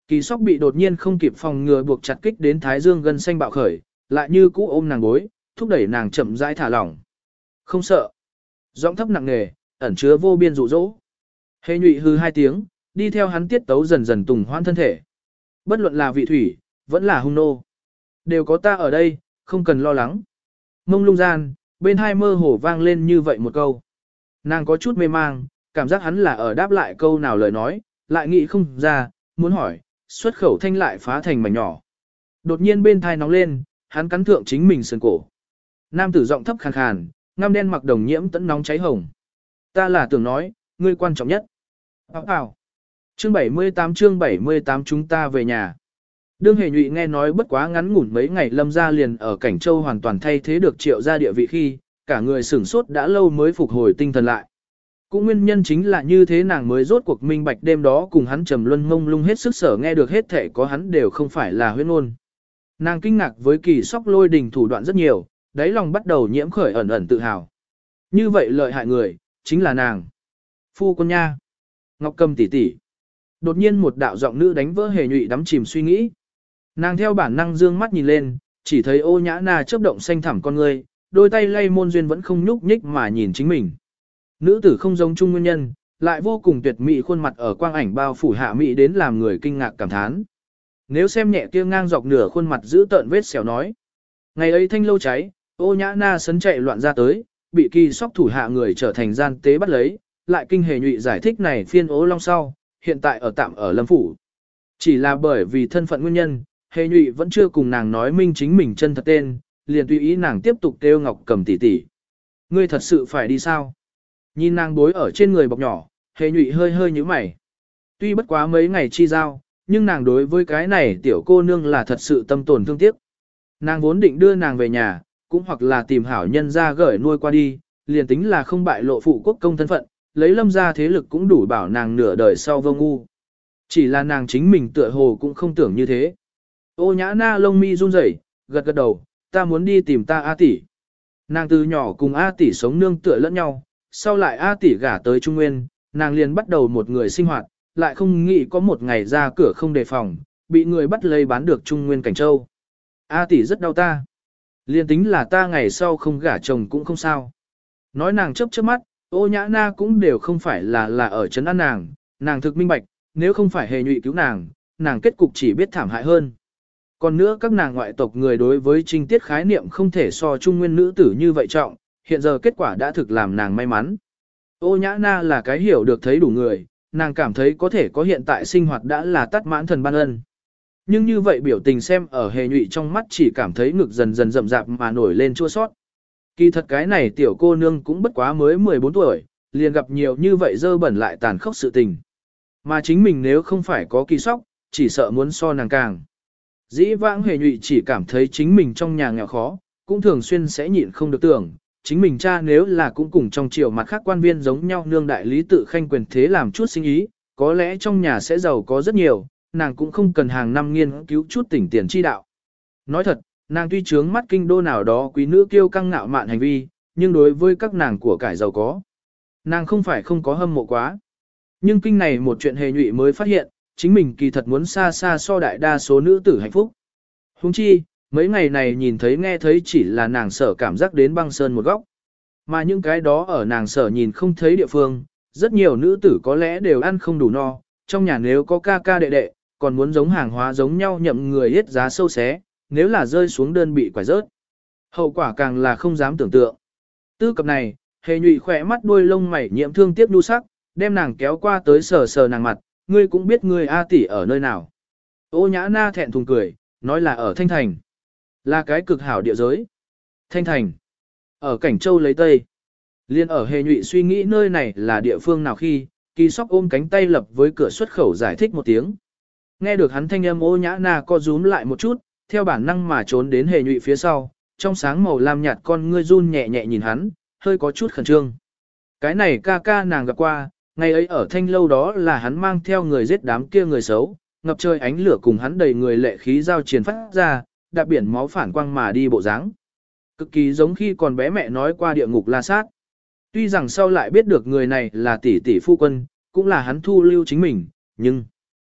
Kỳ Sóc bị đột nhiên không kịp phòng ngừa buộc chặt kích đến thái dương gân xanh bạo khởi, lại như cũ ôm nàng gối, thúc đẩy nàng chậm rãi thả lỏng. Không sợ. Giọng thấp nặng nề, ẩn chứa vô biên dụ dỗ. Hề Nhụy hư hai tiếng, đi theo hắn tiết tấu dần dần tùng hoan thân thể. Bất luận là vị thủy, vẫn là hung nô. Đều có ta ở đây, không cần lo lắng. Mông lung gian, bên hai mơ hồ vang lên như vậy một câu. Nàng có chút mê mang, cảm giác hắn là ở đáp lại câu nào lời nói, lại nghĩ không ra, muốn hỏi, xuất khẩu thanh lại phá thành mảnh nhỏ. Đột nhiên bên thai nóng lên, hắn cắn thượng chính mình sườn cổ. Nam tử giọng thấp khàn khàn, ngăm đen mặc đồng nhiễm tẫn nóng cháy hồng. Ta là tưởng nói, ngươi quan trọng nhất. Chương 78 chúng ta về nhà. Đương Hề Nhụy nghe nói bất quá ngắn ngủn mấy ngày Lâm gia liền ở Cảnh Châu hoàn toàn thay thế được Triệu gia địa vị khi, cả người sửng sốt đã lâu mới phục hồi tinh thần lại. Cũng nguyên nhân chính là như thế nàng mới rốt cuộc minh bạch đêm đó cùng hắn trầm luân mông lung hết sức sở nghe được hết thể có hắn đều không phải là huyễn ngôn. Nàng kinh ngạc với Kỳ Sóc lôi đình thủ đoạn rất nhiều, đáy lòng bắt đầu nhiễm khởi ẩn ẩn tự hào. Như vậy lợi hại người, chính là nàng. Phu quân nha. Ngọc Cầm tỷ tỷ. Đột nhiên một đạo giọng nữ đánh vỡ Hề Nhụy đắm chìm suy nghĩ. Nàng theo bản năng dương mắt nhìn lên, chỉ thấy Ô Nhã Na chớp động xanh thẳm con ngươi, đôi tay lay môn duyên vẫn không nhúc nhích mà nhìn chính mình. Nữ tử không giống chung nguyên nhân, lại vô cùng tuyệt mỹ khuôn mặt ở quang ảnh bao phủ hạ mỹ đến làm người kinh ngạc cảm thán. Nếu xem nhẹ kia ngang dọc nửa khuôn mặt giữ tợn vết xẻo nói. Ngày ấy thanh lâu cháy, Ô Nhã Na sấn chạy loạn ra tới, bị Kỳ Sóc thủ hạ người trở thành gian tế bắt lấy, lại kinh Hề Nhụy giải thích này phiên ố long sau, hiện tại ở tạm ở Lâm Phủ. Chỉ là bởi vì thân phận nguyên nhân, Hề Nhụy vẫn chưa cùng nàng nói minh chính mình chân thật tên, liền tùy ý nàng tiếp tục kêu Ngọc Cầm tỷ tỷ. Ngươi thật sự phải đi sao? Nhìn nàng bối ở trên người bọc nhỏ, Hề Nhụy hơi hơi nhíu mày. Tuy bất quá mấy ngày chi giao, nhưng nàng đối với cái này tiểu cô nương là thật sự tâm tổn thương tiếc. Nàng vốn định đưa nàng về nhà, cũng hoặc là tìm hảo nhân ra gửi nuôi qua đi, liền tính là không bại lộ phụ quốc công thân phận, lấy Lâm gia thế lực cũng đủ bảo nàng nửa đời sau vô ngu. Chỉ là nàng chính mình tựa hồ cũng không tưởng như thế. Ô Nhã Na lông mi run rẩy, gật gật đầu, ta muốn đi tìm ta A tỷ. Nàng từ nhỏ cùng A tỷ sống nương tựa lẫn nhau, sau lại A tỷ gả tới Trung Nguyên, nàng liền bắt đầu một người sinh hoạt, lại không nghĩ có một ngày ra cửa không đề phòng, bị người bắt lấy bán được Trung Nguyên Cảnh Châu. A tỷ rất đau ta. Liền tính là ta ngày sau không gả chồng cũng không sao. Nói nàng chớp chớp mắt, Ô Nhã Na cũng đều không phải là ở trấn an nàng, nàng thực minh bạch, nếu không phải Hề Nhụy cứu nàng, nàng kết cục chỉ biết thảm hại hơn. Còn nữa các nàng ngoại tộc người đối với trinh tiết khái niệm không thể so trung nguyên nữ tử như vậy trọng, hiện giờ kết quả đã thực làm nàng may mắn. Ô Nhã Na là cái hiểu được thấy đủ người, nàng cảm thấy có thể có hiện tại sinh hoạt đã là tắt mãn thần ban ân. Nhưng như vậy biểu tình xem ở Hề Nhụy trong mắt chỉ cảm thấy ngực dần dần rậm rạp mà nổi lên chua sót. Kỳ thật cái này tiểu cô nương cũng bất quá mới 14 tuổi, liền gặp nhiều như vậy dơ bẩn lại tàn khốc sự tình. Mà chính mình nếu không phải có Kỳ Sóc, chỉ sợ muốn so nàng càng. Dĩ vãng Hề Nhụy chỉ cảm thấy chính mình trong nhà nghèo khó, cũng thường xuyên sẽ nhịn không được tưởng, chính mình cha nếu là cũng cùng trong triều mặt khác quan viên giống nhau nương đại lý tự khanh quyền thế làm chút sinh ý, có lẽ trong nhà sẽ giàu có rất nhiều, nàng cũng không cần hàng năm nghiên cứu chút tỉnh tiền chi đạo. Nói thật, nàng tuy trướng mắt kinh đô nào đó quý nữ kiêu căng ngạo mạn hành vi, nhưng đối với các nàng của cải giàu có, nàng không phải không có hâm mộ quá. Nhưng kinh này một chuyện Hề Nhụy mới phát hiện, chính mình kỳ thật muốn xa xa so đại đa số nữ tử hạnh phúc. Huống chi, mấy ngày này nhìn thấy nghe thấy chỉ là nàng sở cảm giác đến băng sơn một góc. Mà những cái đó ở nàng sở nhìn không thấy địa phương, rất nhiều nữ tử có lẽ đều ăn không đủ no, trong nhà nếu có ca ca đệ đệ, còn muốn giống hàng hóa giống nhau nhậm người hết giá sâu xé, nếu là rơi xuống đơn bị quải rớt. Hậu quả càng là không dám tưởng tượng. Tư cập này, Hề Nhụy khỏe mắt đuôi lông mày nhiễm thương tiếc nhu sắc, đem nàng kéo qua tới sờ sờ nàng mặt, ngươi cũng biết ngươi A tỷ ở nơi nào. Ô Nhã Na thẹn thùng cười, nói là ở Thanh Thành. Là cái cực hảo địa giới. Thanh Thành. Ở Cảnh Châu lấy Tây. Liên ở Hề Nhụy suy nghĩ nơi này là địa phương nào khi, Kỳ Sóc ôm cánh tay lập với cửa xuất khẩu giải thích một tiếng. Nghe được hắn thanh âm Ô Nhã Na co rúm lại một chút, theo bản năng mà trốn đến Hề Nhụy phía sau, trong sáng màu lam nhạt con ngươi run nhẹ nhẹ nhìn hắn, hơi có chút khẩn trương. Cái này ca ca nàng gặp qua, ngày ấy ở Thanh Lâu đó là hắn mang theo người giết đám kia người xấu, ngập trời ánh lửa cùng hắn đầy người lệ khí giao chiến phát ra, đạp biển máu phản quang mà đi bộ dáng. Cực kỳ giống khi còn bé mẹ nói qua địa ngục la sát. Tuy rằng sau lại biết được người này là tỷ tỷ phu quân, cũng là hắn thu lưu chính mình, nhưng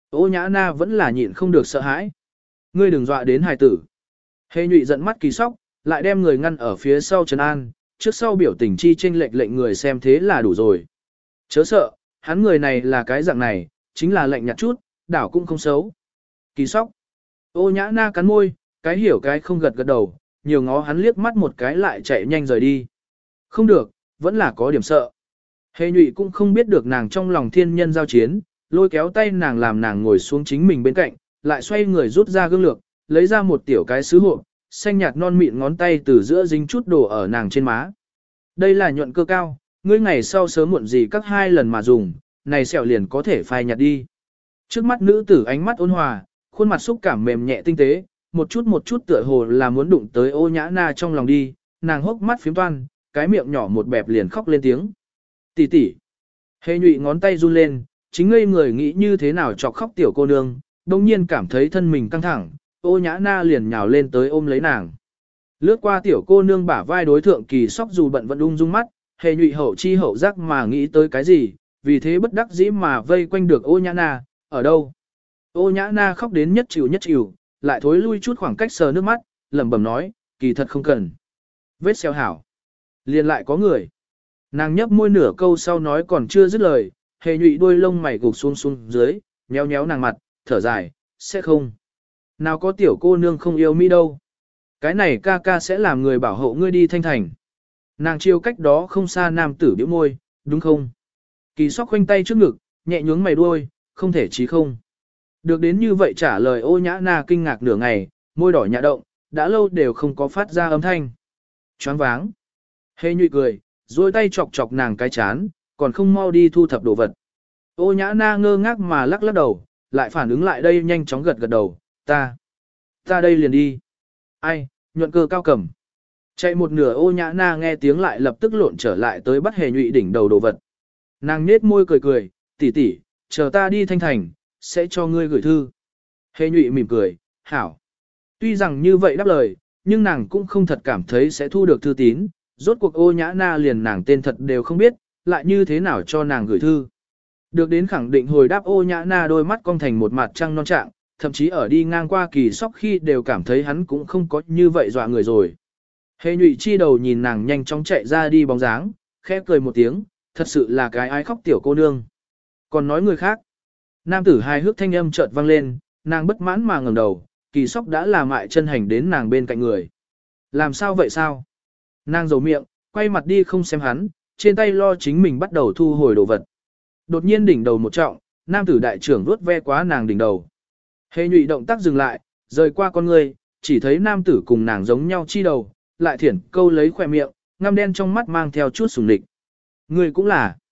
Ô Nhã Na vẫn là nhịn không được sợ hãi. Ngươi đừng dọa đến hài tử. Hề Nhụy giận mắt Kỳ Sóc, lại đem người ngăn ở phía sau trấn an, trước sau biểu tình chi chênh lệch lệnh người xem thế là đủ rồi. Chớ sợ, hắn người này là cái dạng này, chính là lệnh nhạt chút, đảo cũng không xấu. Kỳ Sóc. Ô Nhã Na cắn môi, cái hiểu cái không gật gật đầu, nhiều ngó hắn liếc mắt một cái lại chạy nhanh rời đi. Không được, vẫn là có điểm sợ. Hề Nhụy cũng không biết được nàng trong lòng thiên nhân giao chiến, lôi kéo tay nàng làm nàng ngồi xuống chính mình bên cạnh, lại xoay người rút ra gương lược, lấy ra một tiểu cái sứ hộp, xanh nhạt non mịn ngón tay từ giữa dính chút đồ ở nàng trên má. Đây là nhuận cơ cao, ngươi ngày sau sớm muộn gì các 2 lần mà dùng, này sẹo liền có thể phai nhạt đi. Trước mắt nữ tử ánh mắt ôn hòa, khuôn mặt xúc cảm mềm nhẹ tinh tế, một chút tựa hồ là muốn đụng tới Ô Nhã Na trong lòng đi, nàng hốc mắt phím toan, cái miệng nhỏ một bẹp liền khóc lên tiếng. Tỷ tỷ. Hề Nhụy ngón tay run lên, chính ngây người nghĩ như thế nào chọc khóc tiểu cô nương, đồng nhiên cảm thấy thân mình căng thẳng, Ô Nhã Na liền nhào lên tới ôm lấy nàng. Lướt qua tiểu cô nương bả vai đối thượng Kỳ Sóc dù bận vẫn ung dung mắt, Hề Nhụy hậu chi hậu giác mà nghĩ tới cái gì, vì thế bất đắc dĩ mà vây quanh được Ô Nhã Na, ở đâu? Ô Nhã Na khóc đến nhất chịu, lại thối lui chút khoảng cách sờ nước mắt, lẩm bẩm nói, kỳ thật không cần. Vết xeo hảo. Liền lại có người. Nàng nhấp môi nửa câu sau nói còn chưa dứt lời, Hề Nhụy đuôi lông mày gục xuống dưới, nhéo nhéo nàng mặt, thở dài, sẽ không. Nào có tiểu cô nương không yêu Mỹ đâu. Cái này ca ca sẽ làm người bảo hộ ngươi đi Thanh Thành. Nàng chiêu cách đó không xa nam tử bĩu môi, đúng không? Kỳ Sóc khoanh tay trước ngực, nhẹ nhướng mày đuôi, không thể chí không. Được đến như vậy trả lời Ô Nhã Na kinh ngạc nửa ngày, môi đỏ nhạ động, đã lâu đều không có phát ra âm thanh. Choáng váng. Hề Nhụy cười, duỗi tay chọc chọc nàng cái chán, còn không mau đi thu thập đồ vật. Ô Nhã Na ngơ ngác mà lắc lắc đầu, lại phản ứng lại đây nhanh chóng gật đầu, ta đây liền đi. Ai, nhuận cơ cao cầm. Chạy một nửa Ô Nhã Na nghe tiếng lại lập tức lộn trở lại tới bắt Hề Nhụy đỉnh đầu đồ vật. Nàng nết môi cười, tỷ tỷ, chờ ta đi Thanh Thành, sẽ cho ngươi gửi thư. Hề Nhụy mỉm cười, hảo. Tuy rằng như vậy đáp lời, nhưng nàng cũng không thật cảm thấy sẽ thu được thư tín, rốt cuộc Ô Nhã Na liền nàng tên thật đều không biết, lại như thế nào cho nàng gửi thư. Được đến khẳng định hồi đáp Ô Nhã Na đôi mắt cong thành một mặt trăng non trạng, thậm chí ở đi ngang qua Kỳ Sóc khi đều cảm thấy hắn cũng không có như vậy dọa người rồi. Hề Nhụy chi đầu nhìn nàng nhanh chóng chạy ra đi bóng dáng, khẽ cười một tiếng, thật sự là cái ái khóc tiểu cô nương. Còn nói người khác. Nam tử hài hước thanh âm chợt vang lên, nàng bất mãn mà ngẩng đầu, Kỳ Sóc đã làm mại chân hành đến nàng bên cạnh người. Làm sao vậy sao? Nàng giấu miệng, quay mặt đi không xem hắn, trên tay lo chính mình bắt đầu thu hồi đồ vật. Đột nhiên đỉnh đầu một trọng, nam tử đại trưởng vuốt ve quá nàng đỉnh đầu. Hề Nhụy động tác dừng lại, rời qua con người, chỉ thấy nam tử cùng nàng giống nhau chi đầu, lại thiển câu lấy khỏe miệng, ngăm đen trong mắt mang theo chút sùng địch. Người cũng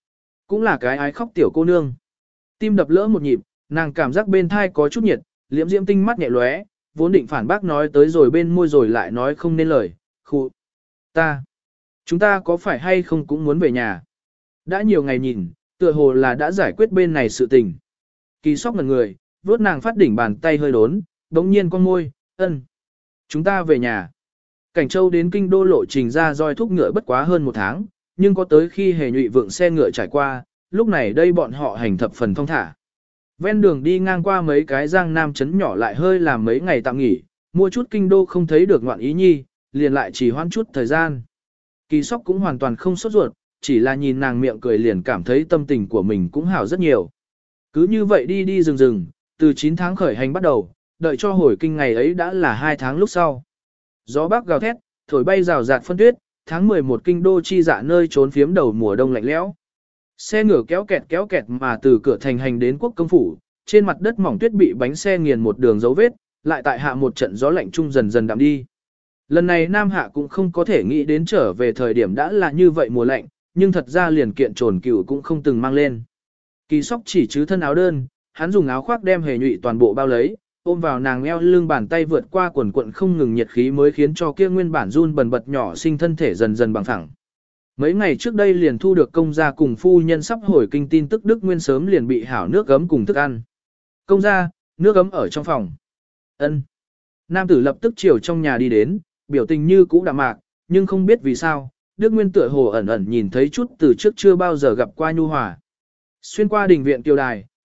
là cái ái khóc tiểu cô nương. Tim đập lỡ một nhịp, nàng cảm giác bên thai có chút nhiệt, liễm diễm tinh mắt nhẹ lóe, vốn định phản bác nói tới rồi bên môi rồi lại nói không nên lời. Khụ, chúng ta có phải hay không cũng muốn về nhà. Đã nhiều ngày nhìn, tựa hồ là đã giải quyết bên này sự tình. Kỳ Sóc ngẩn người, vuốt nàng phát đỉnh bàn tay hơi đốn, đống nhiên con môi, chúng ta về nhà. Cảnh Châu đến kinh đô lộ trình ra roi thúc ngựa bất quá hơn 1 tháng, nhưng có tới khi Hề Nhụy vượng xe ngựa trải qua, lúc này đây bọn họ hành thập phần thong thả. Ven đường đi ngang qua mấy cái giang nam trấn nhỏ lại hơi làm mấy ngày tạm nghỉ, mua chút kinh đô không thấy được ngoạn ý nhi, liền lại chỉ hoãn chút thời gian. Kỳ Sóc cũng hoàn toàn không sốt ruột, chỉ là nhìn nàng miệng cười liền cảm thấy tâm tình của mình cũng hảo rất nhiều. Cứ như vậy đi rừng, từ 9 tháng khởi hành bắt đầu, đợi cho hồi kinh ngày ấy đã là 2 tháng lúc sau. Gió bắc gào thét, thổi bay rào rạt phân tuyết, tháng 11 kinh đô chi dạ nơi trốn phiếm đầu mùa đông lạnh lẽo. Xe ngựa kéo kẹt mà từ cửa thành hành đến quốc công phủ, trên mặt đất mỏng tuyết bị bánh xe nghiền một đường dấu vết, lại tại hạ một trận gió lạnh trung dần dần đậm đi. Lần này Nam Hạ cũng không có thể nghĩ đến trở về thời điểm đã là như vậy mùa lạnh, nhưng thật ra liền kiện trồn cừu cũng không từng mang lên. Kỳ Sóc chỉ chứ thân áo đơn, hắn dùng áo khoác đem Hề Nhụy toàn bộ bao lấy, ôm vào nàng eo lưng bàn tay vượt qua quần quận không ngừng nhiệt khí mới khiến cho kia nguyên bản run bần bật nhỏ sinh thân thể dần dần bằng phẳng. Mấy ngày trước đây liền thu được công gia cùng phu nhân sắp hồi kinh tin tức Đức Nguyên sớm liền bị hảo nước gấm cùng thức ăn. Công gia, nước gấm ở trong phòng. Ân. Nam tử lập tức chiều trong nhà đi đến, biểu tình như cũ đạm mạc, nhưng không biết vì sao, Đức Nguyên tựa hồ ẩn ẩn nhìn thấy chút từ trước chưa bao giờ gặp qua nhu hòa. Xuyên qua đình viện kiều đài,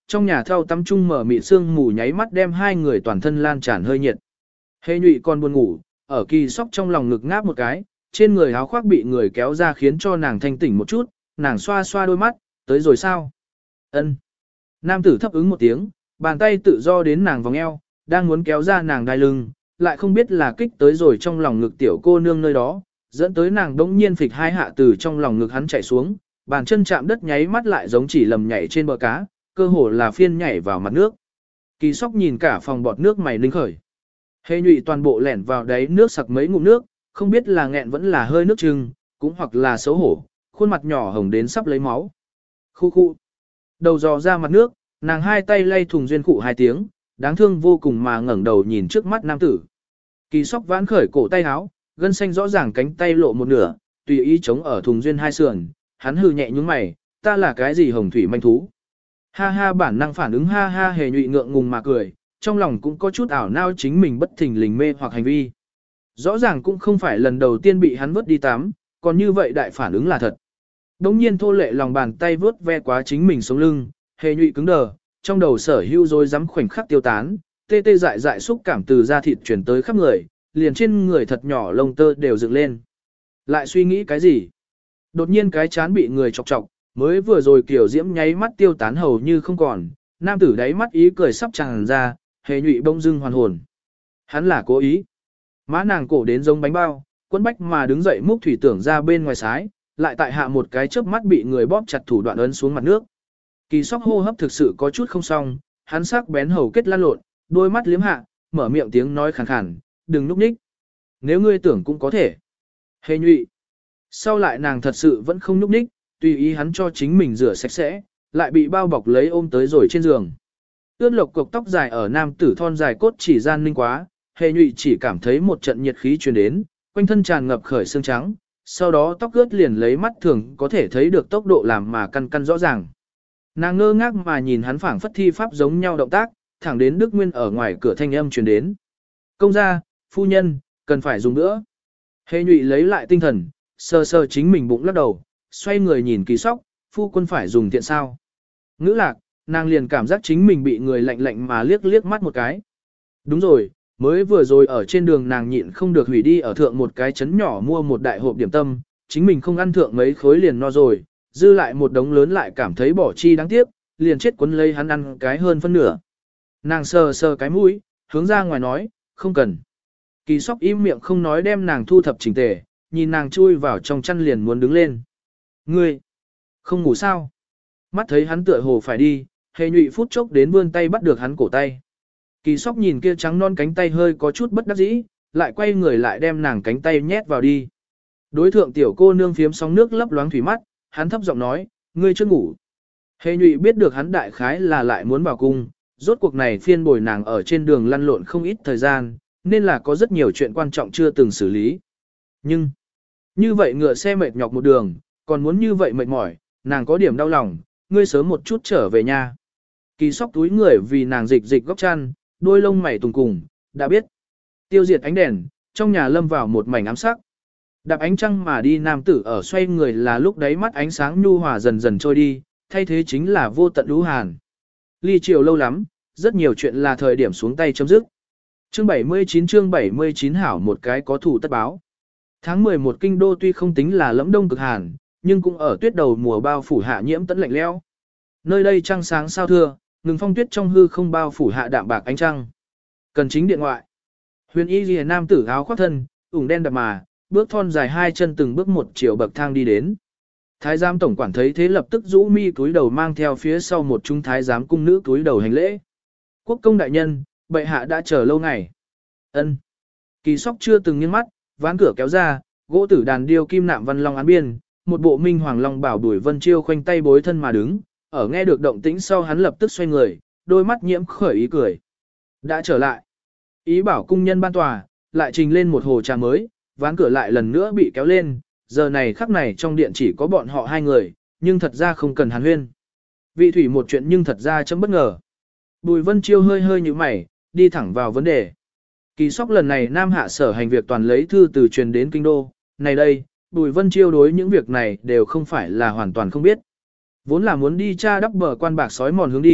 trong nhà thau tắm chung mở mịn sương mù nháy mắt đem hai người toàn thân lan tràn hơi nhiệt. Hề Nhụy còn buồn ngủ, ở Kỳ Sóc trong lòng ngực ngáp một cái, trên người áo khoác bị người kéo ra khiến cho nàng thanh tỉnh một chút, nàng xoa xoa đôi mắt, tới rồi sao? Ân. Nam tử thấp ứng một tiếng, bàn tay tự do đến nàng vòng eo, đang muốn kéo ra nàng đai lưng, lại không biết là kích tới rồi trong lòng ngực tiểu cô nương nơi đó, dẫn tới nàng đống nhiên phịch hai hạ từ trong lòng ngực hắn chạy xuống, bàn chân chạm đất nháy mắt lại giống chỉ lầm nhảy trên bờ cá, cơ hồ là phiên nhảy vào mặt nước. Kỳ Sóc nhìn cả phòng bọt nước mày ninh khởi. Hề Nhụy toàn bộ lẻn vào đáy nước sặc mấy ngụm nước, không biết là nghẹn vẫn là hơi nước trừng, cũng hoặc là xấu hổ, khuôn mặt nhỏ hồng đến sắp lấy máu. Khu khu. Đầu dò ra mặt nước, nàng hai tay lay thùng duyên cụ hai tiếng, đáng thương vô cùng mà ngẩng đầu nhìn trước mắt nam tử. Kỳ Sóc vãn khởi cổ tay áo, gân xanh rõ ràng cánh tay lộ một nửa, tùy ý chống ở thùng duyên hai sườn, hắn hừ nhẹ nhúng mày, ta là cái gì hồng thủy manh thú. Ha ha bản năng phản ứng ha ha. Hề Nhụy ngượng ngùng mà cười, trong lòng cũng có chút ảo nao chính mình bất thình lình mê hoặc hành vi. Rõ ràng cũng không phải lần đầu tiên bị hắn vớt đi tắm, còn như vậy đại phản ứng là thật. Đống nhiên thô lệ lòng bàn tay vớt ve quá chính mình sống lưng, Hề Nhụy cứng đờ, trong đầu sở hữu rồi dám khoảnh khắc tiêu tán, tê tê dại dại xúc cảm từ da thịt chuyển tới khắp người, liền trên người thật nhỏ lông tơ đều dựng lên. Lại suy nghĩ cái gì? Đột nhiên cái chán bị người chọc chọc, mới vừa rồi kiểu diễm nháy mắt tiêu tán hầu như không còn, nam tử đáy mắt ý cười sắp tràn ra, Hề Nhụy bỗng dưng hoàn hồn. Hắn là cố ý. Má nàng cổ đến giống bánh bao, quấn bách mà đứng dậy múc thủy tưởng ra bên ngoài sái, lại tại hạ một cái chớp mắt bị người bóp chặt thủ đoạn ấn xuống mặt nước. Kỳ Sóc hô hấp thực sự có chút không xong, hắn sắc bén hầu kết lăn lộn, đôi mắt liếm hạ, mở miệng tiếng nói khàn khàn, đừng núp ních. Nếu ngươi tưởng cũng có thể. Hề Nhụy. Sau lại nàng thật sự vẫn không núp ních, tùy ý hắn cho chính mình rửa sạch sẽ, lại bị bao bọc lấy ôm tới rồi trên giường. Ướt lộc cục tóc dài ở nam tử thon dài cốt chỉ gian ninh quá, Hề Nhụy chỉ cảm thấy một trận nhiệt khí truyền đến, quanh thân tràn ngập khởi xương trắng, sau đó tóc ướt liền lấy mắt thường có thể thấy được tốc độ làm mà căn căn rõ ràng. Nàng ngơ ngác mà nhìn hắn phảng phất thi pháp giống nhau động tác, thẳng đến Đức Nguyên ở ngoài cửa thanh âm truyền đến. Công gia, phu nhân, cần phải dùng nữa. Hề Nhụy lấy lại tinh thần, sờ sờ chính mình bụng lắc đầu, xoay người nhìn Kỳ Sóc, phu quân phải dùng tiện sao. Ngữ lạc, nàng liền cảm giác chính mình bị người lạnh lạnh mà liếc liếc mắt một cái. Đúng rồi, mới vừa rồi ở trên đường nàng nhịn không được hủy đi ở thượng một cái chấn nhỏ mua một đại hộp điểm tâm, chính mình không ăn thượng mấy khối liền no rồi, dư lại một đống lớn lại cảm thấy bỏ chi đáng tiếc, liền chết quấn lấy hắn ăn cái hơn phân nửa. Nàng sờ sờ cái mũi, hướng ra ngoài nói, không cần. Kỳ Sóc im miệng không nói đem nàng thu thập chỉnh tề, nhìn nàng chui vào trong chăn liền muốn đứng lên. Ngươi, không ngủ sao? Mắt thấy hắn tựa hồ phải đi, Hề Nhụy phút chốc đến vươn tay bắt được hắn cổ tay. Kỳ Sóc nhìn kia trắng non cánh tay hơi có chút bất đắc dĩ, lại quay người lại đem nàng cánh tay nhét vào đi. Đối thượng tiểu cô nương phiếm sóng nước lấp loáng thủy mắt, hắn thấp giọng nói, ngươi chưa ngủ. Hề Nhụy biết được hắn đại khái là lại muốn vào cung, rốt cuộc này phiên bồi nàng ở trên đường lăn lộn không ít thời gian, nên là có rất nhiều chuyện quan trọng chưa từng xử lý. Nhưng, như vậy ngựa xe mệt nhọc một đường, còn muốn như vậy mệt mỏi, nàng có điểm đau lòng, ngươi sớm một chút trở về nhà. Kỳ Sóc túi người vì nàng dịch dịch góc chăn, đôi lông mày tùng cùng, đã biết. Tiêu diệt ánh đèn, trong nhà lâm vào một mảnh ám sắc. Đạp ánh trăng mà đi nam tử ở xoay người là lúc đấy mắt ánh sáng nhu hòa dần dần trôi đi, thay thế chính là vô tận lũ hàn. Ly chiều lâu lắm, rất nhiều chuyện là thời điểm xuống tay chấm dứt. Chương 79 hảo một cái có thủ tất báo. Tháng 11 kinh đô tuy không tính là lẫm đông cực hàn, nhưng cũng ở tuyết đầu mùa bao phủ hạ nhiễm tẫn lạnh lẽo. Nơi đây trăng sáng sao thưa, ngừng phong tuyết trong hư không bao phủ hạ đạm bạc ánh trăng. Cần chính điện ngoại. Huyền y liễu nam tử áo khoác thân, ủng đen đậm mà, bước thon dài hai chân từng bước một chiều bậc thang đi đến. Thái giám tổng quản thấy thế lập tức rũ mi cúi đầu mang theo phía sau một chúng thái giám cung nữ cúi đầu hành lễ. Quốc công đại nhân, bệ hạ đã chờ lâu ngày. Ân. Kỳ Sóc chưa từng nghiêng mắt, ván cửa kéo ra, gỗ tử đàn điêu kim nạm văn long án biên, một bộ minh hoàng long bảo đuổi Vân Chiêu khoanh tay bối thân mà đứng, ở nghe được động tĩnh sau hắn lập tức xoay người, đôi mắt nhiễm khởi ý cười. Đã trở lại. Ý bảo cung nhân ban tòa, lại trình lên một hồ trà mới, ván cửa lại lần nữa bị kéo lên, giờ này khắc này trong điện chỉ có bọn họ hai người, nhưng thật ra không cần hàn huyên. Vị thủy một chuyện nhưng thật ra chấm bất ngờ. Bùi Vân Chiêu hơi hơi như mày, đi thẳng vào vấn đề. Kỳ Sóc lần này Nam Hạ sở hành việc toàn lấy thư từ truyền đến kinh đô, này đây, Bùi Vân Chiêu đối những việc này đều không phải là hoàn toàn không biết. Vốn là muốn đi tra đắp bờ quan bạc sói mòn hướng đi,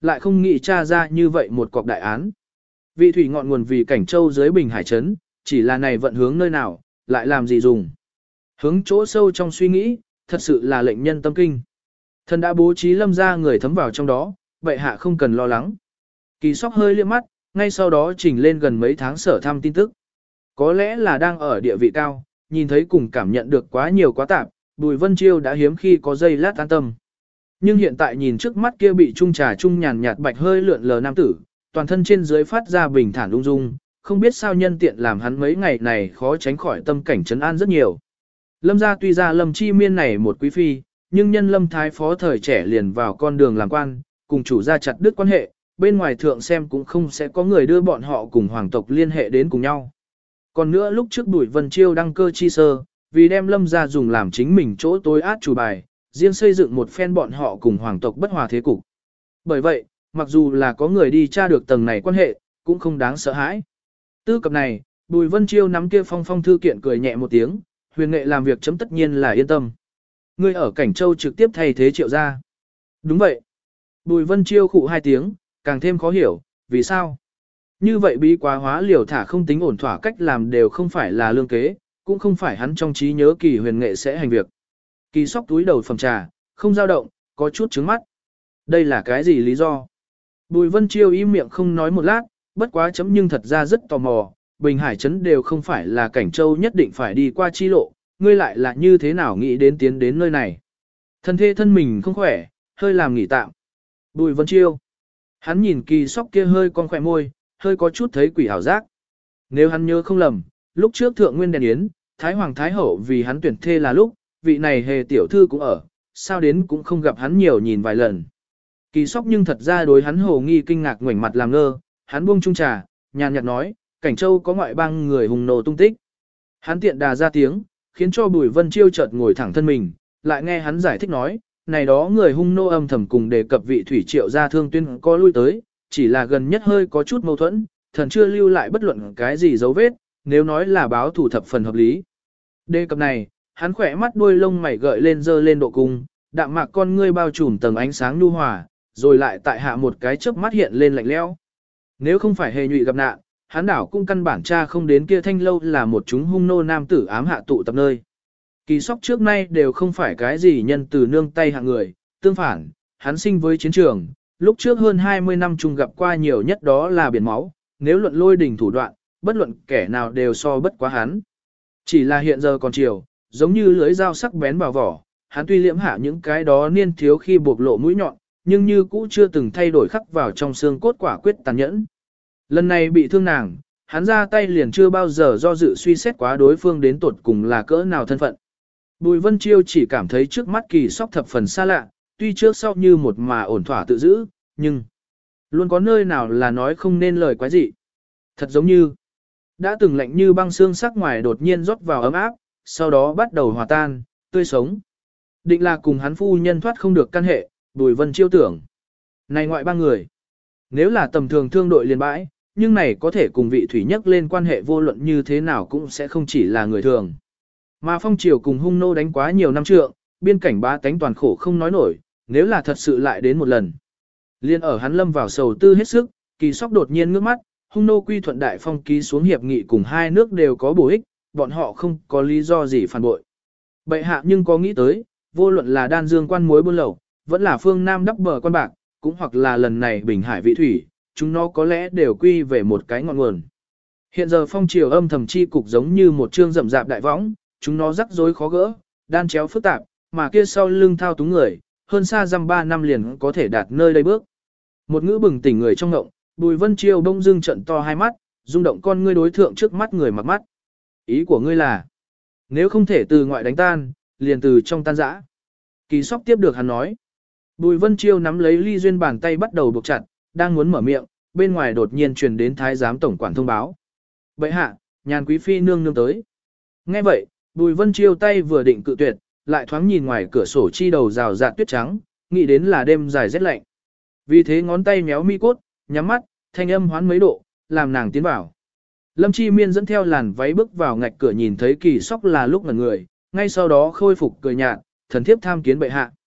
lại không nghĩ tra ra như vậy một cọc đại án. Vị thủy ngọn nguồn vì Cảnh Châu dưới Bình Hải trấn, chỉ là này vận hướng nơi nào, lại làm gì dùng. Hướng chỗ sâu trong suy nghĩ, thật sự là lệnh nhân tâm kinh. Thần đã bố trí Lâm gia người thấm vào trong đó, bệ hạ không cần lo lắng. Kỳ Sóc hơi liếc mắt, ngay sau đó trình lên gần mấy tháng sở thăm tin tức. Có lẽ là đang ở địa vị cao, nhìn thấy cùng cảm nhận được quá nhiều quá tạp, Bùi Vân Chiêu đã hiếm khi có giây lát an tâm. Nhưng hiện tại nhìn trước mắt kia bị trung trà trung nhàn nhạt bạch hơi lượn lờ nam tử, toàn thân trên dưới phát ra bình thản ung dung, không biết sao nhân tiện làm hắn mấy ngày này khó tránh khỏi tâm cảnh trấn an rất nhiều. Lâm gia tuy ra Lâm Chi Miên này một quý phi, nhưng nhân Lâm Thái Phó thời trẻ liền vào con đường làm quan, cùng chủ gia chặt đứt quan hệ, bên ngoài thượng xem cũng không sẽ có người đưa bọn họ cùng hoàng tộc liên hệ đến cùng nhau. Còn nữa lúc trước Bùi Vân Chiêu đăng cơ chi sơ, vì đem Lâm gia dùng làm chính mình chỗ tối át chủ bài, riêng xây dựng một phen bọn họ cùng hoàng tộc bất hòa thế cục. Bởi vậy, mặc dù là có người đi tra được tầng này quan hệ, cũng không đáng sợ hãi. Tư cập này, Bùi Vân Chiêu nắm kia phong thư kiện cười nhẹ một tiếng, huyền nghệ làm việc chấm tất nhiên là yên tâm. Ngươi ở Cảnh Châu trực tiếp thay thế Triệu gia. Đúng vậy. Bùi Vân Chiêu khụ hai tiếng, càng thêm khó hiểu, vì sao? Như vậy bí quá hóa liều thả không tính ổn thỏa cách làm đều không phải là lương kế, cũng không phải hắn trong trí nhớ Kỳ huyền nghệ sẽ hành việc. Kỳ Sóc túi đầu phẩm trà, không dao động, có chút trứng mắt. Đây là cái gì lý do? Bùi Vân Chiêu im miệng không nói một lát, bất quá chấm nhưng thật ra rất tò mò, Bình Hải trấn đều không phải là Cảnh Châu nhất định phải đi qua chi lộ, ngươi lại là như thế nào nghĩ đến tiến đến nơi này? Thân thê thân mình không khỏe, hơi làm nghỉ tạm. Bùi Vân Chiêu. Hắn nhìn Kỳ Sóc kia hơi con khỏe môi, hơi có chút thấy quỷ ảo giác. Nếu hắn nhớ không lầm, lúc trước thượng nguyên đèn yến, Thái Hoàng Thái Hậu vì hắn tuyển thê là lúc, vị này hề tiểu thư cũng ở, sao đến cũng không gặp hắn nhiều nhìn vài lần. Kỳ Sóc nhưng thật ra đối hắn hồ nghi kinh ngạc ngoảnh mặt làm ngơ, hắn buông chung trà, nhàn nhạt nói, Cảnh Châu có ngoại bang người hùng nổ tung tích. Hắn tiện đà ra tiếng, khiến cho Bùi Vân Chiêu chợt ngồi thẳng thân mình, lại nghe hắn giải thích nói, này đó người hung nô âm thầm cùng đề cập vị thủy Triệu gia thương tuyên có lui tới, chỉ là gần nhất hơi có chút mâu thuẫn, thần chưa lưu lại bất luận cái gì dấu vết, nếu nói là báo thủ thập phần hợp lý. Đề cập này, hắn khỏe mắt đuôi lông mày gợi lên dơ lên độ cung, đạm mạc con ngươi bao trùm tầng ánh sáng nhu hòa, rồi lại tại hạ một cái chớp mắt hiện lên lạnh lẽo. Nếu không phải hề nhụy gặp nạn, hắn đảo cũng căn bản tra không đến kia thanh lâu là một chúng hung nô nam tử ám hạ tụ tập nơi. Kỳ Sóc trước nay đều không phải cái gì nhân từ nương tay hạng người, tương phản, hắn sinh với chiến trường, lúc trước hơn 20 năm chung gặp qua nhiều nhất đó là biển máu, nếu luận lôi đỉnh thủ đoạn, bất luận kẻ nào đều so bất quá hắn. Chỉ là hiện giờ còn chiều, giống như lưới dao sắc bén vào vỏ, hắn tuy liễm hạ những cái đó niên thiếu khi buộc lộ mũi nhọn, nhưng như cũ chưa từng thay đổi khắc vào trong xương cốt quả quyết tàn nhẫn. Lần này bị thương nàng, hắn ra tay liền chưa bao giờ do dự suy xét quá đối phương đến tột cùng là cỡ nào thân phận. Bùi Vân Chiêu chỉ cảm thấy trước mắt Kỳ Sóc thập phần xa lạ, tuy trước sau như một mà ổn thỏa tự giữ, nhưng luôn có nơi nào là nói không nên lời quái dị. Thật giống như đã từng lạnh như băng xương sắc ngoài đột nhiên rót vào ấm áp, sau đó bắt đầu hòa tan, tươi sống. Định là cùng hắn phu nhân thoát không được căn hệ, Bùi Vân Chiêu tưởng. Này ngoại ba người, nếu là tầm thường thương đội liền bãi, nhưng này có thể cùng vị thủy nhất lên quan hệ vô luận như thế nào cũng sẽ không chỉ là người thường. Mà phong triều cùng hung nô đánh quá nhiều năm trượng, biên cảnh bá tánh toàn khổ không nói nổi, nếu là thật sự lại đến một lần. Liên ở hắn lâm vào sầu tư hết sức, Kỳ Sóc đột nhiên ngước mắt, hung nô quy thuận đại phong ký xuống hiệp nghị cùng hai nước đều có bổ ích, bọn họ không có lý do gì phản bội. Bệ hạ nhưng có nghĩ tới, vô luận là đan dương quan muối buôn lậu, vẫn là phương Nam đắp bờ quan bạc, cũng hoặc là lần này bình hải vị thủy, chúng nó có lẽ đều quy về một cái ngọn nguồn. Hiện giờ phong triều âm thầm chi cục giống như một chương rậm rạp đại võng, chúng nó rắc rối khó gỡ, đan chéo phức tạp, mà kia sau lưng thao túng người, hơn xa dăm 3 năm liền có thể đạt nơi đây bước. Một ngữ bừng tỉnh người trong ngộng, Bùi Vân Chiêu bỗng dưng trận to hai mắt, rung động con ngươi đối thượng trước mắt người mặc mắt. Ý của ngươi là, nếu không thể từ ngoại đánh tan, liền từ trong tan rã. Kỳ Sóc tiếp được hắn nói. Bùi Vân Chiêu nắm lấy Ly Duyên bàn tay bắt đầu buộc chặt, đang muốn mở miệng, bên ngoài đột nhiên truyền đến thái giám tổng quản thông báo. Bệ hạ, nhàn quý phi nương nương tới. Nghe vậy, Bùi Vân Chiêu tay vừa định cự tuyệt, lại thoáng nhìn ngoài cửa sổ chi đầu rào rạt tuyết trắng, nghĩ đến là đêm dài rét lạnh. Vì thế ngón tay méo mi cốt, nhắm mắt, thanh âm hoán mấy độ, làm nàng tiến vào. Lâm Chi Miên dẫn theo làn váy bước vào ngạch cửa nhìn thấy Kỳ Sóc là lúc ngẩn người, ngay sau đó khôi phục cười nhạt, thần thiếp tham kiến bệ hạ.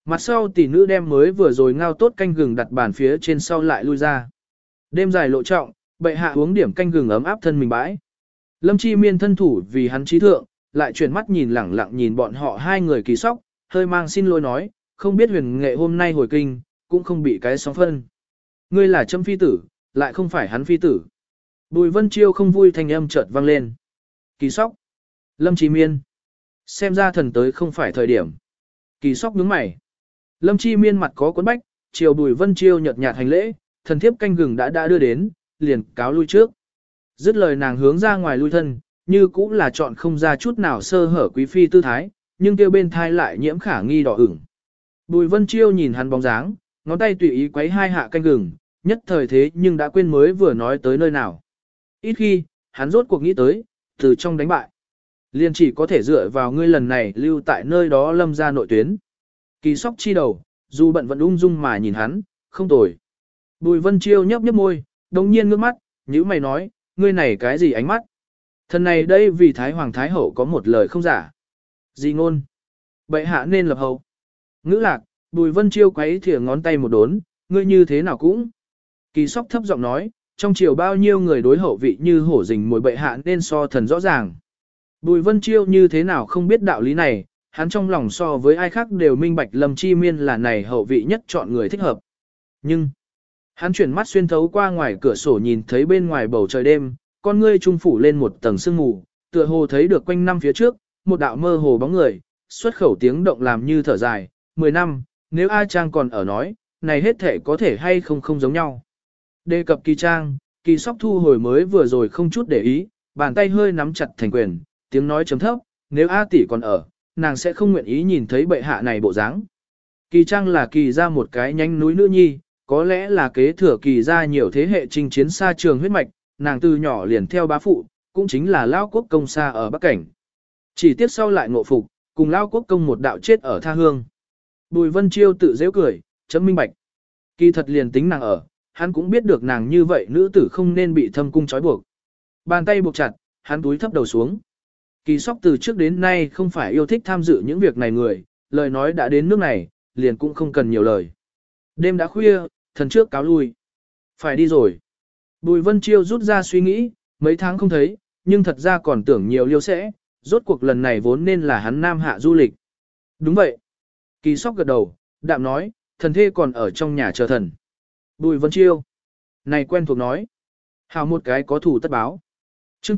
Mặt sau tỷ nữ đem mới vừa rồi ngao tốt canh gừng đặt bàn phía trên sau lại lui ra. Đêm dài lộ trọng, bệ hạ uống điểm canh gừng ấm áp thân mình bãi. Lâm Chi Miên thân thủ vì hắn trí thượng, lại chuyển mắt nhìn lẳng lặng nhìn bọn họ hai người Kỳ Sóc, hơi mang xin lỗi nói, không biết huyền nghệ hôm nay hồi kinh, cũng không bị cái sóng phân. Ngươi là Trâm phi tử, lại không phải hắn phi tử. Bùi Vân Chiêu không vui thanh âm chợt vang lên. Kỳ Sóc. Lâm Chi Miên. Xem ra thần tới không phải thời điểm. Kỳ Sóc nhướng mày. Lâm Chi Miên mặt có cuốn bách, chiều Bùi Vân Chiêu nhợt nhạt hành lễ, thần thiếp canh gừng đã đưa đến, liền cáo lui trước. Dứt lời nàng hướng ra ngoài lui thân, như cũng là chọn không ra chút nào sơ hở quý phi tư thái, nhưng kêu bên thai lại nhiễm khả nghi đỏ ửng. Bùi Vân Chiêu nhìn hắn bóng dáng, ngón tay tùy ý quấy hai hạ canh gừng, nhất thời thế nhưng đã quên mới vừa nói tới nơi nào. Ít khi, hắn rốt cuộc nghĩ tới, từ trong đánh bại. Liền chỉ có thể dựa vào ngươi lần này lưu tại nơi đó lâm ra nội tuyến. Kỳ Sóc chi đầu, dù bận vẫn ung dung mà nhìn hắn, không tồi. Bùi Vân Chiêu nhấp nhấp môi, đồng nhiên ngước mắt, nhữ mày nói, ngươi này cái gì ánh mắt? Thần này đây vì Thái Hoàng Thái Hậu có một lời không giả. Gì ngôn? Bệ hạ nên lập hậu. Ngữ lạc, Bùi Vân Chiêu quấy thìa ngón tay một đốn, ngươi như thế nào cũng. Kỳ Sóc thấp giọng nói, trong triều bao nhiêu người đối hậu vị như hổ rình mồi bệ hạ nên so thần rõ ràng. Bùi Vân Chiêu như thế nào không biết đạo lý này, hắn trong lòng so với ai khác đều minh bạch Lâm Chi Miên là này hậu vị nhất chọn người thích hợp. Nhưng, hắn chuyển mắt xuyên thấu qua ngoài cửa sổ nhìn thấy bên ngoài bầu trời đêm, con ngươi trung phủ lên một tầng sương mù, tựa hồ thấy được quanh năm phía trước, một đạo mơ hồ bóng người, xuất khẩu tiếng động làm như thở dài, 10 năm, nếu A Trang còn ở nói, này hết thể có thể hay không giống nhau. Đề cập Kỳ Trang, Kỳ Sóc thu hồi mới vừa rồi không chút để ý, bàn tay hơi nắm chặt thành quyền, tiếng nói chấm thấp, nếu A tỷ còn ở, nàng sẽ không nguyện ý nhìn thấy bệ hạ này bộ dáng. Kỳ Trang là Kỳ ra một cái nhánh núi nữ nhi, có lẽ là kế thừa Kỳ ra nhiều thế hệ chinh chiến xa trường huyết mạch, nàng từ nhỏ liền theo bá phụ, cũng chính là Lao Quốc Công xa ở Bắc Cảnh. Chỉ tiếc sau lại ngộ phục, cùng Lao Quốc Công một đạo chết ở tha hương. Bùi Vân Chiêu tự dễ cười, chấm minh bạch. Kỳ thật liền tính nàng ở, hắn cũng biết được nàng như vậy nữ tử không nên bị thâm cung trói buộc. Bàn tay buộc chặt, hắn túi thấp đầu xuống. Kỳ Sóc từ trước đến nay không phải yêu thích tham dự những việc này người, lời nói đã đến nước này, liền cũng không cần nhiều lời. Đêm đã khuya, thần trước cáo lui. Phải đi rồi. Bùi Vân Chiêu rút ra suy nghĩ, mấy tháng không thấy, nhưng thật ra còn tưởng nhiều liêu sẽ, rốt cuộc lần này vốn nên là hắn Nam Hạ du lịch. Đúng vậy. Kỳ Sóc gật đầu, đạm nói, thần thê còn ở trong nhà chờ thần. Bùi Vân Chiêu. Này quen thuộc nói. Hào một cái có thủ tất báo. Chương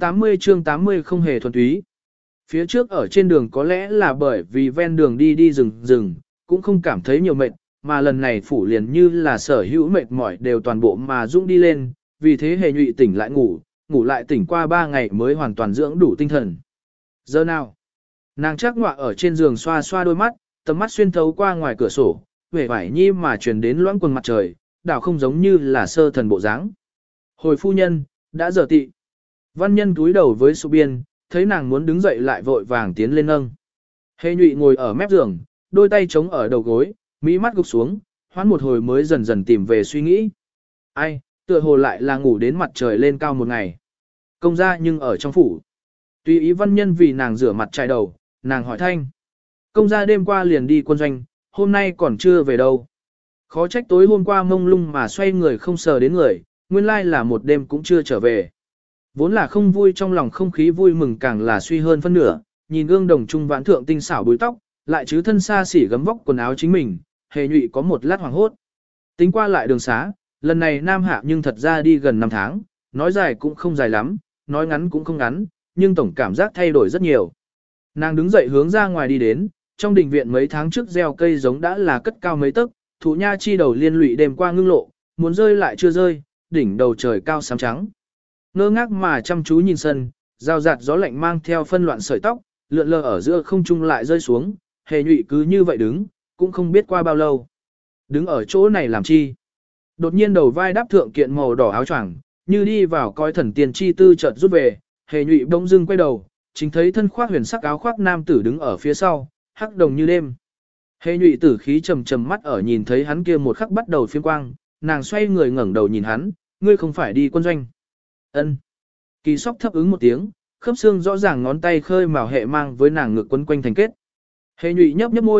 80 không hề thuần túy. Phía trước ở trên đường có lẽ là bởi vì ven đường đi rừng, cũng không cảm thấy nhiều mệt, mà lần này phủ liền như là sở hữu mệt mỏi đều toàn bộ mà dũng đi lên, vì thế hề nhụy tỉnh lại ngủ lại tỉnh qua 3 ngày mới hoàn toàn dưỡng đủ tinh thần. Giờ nào? Nàng chắc ngọa ở trên giường xoa xoa đôi mắt, tầm mắt xuyên thấu qua ngoài cửa sổ, vẻ vải nhi mà truyền đến loãng quần mặt trời, đảo không giống như là sơ thần bộ dáng. Hồi phu nhân, đã giờ tị. Văn nhân cúi đầu với Su Biên, thấy nàng muốn đứng dậy lại vội vàng tiến lên nâng. Hề nhụy ngồi ở mép giường, đôi tay chống ở đầu gối, mỹ mắt gục xuống, hoãn một hồi mới dần dần tìm về suy nghĩ. Ai, tựa hồ lại là ngủ đến mặt trời lên cao một ngày. Công gia nhưng ở trong phủ. Tùy ý văn nhân vì nàng rửa mặt chải đầu, nàng hỏi thanh. Công gia đêm qua liền đi quân doanh, hôm nay còn chưa về đâu. Khó trách tối hôm qua mông lung mà xoay người không sờ đến người, nguyên lai là một đêm cũng chưa trở về. Vốn là không vui trong lòng không khí vui mừng càng là suy hơn phân nửa, nhìn gương đồng trung vãn thượng tinh xảo búi tóc, lại chứ thân xa xỉ gấm vóc quần áo chính mình, hề nhụy có một lát hoàng hốt. Tính qua lại đường xá, lần này Nam Hạ nhưng thật ra đi gần 5 tháng, nói dài cũng không dài lắm, nói ngắn cũng không ngắn, nhưng tổng cảm giác thay đổi rất nhiều. Nàng đứng dậy hướng ra ngoài đi đến, trong đình viện mấy tháng trước gieo cây giống đã là cất cao mấy tấc, thụ nha chi đầu liên lụy đêm qua ngưng lộ, muốn rơi lại chưa rơi, đỉnh đầu trời cao xám trắng. Ngơ ngác mà chăm chú nhìn sân, rào rạt gió lạnh mang theo phân loạn sợi tóc, lượn lờ ở giữa không trung lại rơi xuống, hề nhụy cứ như vậy đứng, cũng không biết qua bao lâu. Đứng ở chỗ này làm chi? Đột nhiên đầu vai đáp thượng kiện màu đỏ áo choàng, như đi vào coi thần tiên chi tư chợt rút về, hề nhụy bỗng dưng quay đầu, chính thấy thân khoác huyền sắc áo khoác nam tử đứng ở phía sau, hắc đồng như đêm. Hề nhụy tử khí trầm trầm mắt ở nhìn thấy hắn kia một khắc bắt đầu phiên quang, nàng xoay người ngẩng đầu nhìn hắn, ngươi không phải đi quân doanh. Ân. Kỳ Sóc thấp ứng một tiếng, khớp xương rõ ràng ngón tay khơi mào hệ mang với nàng ngực quấn quanh thành kết. Hề nhụy nhấp nhấp môi,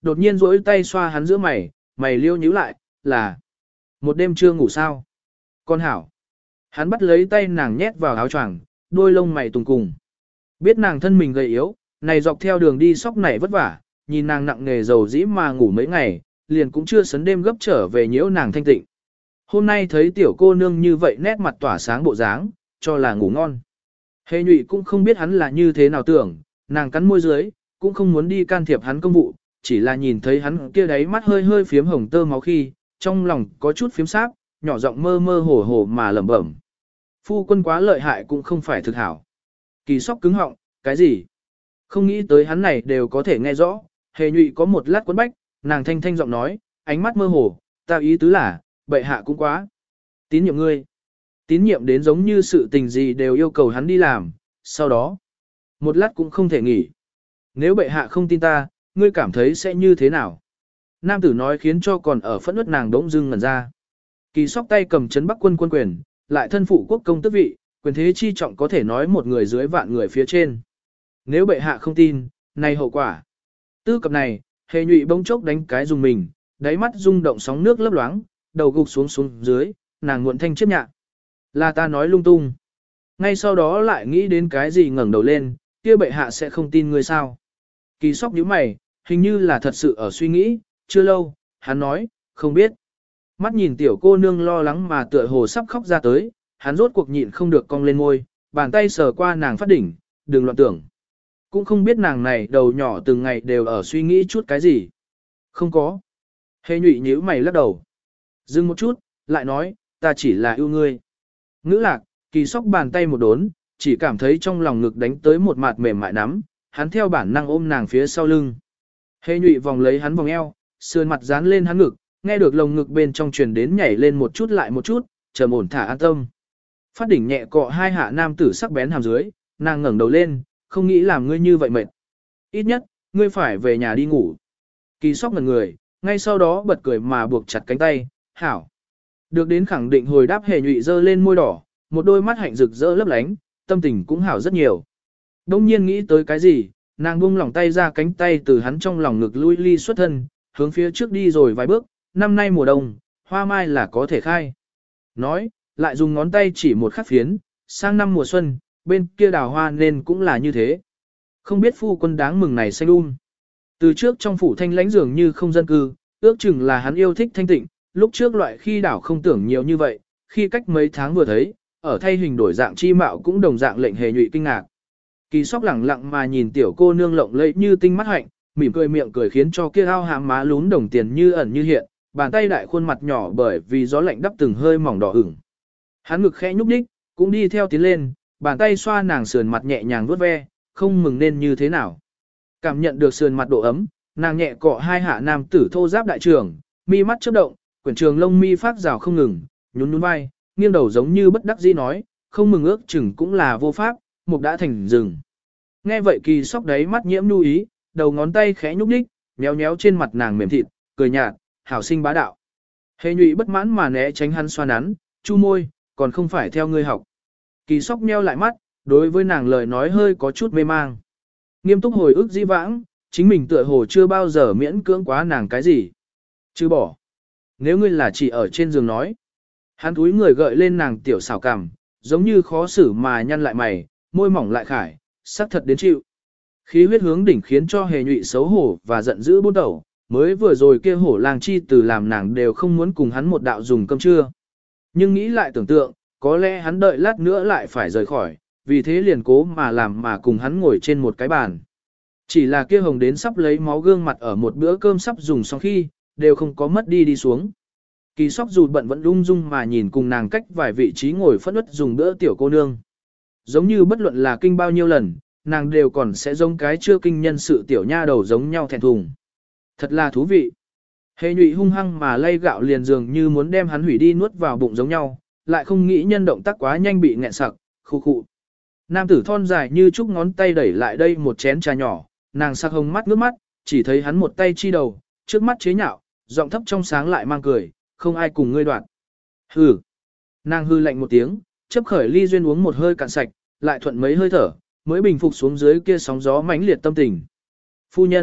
đột nhiên duỗi tay xoa hắn giữa mày, mày liêu nhíu lại, là một đêm chưa ngủ sao? Con hảo. Hắn bắt lấy tay nàng nhét vào áo choàng, đôi lông mày tùng cùng. Biết nàng thân mình gầy yếu, này dọc theo đường đi sóc này vất vả, nhìn nàng nặng nề dầu dĩ mà ngủ mấy ngày, liền cũng chưa sấn đêm gấp trở về nhiễu nàng thanh tịnh. Hôm nay thấy tiểu cô nương như vậy nét mặt tỏa sáng bộ dáng, cho là ngủ ngon. Hề nhụy cũng không biết hắn là như thế nào tưởng, nàng cắn môi dưới, cũng không muốn đi can thiệp hắn công vụ, chỉ là nhìn thấy hắn kia đáy mắt hơi hơi phiếm hồng tơ máu khi, trong lòng có chút phiếm sáp, nhỏ giọng mơ mơ hồ hồ mà lẩm bẩm. Phu quân quá lợi hại cũng không phải thực hảo. Kỳ sóc cứng họng, cái gì? Không nghĩ tới hắn này đều có thể nghe rõ, hề nhụy có một lát quấn bách, nàng thanh thanh giọng nói, ánh mắt mơ hồ, ta ý tứ là, bệ hạ cũng quá. Tín nhiệm ngươi. Tín nhiệm đến giống như sự tình gì đều yêu cầu hắn đi làm, sau đó, một lát cũng không thể nghỉ. Nếu bệ hạ không tin ta, ngươi cảm thấy sẽ như thế nào? Nam tử nói khiến cho còn ở phẫn nứt nàng đống dưng ngẩn ra. Kỳ sóc tay cầm chấn Bắc quân quân quyền, lại thân phụ quốc công tước vị, quyền thế chi trọng có thể nói một người dưới vạn người phía trên. Nếu bệ hạ không tin, này hậu quả. Tư cập này, hề nhụy bỗng chốc đánh cái dùng mình, đáy mắt rung động sóng nước lấp loáng, đầu gục xuống xuống dưới, nàng muộn thanh chiếc nhạc. Là ta nói lung tung. Ngay sau đó lại nghĩ đến cái gì ngẩng đầu lên, kia bệ hạ sẽ không tin ngươi sao. Kỳ sóc nhíu mày, hình như là thật sự ở suy nghĩ, chưa lâu, hắn nói, không biết. Mắt nhìn tiểu cô nương lo lắng mà tựa hồ sắp khóc ra tới, hắn rốt cuộc nhịn không được cong lên môi, bàn tay sờ qua nàng phát đỉnh, đừng loạn tưởng. Cũng không biết nàng này đầu nhỏ từng ngày đều ở suy nghĩ chút cái gì. Không có. Hề nhụy nhíu mày lắc đầu. Dừng một chút, lại nói, ta chỉ là yêu ngươi. Ngữ lạc, kỳ sóc bàn tay một đốn, chỉ cảm thấy trong lòng ngực đánh tới một mạt mềm mại nắm, hắn theo bản năng ôm nàng phía sau lưng. Hề nhụy vòng lấy hắn vòng eo, sườn mặt dán lên hắn ngực, nghe được lồng ngực bên trong truyền đến nhảy lên một chút lại một chút, trầm ổn thả an tâm. Phát đỉnh nhẹ cọ hai hạ nam tử sắc bén hàm dưới, nàng ngẩng đầu lên, không nghĩ làm ngươi như vậy mệt. Ít nhất, ngươi phải về nhà đi ngủ. Kỳ sóc ngẩn người, ngay sau đó bật cười mà buộc chặt cánh tay, hảo. Được đến khẳng định hồi đáp hề nhụy dơ lên môi đỏ, một đôi mắt hạnh rực rỡ lấp lánh, tâm tình cũng hảo rất nhiều. Đông nhiên nghĩ tới cái gì, nàng buông lỏng tay ra cánh tay từ hắn trong lòng ngực lui ly xuất thân, hướng phía trước đi rồi vài bước, năm nay mùa đông, hoa mai là có thể khai. Nói, lại dùng ngón tay chỉ một khắc phiến, sang năm mùa xuân, bên kia đào hoa nên cũng là như thế. Không biết phu quân đáng mừng này xanh Từ trước trong phủ thanh lãnh dường như không dân cư, ước chừng là hắn yêu thích thanh tịnh, lúc trước loại khi đảo không tưởng nhiều như vậy, khi cách mấy tháng vừa thấy, ở thay hình đổi dạng chi mạo cũng đồng dạng lệnh hề nhụy kinh ngạc. Kỳ sóc lẳng lặng mà nhìn tiểu cô nương lộng lẫy như tinh mắt hạnh, mỉm cười miệng cười khiến cho kia ao hàm má lún đồng tiền như ẩn như hiện, bàn tay đại khuôn mặt nhỏ bởi vì gió lạnh đắp từng hơi mỏng đỏ ửng. Hắn ngực khẽ nhúc nhích, cũng đi theo tiến lên, bàn tay xoa nàng sườn mặt nhẹ nhàng vuốt ve, không mừng nên như thế nào. Cảm nhận được sườn mặt độ ấm, nàng nhẹ cọ hai hạ nam tử thô giáp đại trưởng, mi mắt chớp động, quyển trường lông mi phát rào không ngừng, nhún nhún vai, nghiêng đầu giống như bất đắc dĩ nói, không mừng ước chừng cũng là vô pháp, mục đã thành rừng. Nghe vậy kỳ sóc đấy mắt nhiễm lưu ý, đầu ngón tay khẽ nhúc nhích, méo méo trên mặt nàng mềm thịt, cười nhạt, hảo sinh bá đạo. Hề nhụy bất mãn mà né tránh hắn xoa nắn, chu môi, còn không phải theo ngươi học. Kỳ sóc meo lại mắt, đối với nàng lời nói hơi có chút mê mang. Nghiêm túc hồi ức dĩ vãng, chính mình tựa hồ chưa bao giờ miễn cưỡng quá nàng cái gì. Chứ bỏ. Nếu ngươi là chỉ ở trên giường nói. Hắn túi người gợi lên nàng tiểu xảo cằm, giống như khó xử mà nhăn lại mày, môi mỏng lại khải, sắc thật đến chịu. Khí huyết hướng đỉnh khiến cho hề nhụy xấu hổ và giận dữ bút đầu, mới vừa rồi kia hổ lang chi từ làm nàng đều không muốn cùng hắn một đạo dùng cơm trưa. Nhưng nghĩ lại tưởng tượng, có lẽ hắn đợi lát nữa lại phải rời khỏi, vì thế liền cố mà làm mà cùng hắn ngồi trên một cái bàn. Chỉ là kia hồng đến sắp lấy máu gương mặt ở một bữa cơm sắp dùng xong khi, đều không có mất đi xuống. Kỳ sóc dù bận vẫn ung dung mà nhìn cùng nàng cách vài vị trí ngồi phất ướt dùng bữa tiểu cô nương. Giống như bất luận là kinh bao nhiêu lần, nàng đều còn sẽ giống cái chưa kinh nhân sự tiểu nha đầu giống nhau thẹn thùng. Thật là thú vị. Hề nhụy hung hăng mà lay gạo liền dường như muốn đem hắn hủy đi nuốt vào bụng giống nhau, lại không nghĩ nhân động tác quá nhanh bị nghẹn sặc, khu khụ. Nam tử thon dài như chúc ngón tay đẩy lại đây một chén trà nhỏ, nàng sắc hồng mắt nước mắt, chỉ thấy hắn một tay chi đầu, trước mắt chế nhạo, giọng thấp trong sáng lại mang cười, không ai cùng ngươi đoạt. Hừ. Nàng hư lạnh một tiếng, chấp khởi ly duyên uống một hơi cạn sạch, lại thuận mấy hơi thở, mới bình phục xuống dưới kia sóng gió mãnh liệt tâm tình. Phu nhân,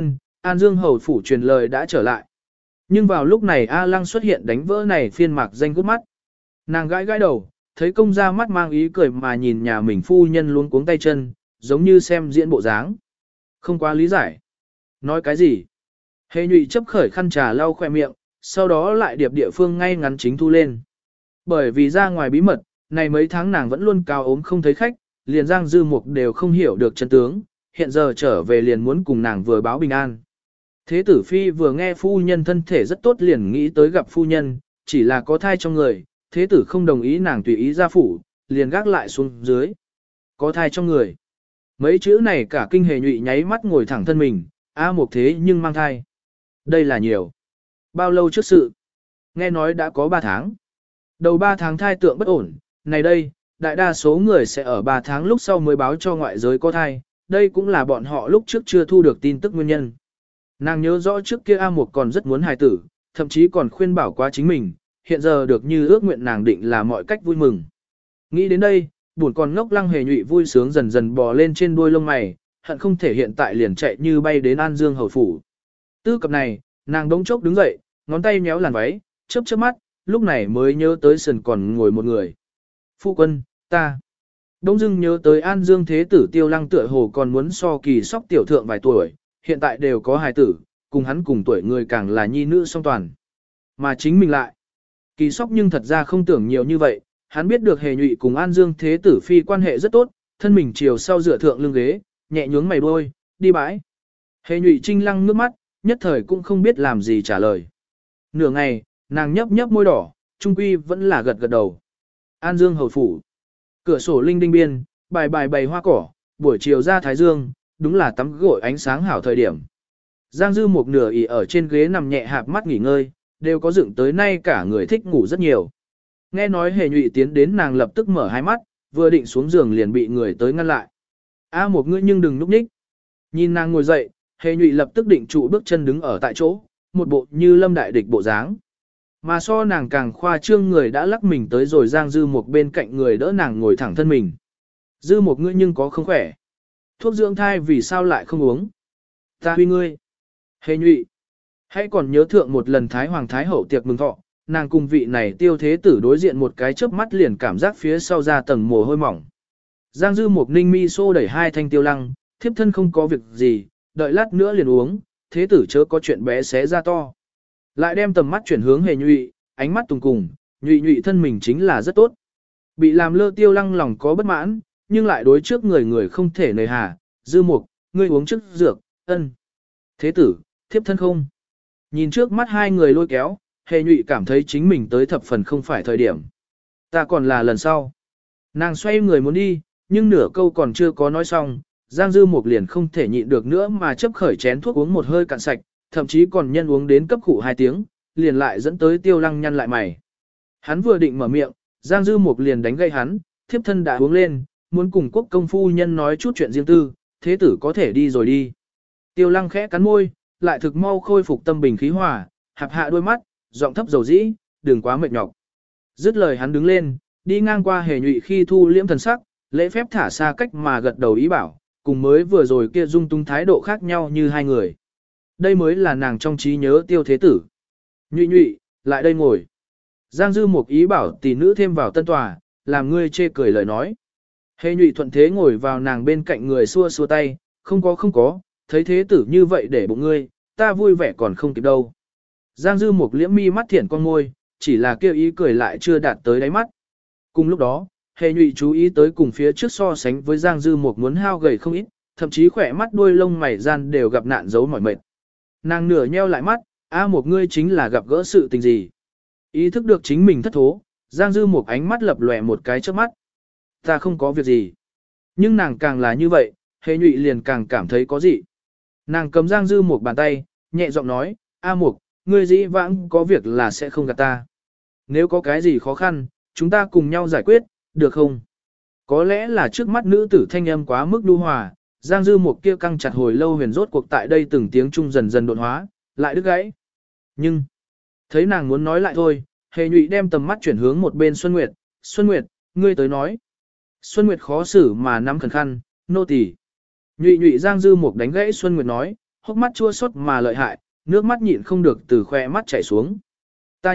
An Dương hầu phủ truyền lời đã trở lại. Nhưng vào lúc này A Lăng xuất hiện đánh vỡ này phiên mạc danh gút mắt. Nàng gãi gãi đầu, thấy công gia mắt mang ý cười mà nhìn nhà mình phu nhân luống cuống tay chân, giống như xem diễn bộ dáng. Không quá lý giải. Nói cái gì? Hề nhụy chấp khởi khăn trà lau khoe miệng, sau đó lại điệp địa phương ngay ngắn chính thu lên. Bởi vì ra ngoài bí mật, này mấy tháng nàng vẫn luôn cao ốm không thấy khách, liền Giang Dư Mục đều không hiểu được chân tướng, hiện giờ trở về liền muốn cùng nàng vừa báo bình an. Thế tử phi vừa nghe phu nhân thân thể rất tốt liền nghĩ tới gặp phu nhân, chỉ là có thai trong người, thế tử không đồng ý nàng tùy ý ra phủ, liền gác lại xuống dưới. Có thai trong người. Mấy chữ này cả kinh hề nhụy nháy mắt ngồi thẳng thân mình, A Mục thế nhưng mang thai. Đây là nhiều. Bao lâu trước sự? Nghe nói đã có 3 tháng. Đầu 3 tháng thai tượng bất ổn, này đây, đại đa số người sẽ ở 3 tháng lúc sau mới báo cho ngoại giới có thai, đây cũng là bọn họ lúc trước chưa thu được tin tức nguyên nhân. Nàng nhớ rõ trước kia A Mục còn rất muốn hài tử, thậm chí còn khuyên bảo quá chính mình, hiện giờ được như ước nguyện nàng định là mọi cách vui mừng. Nghĩ đến đây, buồn còn ngốc Lăng Hề nhụy vui sướng dần dần bò lên trên đuôi lông mày, hận không thể hiện tại liền chạy như bay đến An Dương hầu phủ. Tư cập này, nàng đống chốc đứng dậy, ngón tay méo làn váy, chớp chớp mắt, lúc này mới nhớ tới sườn còn ngồi một người. Phu quân, ta. Đông dưng nhớ tới An Dương thế tử Tiêu Lăng tựa hồ còn muốn so Kỳ Sóc tiểu thượng vài tuổi, hiện tại đều có hài tử, cùng hắn cùng tuổi người càng là nhi nữ song toàn. Mà chính mình lại. Kỳ Sóc nhưng thật ra không tưởng nhiều như vậy, hắn biết được Hề nhụy cùng An Dương thế tử phi quan hệ rất tốt, thân mình chiều sau dựa thượng lưng ghế, nhẹ nhướng mày đôi, đi bãi. Hề nhụy trinh lăng nước mắt, nhất thời cũng không biết làm gì trả lời. Nửa ngày, nàng nhấp nhấp môi đỏ, trung quy vẫn là gật gật đầu. An Dương hầu phủ. Cửa sổ linh đinh biên, bài bày hoa cỏ, buổi chiều ra thái dương, đúng là tắm gội ánh sáng hảo thời điểm. Giang Dư một nửa ỉ ở trên ghế nằm nhẹ hạp mắt nghỉ ngơi, đều có dựng tới nay cả người thích ngủ rất nhiều. Nghe nói Hề nhụy tiến đến nàng lập tức mở hai mắt, vừa định xuống giường liền bị người tới ngăn lại. A một ngươi nhưng đừng núp ních. Nhìn nàng ngồi dậy, Hề nhụy lập tức định trụ bước chân đứng ở tại chỗ, một bộ như lâm đại địch bộ dáng. Mà so nàng càng khoa trương người đã lắc mình tới rồi Giang Dư một bên cạnh người đỡ nàng ngồi thẳng thân mình. Dư một ngươi nhưng có không khỏe. Thuốc dưỡng thai vì sao lại không uống? Ta huy ngươi. Hề nhụy. Hãy còn nhớ thượng một lần Thái Hoàng Thái Hậu tiệc mừng thọ, nàng cùng vị này Tiêu thế tử đối diện một cái chớp mắt liền cảm giác phía sau ra tầng mồ hôi mỏng. Giang Dư một ninh mi xô đẩy hai thanh Tiêu Lăng, thiếp thân không có việc gì, đợi lát nữa liền uống, thế tử chớ có chuyện bé xé ra to. Lại đem tầm mắt chuyển hướng Hề nhụy, ánh mắt tùng cùng, nhụy nhụy thân mình chính là rất tốt. Bị làm lơ Tiêu Lăng lòng có bất mãn, nhưng lại đối trước người không thể nề hà, Dư Mục, ngươi uống trước dược, ân. Thế tử, thiếp thân không. Nhìn trước mắt hai người lôi kéo, Hề nhụy cảm thấy chính mình tới thập phần không phải thời điểm. Ta còn là lần sau. Nàng xoay người muốn đi, nhưng nửa câu còn chưa có nói xong, Giang Dư Mục liền không thể nhịn được nữa mà chấp khởi chén thuốc uống một hơi cạn sạch, thậm chí còn nhân uống đến cấp khụ 2 tiếng, liền lại dẫn tới Tiêu Lăng nhăn lại mày. Hắn vừa định mở miệng, Giang Dư Mục liền đánh gây hắn, thiếp thân đã uống lên, muốn cùng quốc công phu nhân nói chút chuyện riêng tư, thế tử có thể đi rồi đi. Tiêu Lăng khẽ cắn môi, lại thực mau khôi phục tâm bình khí hòa, hạp hạ đôi mắt, giọng thấp dầu dĩ, đừng quá mệt nhọc. Dứt lời hắn đứng lên, đi ngang qua Hề nhụy khi thu liễm thần sắc, lễ phép thả xa cách mà gật đầu ý bảo, cùng mới vừa rồi kia dung tung thái độ khác nhau như hai người. Đây mới là nàng trong trí nhớ Tiêu thế tử. Nhụy nhụy, lại đây ngồi. Giang Dư một ý bảo tỷ nữ thêm vào tân tòa, làm ngươi chê cười lời nói. Hề nhụy thuận thế ngồi vào nàng bên cạnh người xua xua tay, không có, thấy thế tử như vậy để bụng ngươi, ta vui vẻ còn không kịp đâu. Giang Dư một liễm mi mắt thiển con môi, chỉ là kêu ý cười lại chưa đạt tới đáy mắt. Cùng lúc đó, Hề nhụy chú ý tới cùng phía trước so sánh với Giang Dư một muốn hao gầy không ít, thậm chí khỏe mắt đuôi lông mày gian đều gặp nạn dấu mỏi mệt. Nàng nửa nheo lại mắt, một ngươi chính là gặp gỡ sự tình gì. Ý thức được chính mình thất thố, Giang Dư một ánh mắt lập lòe một cái trước mắt. Ta không có việc gì. Nhưng nàng càng là như vậy, Hề nhụy liền càng cảm thấy có gì. Nàng cầm Giang Dư một bàn tay, nhẹ giọng nói, A Mục, ngươi dĩ vãng có việc là sẽ không gạt ta. Nếu có cái gì khó khăn, chúng ta cùng nhau giải quyết, được không? Có lẽ là trước mắt nữ tử thanh âm quá mức đu hòa, Giang Dư một kia căng chặt hồi lâu huyền rốt cuộc tại đây từng tiếng trung dần dần đột hóa, lại đứt gãy. Nhưng, thấy nàng muốn nói lại thôi, Hề nhụy đem tầm mắt chuyển hướng một bên Xuân Nguyệt, ngươi tới nói. Xuân Nguyệt khó xử mà nắm khẩn khăn, nô tỳ. Nhụy Giang Dư một đánh gãy Xuân Nguyệt nói, hốc mắt chua xót mà lợi hại, nước mắt nhịn không được từ khóe mắt chảy xuống. Ta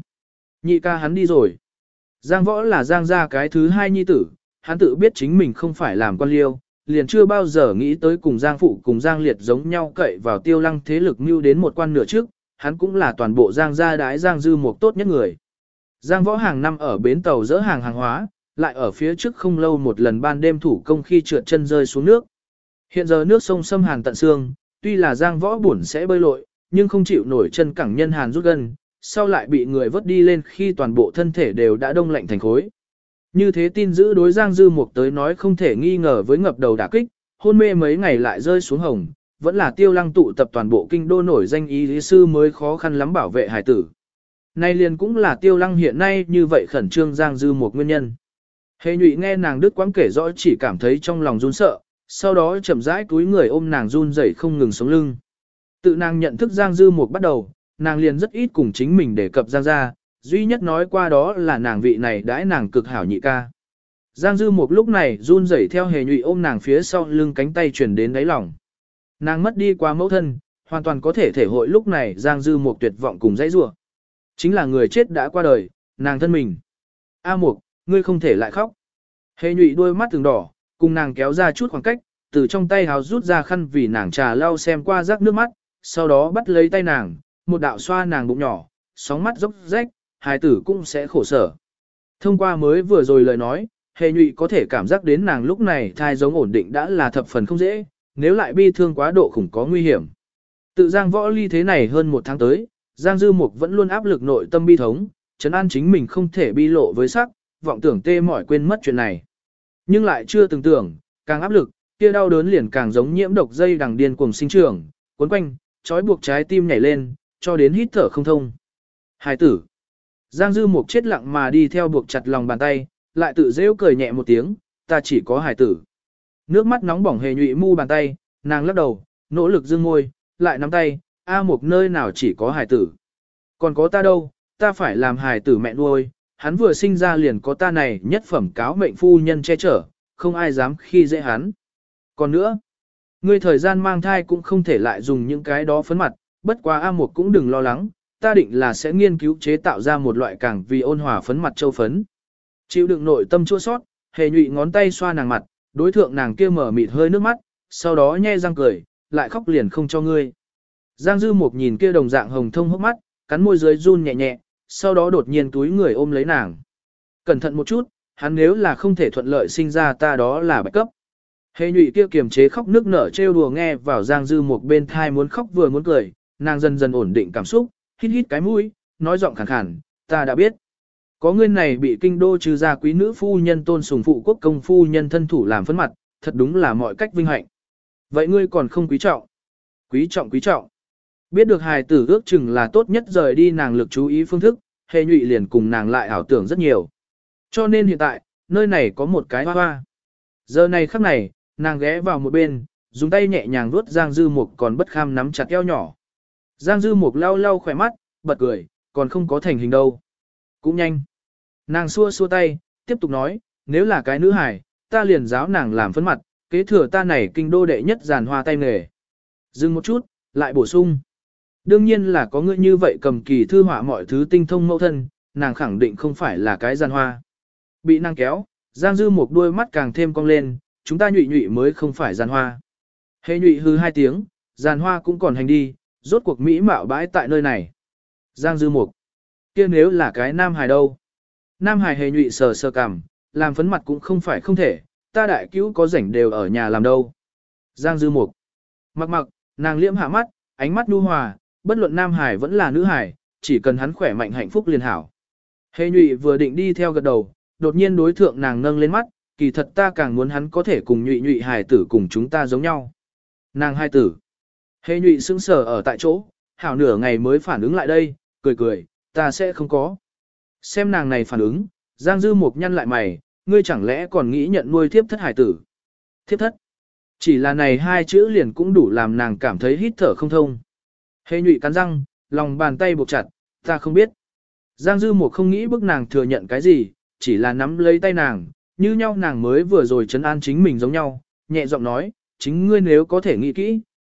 nhị ca hắn đi rồi. Giang Võ là Giang gia cái thứ hai nhi tử, hắn tự biết chính mình không phải làm quan liêu, liền chưa bao giờ nghĩ tới cùng Giang Phụ cùng Giang Liệt giống nhau cậy vào Tiêu Lăng thế lực mưu đến một quan nửa trước, hắn cũng là toàn bộ Giang gia đái Giang Dư Mục tốt nhất người. Giang Võ hàng năm ở bến tàu dỡ hàng hàng hóa, lại ở phía trước không lâu một lần ban đêm thủ công khi trượt chân rơi xuống nước. Hiện giờ nước sông xâm hàn tận xương, tuy là Giang Võ buồn sẽ bơi lội, nhưng không chịu nổi chân cẳng nhân hàn rút gân, sau lại bị người vớt đi lên khi toàn bộ thân thể đều đã đông lạnh thành khối. Như thế tin dữ đối Giang Dư Mục tới nói không thể nghi ngờ với ngập đầu đả kích, hôn mê mấy ngày lại rơi xuống hồng, vẫn là Tiêu Lăng tụ tập toàn bộ kinh đô nổi danh y lý sư mới khó khăn lắm bảo vệ hải tử. Nay liền cũng là Tiêu Lăng hiện nay như vậy khẩn trương Giang Dư Mục nguyên nhân. Hề Nhụy nghe nàng đứt quãng kể rõ chỉ cảm thấy trong lòng run sợ, sau đó chậm rãi túi người ôm nàng run rẩy không ngừng sống lưng. Tự nàng nhận thức Giang Dư Mục bắt đầu, nàng liền rất ít cùng chính mình đề cập Giang gia, duy nhất nói qua đó là nàng vị này đãi nàng cực hảo nhị ca. Giang Dư Mục lúc này run rẩy theo Hề Nhụy ôm nàng phía sau lưng cánh tay truyền đến đáy lòng. Nàng mất đi quá mẫu thân, hoàn toàn có thể thể hội lúc này Giang Dư Mục tuyệt vọng cùng dãy rủa. Chính là người chết đã qua đời, nàng thân mình. A Mục, ngươi không thể lại khóc. Hề Nhụy đôi mắt từng đỏ, cùng nàng kéo ra chút khoảng cách, từ trong tay háo rút ra khăn vì nàng trà lau xem qua rác nước mắt, sau đó bắt lấy tay nàng, một đạo xoa nàng bụng nhỏ, sóng mắt dốc rách, hài tử cũng sẽ khổ sở. Thông qua mới vừa rồi lời nói, Hề Nhụy có thể cảm giác đến nàng lúc này thai giống ổn định đã là thập phần không dễ, nếu lại bi thương quá độ khủng có nguy hiểm. Tự Giang Võ ly thế này hơn một tháng tới, Giang Dư Mục vẫn luôn áp lực nội tâm bi thống, trấn an chính mình không thể bi lộ với sắc, vọng tưởng tê mỏi quên mất chuyện này. Nhưng lại chưa từng tưởng, càng áp lực, kia đau đớn liền càng giống nhiễm độc dây đằng điên cuồng sinh trưởng, cuốn quanh, trói buộc trái tim nhảy lên, cho đến hít thở không thông. Hài tử. Giang Dư Mục chết lặng mà đi theo buộc chặt lòng bàn tay, lại tự rêu cười nhẹ một tiếng, ta chỉ có hài tử. Nước mắt nóng bỏng Hề Nhụy mu bàn tay, nàng lắc đầu, nỗ lực dương môi, lại nắm tay, A Mục nơi nào chỉ có hài tử. Còn có ta đâu, ta phải làm hài tử mẹ nuôi, hắn vừa sinh ra liền có ta này nhất phẩm cáo mệnh phu nhân che chở, không ai dám khi dễ hắn. Còn nữa, ngươi thời gian mang thai cũng không thể lại dùng những cái đó phấn mặt, bất quá A Mục cũng đừng lo lắng, ta định là sẽ nghiên cứu chế tạo ra một loại càng vì ôn hòa phấn mặt châu phấn. Chịu đựng nội tâm chua sót, Hề Nhụy ngón tay xoa nàng mặt, đối thượng nàng kia mở mịt hơi nước mắt, sau đó nhe răng cười, lại khóc liền không cho ngươi. Giang Dư Mục nhìn kia đồng dạng hồng thông hốc mắt, cắn môi dưới run nhẹ nhẹ, sau đó đột nhiên túi người ôm lấy nàng. Cẩn thận một chút, hắn nếu là không thể thuận lợi sinh ra ta đó là bạch cấp. Hề Nhụy kia kiềm chế khóc nước nở trêu đùa nghe vào Giang Dư Mục bên thai muốn khóc vừa muốn cười, nàng dần dần ổn định cảm xúc, hít hít cái mũi, nói giọng khàn khàn, ta đã biết. Có người này bị kinh đô trừ ra quý nữ phu nhân tôn sùng phụ quốc công phu nhân thân thủ làm phấn mặt, thật đúng là mọi cách vinh hạnh. Vậy ngươi còn không quý trọng? Quý trọng quý trọng. Biết được hài tử ước chừng là tốt nhất rời đi nàng lực chú ý phương thức, Hề Nhụy liền cùng nàng lại ảo tưởng rất nhiều. Cho nên hiện tại, nơi này có một cái hoa hoa. Giờ này khắc này, nàng ghé vào một bên, dùng tay nhẹ nhàng vuốt Giang Dư Mục còn bất kham nắm chặt eo nhỏ. Giang Dư Mục lau lau khỏe mắt, bật cười, còn không có thành hình đâu. Cũng nhanh. Nàng xua xua tay, tiếp tục nói, nếu là cái nữ hài, ta liền giáo nàng làm phấn mặt, kế thừa ta này kinh đô đệ nhất giàn hoa tay nghề. Dừng một chút, lại bổ sung. Đương nhiên là có ngươi như vậy cầm kỳ thư họa mọi thứ tinh thông mẫu thân, nàng khẳng định không phải là cái giàn hoa. Bị nàng kéo, Giang Dư Mục đôi mắt càng thêm cong lên, chúng ta Nhụy Nhụy mới không phải giàn hoa. Hề Nhụy hư hai tiếng, giàn hoa cũng còn hành đi, rốt cuộc mỹ mạo bãi tại nơi này. Giang Dư Mục, kia nếu là cái nam hài đâu? Nam hài Hề Nhụy sờ sờ cằm, làm phấn mặt cũng không phải không thể, ta đại cứu có rảnh đều ở nhà làm đâu. Giang Dư Mục, mặc, nàng liễm hạ mắt, ánh mắt nhu hòa, bất luận nam hài vẫn là nữ hài, chỉ cần hắn khỏe mạnh hạnh phúc liền hảo. Hề Nhụy vừa định đi theo gật đầu, đột nhiên đối thượng nàng nâng lên mắt, kỳ thật ta càng muốn hắn có thể cùng Nhụy Nhụy hài tử cùng chúng ta giống nhau. Nàng hài tử. Hề Nhụy sững sờ ở tại chỗ, hảo nửa ngày mới phản ứng lại đây, cười, ta sẽ không có. Xem nàng này phản ứng, Giang Dư Mục nhăn lại mày, ngươi chẳng lẽ còn nghĩ nhận nuôi thiếp thất hài tử. Thiếp thất. Chỉ là này hai chữ liền cũng đủ làm nàng cảm thấy hít thở không thông. Hề Nhụy cắn răng, lòng bàn tay buộc chặt, ta không biết. Giang Dư Mục không nghĩ bức nàng thừa nhận cái gì, chỉ là nắm lấy tay nàng, như nhau nàng mới vừa rồi trấn an chính mình giống nhau, nhẹ giọng nói, chính ngươi nếu có thể nghĩ kỹ,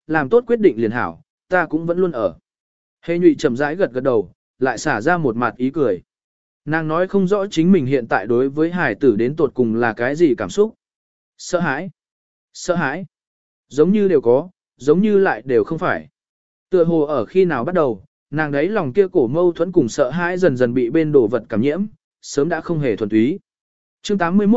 làm tốt quyết định liền hảo, ta cũng vẫn luôn ở. Hề nhụy chậm rãi gật gật đầu, lại xả ra một mặt ý cười. Nàng nói không rõ chính mình hiện tại đối với hải tử đến tột cùng là cái gì cảm xúc. Sợ hãi. Sợ hãi. Giống như đều có, giống như lại đều không phải. Tựa hồ ở khi nào bắt đầu, nàng đấy lòng kia cổ mâu thuẫn cùng sợ hãi dần dần bị bên đồ vật cảm nhiễm, sớm đã không hề thuần túy. Chương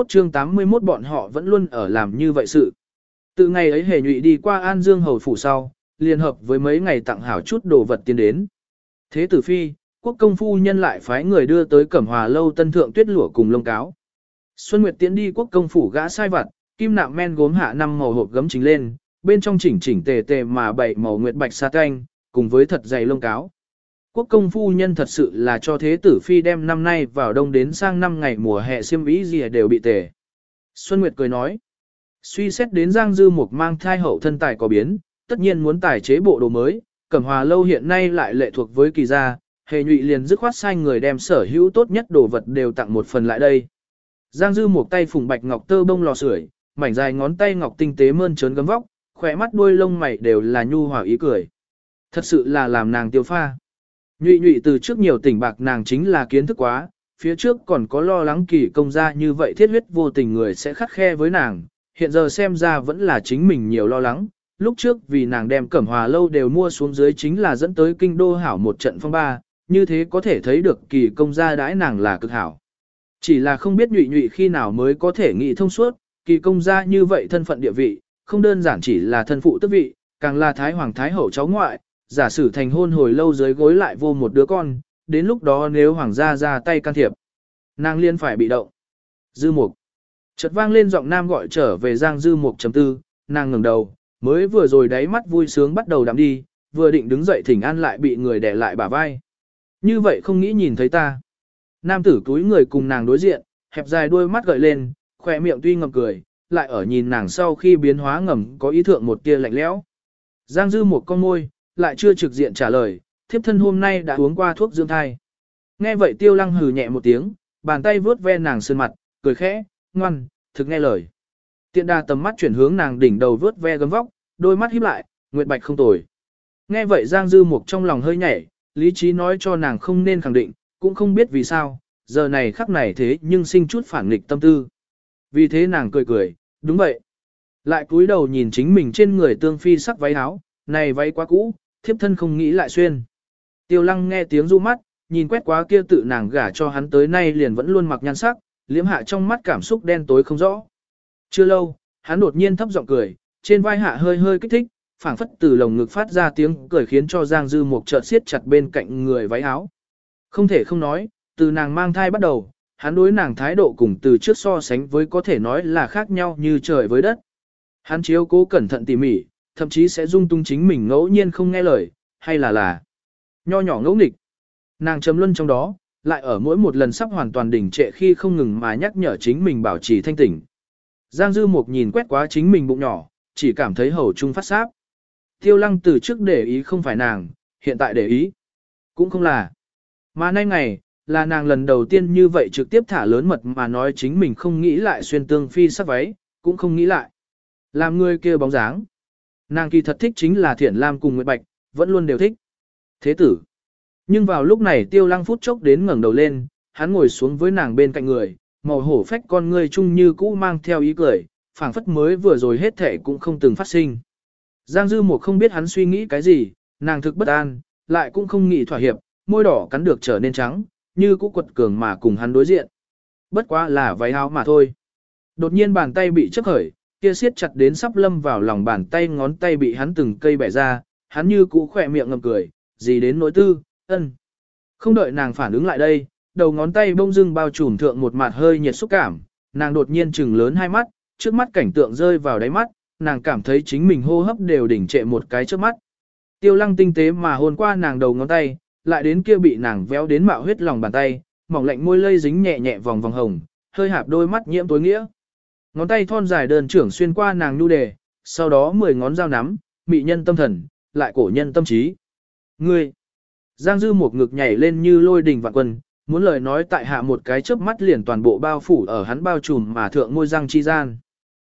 81 bọn họ vẫn luôn ở làm như vậy sự. Từ ngày ấy Hề nhụy đi qua An Dương hầu phủ sau, liên hợp với mấy ngày tặng hảo chút đồ vật tiến đến. Thế tử phi, quốc công phu nhân lại phái người đưa tới Cẩm Hòa lâu tân thượng tuyết lụa cùng lông cáo. Xuân Nguyệt tiến đi quốc công phủ gã sai vặt, kim nạm men gốm hạ 5 màu hộp gấm chính lên, bên trong chỉnh chỉnh tề tề mà 7 màu nguyệt bạch sa canh, cùng với thật dày lông cáo. Quốc công phu nhân thật sự là cho thế tử phi đem năm nay vào đông đến sang năm ngày mùa hè xiêm ý gì đều bị tề. Xuân Nguyệt cười nói, suy xét đến Giang Dư Mục mang thai hậu thân tài có biến, tất nhiên muốn tài chế bộ đồ mới, Cẩm Hòa lâu hiện nay lại lệ thuộc với kỳ gia, Hề nhụy liền dứt khoát sai người đem sở hữu tốt nhất đồ vật đều tặng một phần lại đây. Giang Dư Mục tay phùng bạch ngọc tơ bông lò sưởi, mảnh dài ngón tay ngọc tinh tế mơn trớn gấm vóc, khỏe mắt đuôi lông mày đều là nhu hòa ý cười. Thật sự là làm nàng tiêu pha. Nhụy nhụy từ trước nhiều tỉnh bạc nàng chính là kiến thức quá, phía trước còn có lo lắng kỳ công gia như vậy thiết huyết vô tình người sẽ khắt khe với nàng, hiện giờ xem ra vẫn là chính mình nhiều lo lắng. Lúc trước vì nàng đem Cẩm Hòa lâu đều mua xuống dưới chính là dẫn tới kinh đô hảo một trận phong ba, như thế có thể thấy được kỳ công gia đãi nàng là cực hảo. Chỉ là không biết nhụy nhụy khi nào mới có thể nghĩ thông suốt, kỳ công gia như vậy thân phận địa vị, không đơn giản chỉ là thân phụ tước vị, càng là thái hoàng thái hậu cháu ngoại, giả sử thành hôn hồi lâu dưới gối lại vô một đứa con, đến lúc đó nếu hoàng gia ra tay can thiệp, nàng liên phải bị động. Dư Mục. Chợt vang lên giọng nam gọi trở về Giang Dư Mục chấm tư, nàng ngẩng đầu, mới vừa rồi đáy mắt vui sướng bắt đầu đạm đi, vừa định đứng dậy thỉnh an lại bị người đè lại bả vai. Như vậy không nghĩ nhìn thấy ta. Nam tử túi người cùng nàng đối diện, hẹp dài đuôi mắt gợi lên, khỏe miệng tuy ngầm cười, lại ở nhìn nàng sau khi biến hóa ngầm có ý thượng một tia lạnh lẽo. Giang Dư một con môi, lại chưa trực diện trả lời, thiếp thân hôm nay đã uống qua thuốc dưỡng thai. Nghe vậy Tiêu Lăng hừ nhẹ một tiếng, bàn tay vướt ve nàng sơn mặt, cười khẽ, ngoan, thực nghe lời. Tiện đà tầm mắt chuyển hướng nàng đỉnh đầu vướt ve gấm vóc, đôi mắt híp lại, nguyệt bạch không tồi. Nghe vậy Giang Dư Mục trong lòng hơi nhảy, lý trí nói cho nàng không nên khẳng định, cũng không biết vì sao, giờ này khắc này thế nhưng sinh chút phản nghịch tâm tư. Vì thế nàng cười cười, đúng vậy. Lại cúi đầu nhìn chính mình trên người tương phi sắc váy áo, này váy quá cũ, thiếp thân không nghĩ lại xuyên. Tiêu Lăng nghe tiếng du mắt, nhìn quét quá kia tự nàng gả cho hắn tới nay liền vẫn luôn mặc nhan sắc, liếm hạ trong mắt cảm xúc đen tối không rõ. Chưa lâu, hắn đột nhiên thấp giọng cười, trên vai hạ hơi hơi kích thích, phảng phất từ lồng ngực phát ra tiếng cười khiến cho Giang Dư Mục chợt siết chặt bên cạnh người váy áo. Không thể không nói, từ nàng mang thai bắt đầu, hắn đối nàng thái độ cùng từ trước so sánh với có thể nói là khác nhau như trời với đất. Hắn chiếu cố cẩn thận tỉ mỉ, thậm chí sẽ dung tung chính mình ngẫu nhiên không nghe lời, hay là nho nhỏ ngẫu nghịch. Nàng trầm luân trong đó, lại ở mỗi một lần sắp hoàn toàn đỉnh trệ khi không ngừng mà nhắc nhở chính mình bảo trì thanh tỉnh. Giang Dư Mục nhìn quét quá chính mình bụng nhỏ, chỉ cảm thấy hầu trung phát sáp. Tiêu Lăng từ trước để ý không phải nàng, hiện tại để ý. Cũng không là. Mà nay ngày, là nàng lần đầu tiên như vậy trực tiếp thả lớn mật mà nói chính mình không nghĩ lại xuyên tương phi sắc váy, cũng không nghĩ lại. Làm người kia bóng dáng. Nàng kỳ thật thích chính là Thiển Lam cùng Nguyệt Bạch, vẫn luôn đều thích. Thế tử. Nhưng vào lúc này Tiêu Lăng phút chốc đến ngẩng đầu lên, hắn ngồi xuống với nàng bên cạnh người, màu hổ phách con ngươi chung như cũ mang theo ý cười, phảng phất mới vừa rồi hết thể cũng không từng phát sinh. Giang Dư Mục không biết hắn suy nghĩ cái gì, nàng thực bất an, lại cũng không nghĩ thỏa hiệp, môi đỏ cắn được trở nên trắng, như cũ quật cường mà cùng hắn đối diện. Bất quá là váy áo mà thôi. Đột nhiên bàn tay bị chấp khởi, kia siết chặt đến sắp lâm vào lòng bàn tay, ngón tay bị hắn từng cây bẻ ra, hắn như cũ khỏe miệng ngầm cười, gì đến nỗi tư, ân. Không đợi nàng phản ứng lại đây, đầu ngón tay bông dưng bao trùm thượng một mặt hơi nhiệt xúc cảm, nàng đột nhiên trừng lớn hai mắt, trước mắt cảnh tượng rơi vào đáy mắt, nàng cảm thấy chính mình hô hấp đều đỉnh trệ một cái trước mắt. Tiêu Lăng tinh tế mà hôn qua nàng đầu ngón tay, lại đến kia bị nàng véo đến mạo huyết lòng bàn tay, mỏng lạnh môi lây dính nhẹ nhẹ vòng vòng hồng, hơi hạp đôi mắt nhiễm tối nghĩa. Ngón tay thon dài đơn trưởng xuyên qua nàng nhu đề, sau đó 10 ngón dao nắm, mị nhân tâm thần, lại cổ nhân tâm trí. Ngươi! Giang Dư một ngực nhảy lên như lôi đình vạn quân, muốn lời nói tại hạ một cái chớp mắt liền toàn bộ bao phủ ở hắn bao trùm mà thượng môi răng chi gian.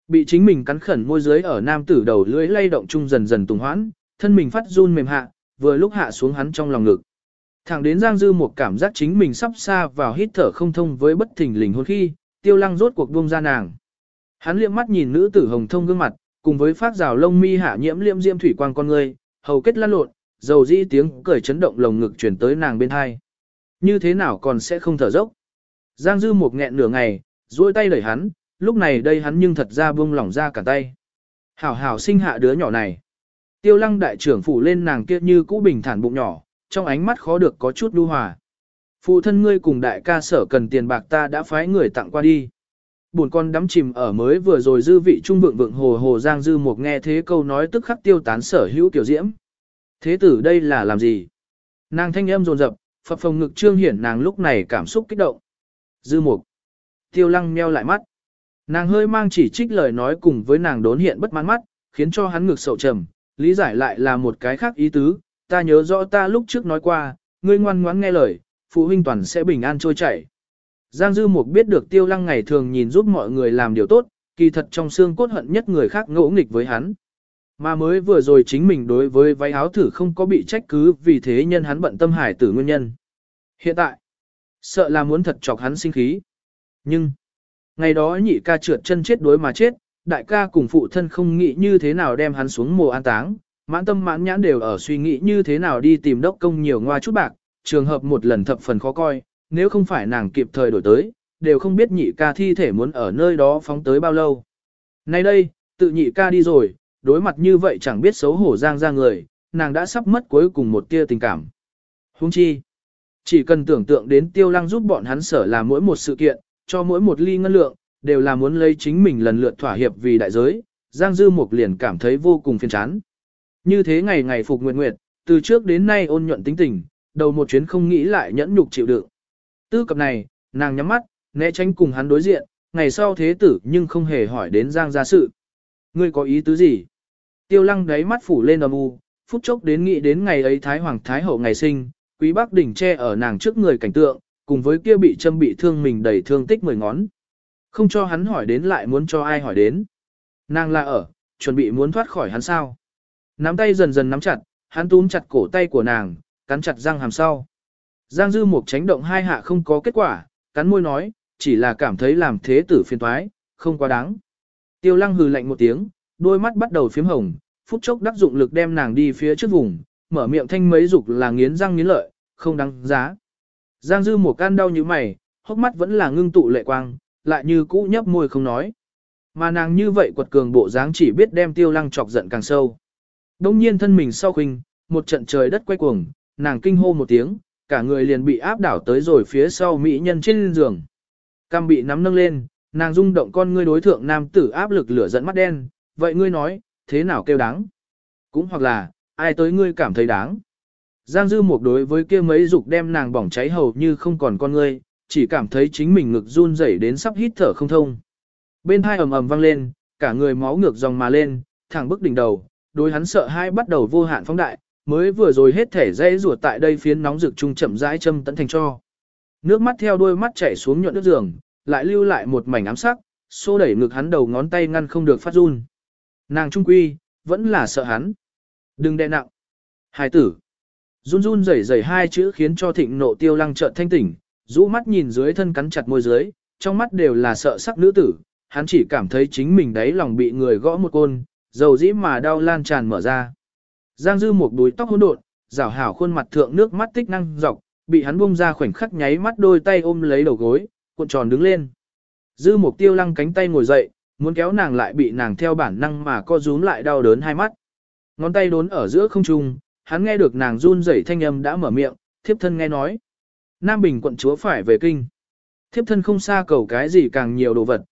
Bị chính mình cắn khẩn môi dưới ở nam tử đầu lưỡi lay động chung dần dần tùng hoãn, thân mình phát run mềm hạ, vừa lúc hạ xuống hắn trong lòng ngực. Thẳng đến Giang Dư một cảm giác chính mình sắp xa vào hít thở không thông với bất thình lình hôn khi, Tiêu Lăng rốt cuộc buông ra nàng. Hắn liếc mắt nhìn nữ tử hồng thông gương mặt, cùng với phát rào lông mi hạ nhiễm liêm diêm thủy quang con người, hầu kết lăn lộn, dầu dĩ tiếng cười chấn động lồng ngực chuyển tới nàng bên hai. Như thế nào còn sẽ không thở dốc? Giang Dư một nghẹn nửa ngày, duỗi tay đẩy hắn, lúc này đây hắn nhưng thật ra buông lỏng ra cả tay. Hảo hảo sinh hạ đứa nhỏ này. Tiêu Lăng đại trưởng phủ lên nàng kia như cũ bình thản bụng nhỏ, trong ánh mắt khó được có chút nhu hòa. Phụ thân ngươi cùng đại ca sở cần tiền bạc ta đã phái người tặng qua đi. Buồn con đắm chìm ở mới vừa rồi dư vị trung vượng vượng hồ hồ Giang Dư một nghe thế câu nói tức khắc tiêu tán sở hữu tiểu diễm. Thế tử đây là làm gì? Nàng thanh âm dồn dập, phập phồng ngực trương hiển nàng lúc này cảm xúc kích động. Dư Mục. Tiêu Lăng meo lại mắt. Nàng hơi mang chỉ trích lời nói cùng với nàng đốn hiện bất mãn mắt, khiến cho hắn ngực sầu trầm, lý giải lại là một cái khác ý tứ, ta nhớ rõ ta lúc trước nói qua, ngươi ngoan ngoãn nghe lời, phụ huynh toàn sẽ bình an trôi chảy. Giang Dư Mục biết được Tiêu Lăng ngày thường nhìn giúp mọi người làm điều tốt, kỳ thật trong xương cốt hận nhất người khác ngỗ nghịch với hắn. Mà mới vừa rồi chính mình đối với váy áo thử không có bị trách cứ vì thế nhân hắn bận tâm hải tử nguyên nhân. Hiện tại, sợ là muốn thật chọc hắn sinh khí. Nhưng, ngày đó nhị ca trượt chân chết đuối mà chết, đại ca cùng phụ thân không nghĩ như thế nào đem hắn xuống mồ an táng, mãn tâm mãn nhãn đều ở suy nghĩ như thế nào đi tìm đốc công nhiều ngoa chút bạc, trường hợp một lần thập phần khó coi, nếu không phải nàng kịp thời đổi tới, đều không biết nhị ca thi thể muốn ở nơi đó phóng tới bao lâu. Nay đây, tự nhị ca đi rồi, đối mặt như vậy chẳng biết xấu hổ Giang ra người, nàng đã sắp mất cuối cùng một tia tình cảm. Huống chi, chỉ cần tưởng tượng đến Tiêu Lăng giúp bọn hắn sở làm mỗi một sự kiện, cho mỗi một ly ngân lượng, đều là muốn lấy chính mình lần lượt thỏa hiệp vì đại giới, Giang Dư Mục liền cảm thấy vô cùng phiền chán. Như thế ngày ngày phục nguyệt nguyệt, từ trước đến nay ôn nhuận tính tình, đầu một chuyến không nghĩ lại nhẫn nhục chịu đựng. Tư cập này, nàng nhắm mắt, né tránh cùng hắn đối diện, ngày sau thế tử nhưng không hề hỏi đến Giang gia sự. Ngươi có ý tứ gì? Tiêu Lăng đáy mắt phủ lên âm u, phút chốc đến nghĩ đến ngày ấy Thái Hoàng Thái Hậu ngày sinh, Quý Bắc đỉnh che ở nàng trước người cảnh tượng, cùng với kia bị châm bị thương mình đầy thương tích 10 ngón. Không cho hắn hỏi đến lại muốn cho ai hỏi đến. Nàng là ở, chuẩn bị muốn thoát khỏi hắn sao. Nắm tay dần dần nắm chặt, hắn túm chặt cổ tay của nàng, cắn chặt răng hàm sau. Giang Dư Mục tránh động hai hạ không có kết quả, cắn môi nói, chỉ là cảm thấy làm thế tử phiền toái, không quá đáng. Tiêu Lăng hừ lạnh một tiếng, đôi mắt bắt đầu phím hồng, phút chốc đắc dụng lực đem nàng đi phía trước vùng, mở miệng thanh mấy dục là nghiến răng nghiến lợi, không đáng giá. Giang Dư Mục can đau như mày, hốc mắt vẫn là ngưng tụ lệ quang, lại như cũ nhấp môi không nói. Mà nàng như vậy quật cường bộ dáng chỉ biết đem Tiêu Lăng chọc giận càng sâu. Đông nhiên thân mình sau khinh, một trận trời đất quay cuồng, nàng kinh hô một tiếng, cả người liền bị áp đảo tới rồi phía sau mỹ nhân trên giường. Cam bị nắm nâng lên, nàng rung động con ngươi đối thượng nam tử áp lực lửa giận mắt đen, vậy ngươi nói, thế nào kêu đáng? Cũng hoặc là, ai tới ngươi cảm thấy đáng? Giang Dư Mục đối với kia mấy dục đem nàng bỏng cháy hầu như không còn con ngươi, chỉ cảm thấy chính mình ngực run rẩy đến sắp hít thở không thông. Bên hai ầm ầm vang lên, cả người máu ngược dòng mà lên, thẳng bức đỉnh đầu, đối hắn sợ hai bắt đầu vô hạn phóng đại, mới vừa rồi hết thể dây rùa tại đây phiến nóng rực trung chậm rãi châm tận thành cho. Nước mắt theo đôi mắt chảy xuống nhuận nước giường, lại lưu lại một mảnh ám sắc, xô đẩy ngực hắn đầu ngón tay ngăn không được phát run. Nàng trung quy, vẫn là sợ hắn. Đừng đè nặng. Hài tử. Run run rẩy rẩy hai chữ khiến cho thịnh nộ Tiêu Lăng chợt thanh tỉnh, rũ mắt nhìn dưới thân cắn chặt môi dưới, trong mắt đều là sợ sắc nữ tử, hắn chỉ cảm thấy chính mình đáy lòng bị người gõ một côn, dầu dĩ mà đau lan tràn mở ra. Giang Dư một đuôi tóc hỗn độn, rảo hảo khuôn mặt thượng nước mắt tích năng dọc, bị hắn buông ra khoảnh khắc nháy mắt đôi tay ôm lấy đầu gối, cuộn tròn đứng lên. Dư Mục Tiêu Lăng cánh tay ngồi dậy, muốn kéo nàng lại bị nàng theo bản năng mà co rúm lại đau đớn hai mắt. Ngón tay đốn ở giữa không trung, hắn nghe được nàng run rẩy thanh âm đã mở miệng, thiếp thân nghe nói. Nam Bình quận chúa phải về kinh. Thiếp thân không xa cầu cái gì càng nhiều đồ vật,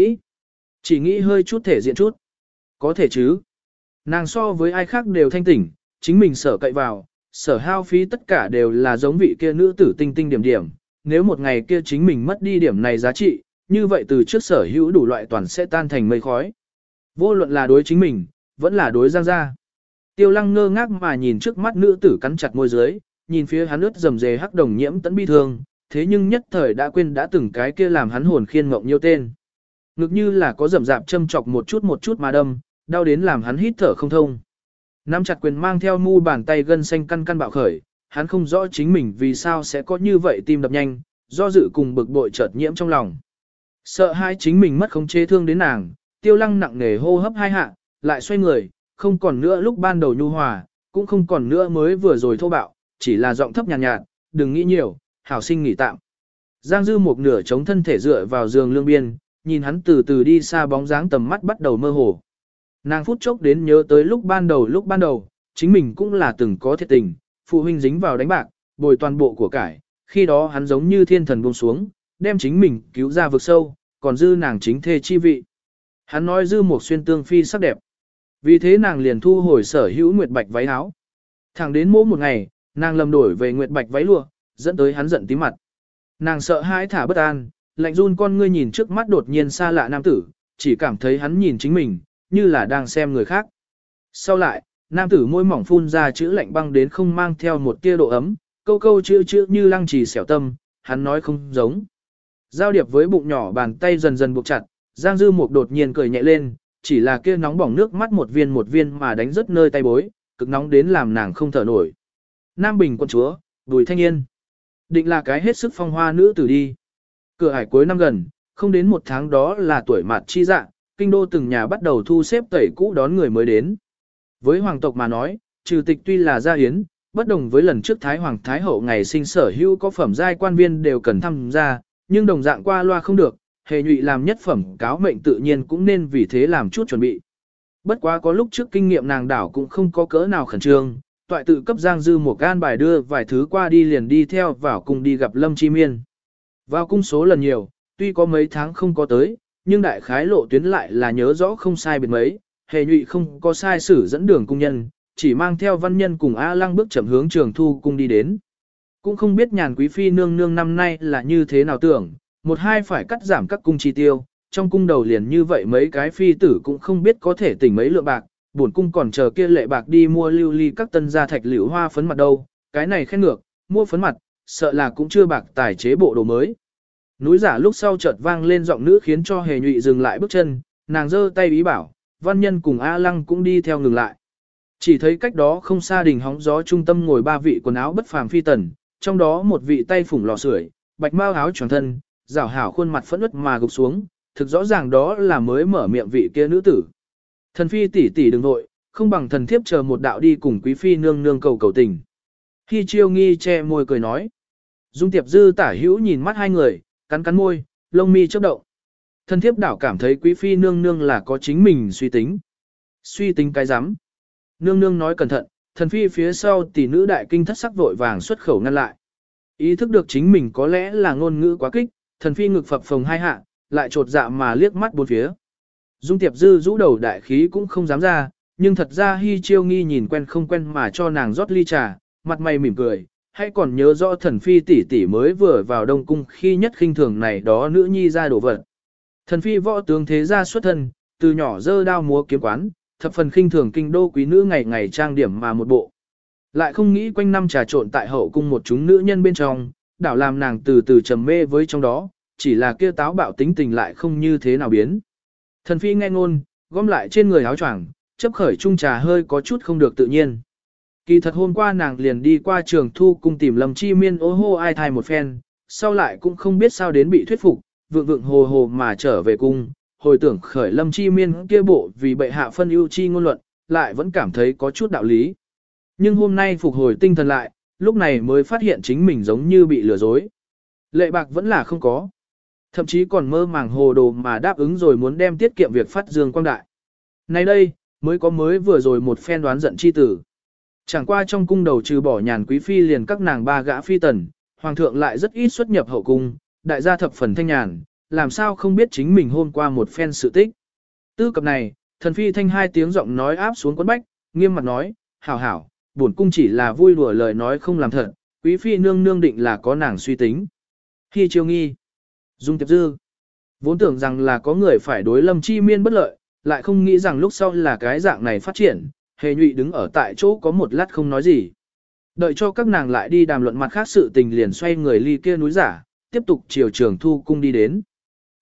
chỉ nghĩ hơi chút thể diện chút. Có thể chứ. Nàng so với ai khác đều thanh tỉnh, chính mình sở cậy vào, sở hao phí tất cả đều là giống vị kia nữ tử tinh tinh điểm điểm. Nếu một ngày kia chính mình mất đi điểm này giá trị, như vậy từ trước sở hữu đủ loại toàn sẽ tan thành mây khói. Vô luận là đối chính mình, vẫn là đối Giang gia. Tiêu Lăng ngơ ngác mà nhìn trước mắt nữ tử cắn chặt môi dưới, nhìn phía hắn ướt rầm rề hắc đồng nhiễm tẫn bi thương, thế nhưng nhất thời đã quên đã từng cái kia làm hắn hồn khiên mộng nhiều tên. Ngực như là có rậm rạp châm chọc một chút mà đâm, đau đến làm hắn hít thở không thông. Nắm chặt quyền mang theo mu bàn tay gân xanh căn căn bạo khởi, hắn không rõ chính mình vì sao sẽ có như vậy tim đập nhanh, do dự cùng bực bội chợt nhiễm trong lòng. Sợ hai chính mình mất khống chế thương đến nàng, Tiêu Lăng nặng nề hô hấp hai hạ, lại xoay người, không còn nữa lúc ban đầu nhu hòa, cũng không còn nữa mới vừa rồi thô bạo, chỉ là giọng thấp nhàn nhạt, đừng nghĩ nhiều, hảo sinh nghỉ tạm. Giang Dư một nửa chống thân thể dựa vào giường lương biên, nhìn hắn từ từ đi xa bóng dáng tầm mắt bắt đầu mơ hồ. Nàng phút chốc đến nhớ tới lúc ban đầu, chính mình cũng là từng có thiệt tình, phụ huynh dính vào đánh bạc, bồi toàn bộ của cải, khi đó hắn giống như thiên thần buông xuống, đem chính mình cứu ra vực sâu, còn dư nàng chính thê chi vị. Hắn nói Dư một xuyên tương phi sắc đẹp. Vì thế nàng liền thu hồi sở hữu nguyệt bạch váy áo. Thẳng đến mỗi một ngày, nàng lầm đổi về nguyệt bạch váy lụa, dẫn tới hắn giận tím mặt. Nàng sợ hãi thả bất an, lạnh run con ngươi nhìn trước mắt đột nhiên xa lạ nam tử, chỉ cảm thấy hắn nhìn chính mình, như là đang xem người khác. Sau lại, nam tử môi mỏng phun ra chữ lạnh băng đến không mang theo một tia độ ấm, câu câu chữ chữ như lăng trì xẻo tâm, hắn nói không giống. Giao điệp với bụng nhỏ bàn tay dần dần buộc chặt, Giang Dư Mục đột nhiên cười nhẹ lên, chỉ là kia nóng bỏng nước mắt một viên mà đánh rớt nơi tay bối, cực nóng đến làm nàng không thở nổi. Nam Bình quân chúa, Bùi Thanh Yên. Định là cái hết sức phong hoa nữ tử đi. Cửa hải cuối năm gần, không đến một tháng đó là tuổi mạt chi dạ, kinh đô từng nhà bắt đầu thu xếp tẩy cũ đón người mới đến. Với hoàng tộc mà nói, trừ tịch tuy là gia hiến, bất đồng với lần trước Thái Hoàng Thái Hậu ngày sinh sở hữu có phẩm giai quan viên đều cần tham gia, nhưng đồng dạng qua loa không được, hề nhụy làm nhất phẩm cáo mệnh tự nhiên cũng nên vì thế làm chút chuẩn bị. Bất quá có lúc trước kinh nghiệm nàng đảo cũng không có cỡ nào khẩn trương, toại tự cấp Giang Dư một gan bài đưa vài thứ qua đi liền đi theo vào cung đi gặp Lâm Chi Miên. Vào cung số lần nhiều, tuy có mấy tháng không có tới, nhưng đại khái lộ tuyến lại là nhớ rõ không sai biệt mấy, hề nhụy không có sai sử dẫn đường cung nhân, chỉ mang theo văn nhân cùng A Lăng bước chậm hướng Trường Thu cung đi đến. Cũng không biết Nhàn quý phi nương nương năm nay là như thế nào tưởng, một hai phải cắt giảm các cung chi tiêu, trong cung đầu liền như vậy mấy cái phi tử cũng không biết có thể tỉnh mấy lượng bạc, bổn cung còn chờ kia lệ bạc đi mua lưu ly các tân gia thạch liễu hoa phấn mặt đâu, cái này khen ngược, mua phấn mặt, sợ là cũng chưa bạc tài chế bộ đồ mới. Núi giả lúc sau chợt vang lên giọng nữ khiến cho hề nhụy dừng lại bước chân, nàng giơ tay ý bảo, văn nhân cùng A Lăng cũng đi theo ngừng lại. Chỉ thấy cách đó không xa đình hóng gió trung tâm ngồi ba vị quần áo bất phàm phi tần, trong đó một vị tay phủng lò sưởi, bạch mao áo choàng thân, rảo hảo khuôn mặt phẫn uất mà gục xuống, thực rõ ràng đó là mới mở miệng vị kia nữ tử. Thần phi tỷ tỷ đừng vội, không bằng thần thiếp chờ một đạo đi cùng quý phi nương nương cầu cầu tình. Khi Chiêu Nghi che môi cười nói. Dung Tiệp Dư tả hữu nhìn mắt hai người, cắn cắn môi, lông mi chớp động. Thần thiếp đảo cảm thấy quý phi nương nương là có chính mình suy tính. Suy tính cái rắm. Nương nương nói cẩn thận, thần phi phía sau tỷ nữ đại kinh thất sắc vội vàng xuất khẩu ngăn lại. Ý thức được chính mình có lẽ là ngôn ngữ quá kích, thần phi ngực phập phồng hai hạ, lại trột dạ mà liếc mắt bốn phía. Dung Tiệp Dư rũ đầu đại khí cũng không dám ra, nhưng thật ra Hi Chiêu Nghi nhìn quen không quen mà cho nàng rót ly trà, mặt mày mỉm cười, hãy còn nhớ rõ thần phi tỷ tỷ mới vừa vào đông cung khi nhất khinh thường này đó nữ nhi ra đổ vật. Thần phi võ tướng thế gia xuất thân, từ nhỏ dơ đao múa kiếm quán, thập phần khinh thường kinh đô quý nữ ngày ngày trang điểm mà một bộ. Lại không nghĩ quanh năm trà trộn tại hậu cung một chúng nữ nhân bên trong, đảo làm nàng từ từ trầm mê với trong đó, chỉ là kia táo bạo tính tình lại không như thế nào biến. Thần phi nghe ngôn, gom lại trên người áo choàng, chấp khởi chung trà hơi có chút không được tự nhiên. Kỳ thật hôm qua nàng liền đi qua Trường Thu cung tìm Lâm Chi Miên ô hô ai thai một phen, sau lại cũng không biết sao đến bị thuyết phục, vượng vượng hồ hồ mà trở về cung, hồi tưởng khởi Lâm Chi Miên kia bộ vì bệ hạ phân ưu chi ngôn luận, lại vẫn cảm thấy có chút đạo lý. Nhưng hôm nay phục hồi tinh thần lại, lúc này mới phát hiện chính mình giống như bị lừa dối. Lệ bạc vẫn là không có. Thậm chí còn mơ màng hồ đồ mà đáp ứng rồi muốn đem tiết kiệm việc phát dương quang đại. Nay đây, mới vừa rồi một phen đoán giận chi tử. Chẳng qua trong cung đầu trừ bỏ Nhàn quý phi liền các nàng ba gã phi tần, hoàng thượng lại rất ít xuất nhập hậu cung, đại gia thập phần thanh nhàn, làm sao không biết chính mình hôm qua một phen sự tích. Tư cập này, thần phi thanh hai tiếng giọng nói áp xuống quấn bách, nghiêm mặt nói, hảo hảo, bổn cung chỉ là vui đùa lời nói không làm thật, quý phi nương nương định là có nàng suy tính. Khi Chiêu Nghi, Dung Tiệp Dư, vốn tưởng rằng là có người phải đối Lâm Chi Miên bất lợi, lại không nghĩ rằng lúc sau là cái dạng này phát triển, hề nhụy đứng ở tại chỗ có một lát không nói gì. Đợi cho các nàng lại đi đàm luận mặt khác sự tình liền xoay người ly kia núi giả, tiếp tục chiều Trường Thu cung đi đến.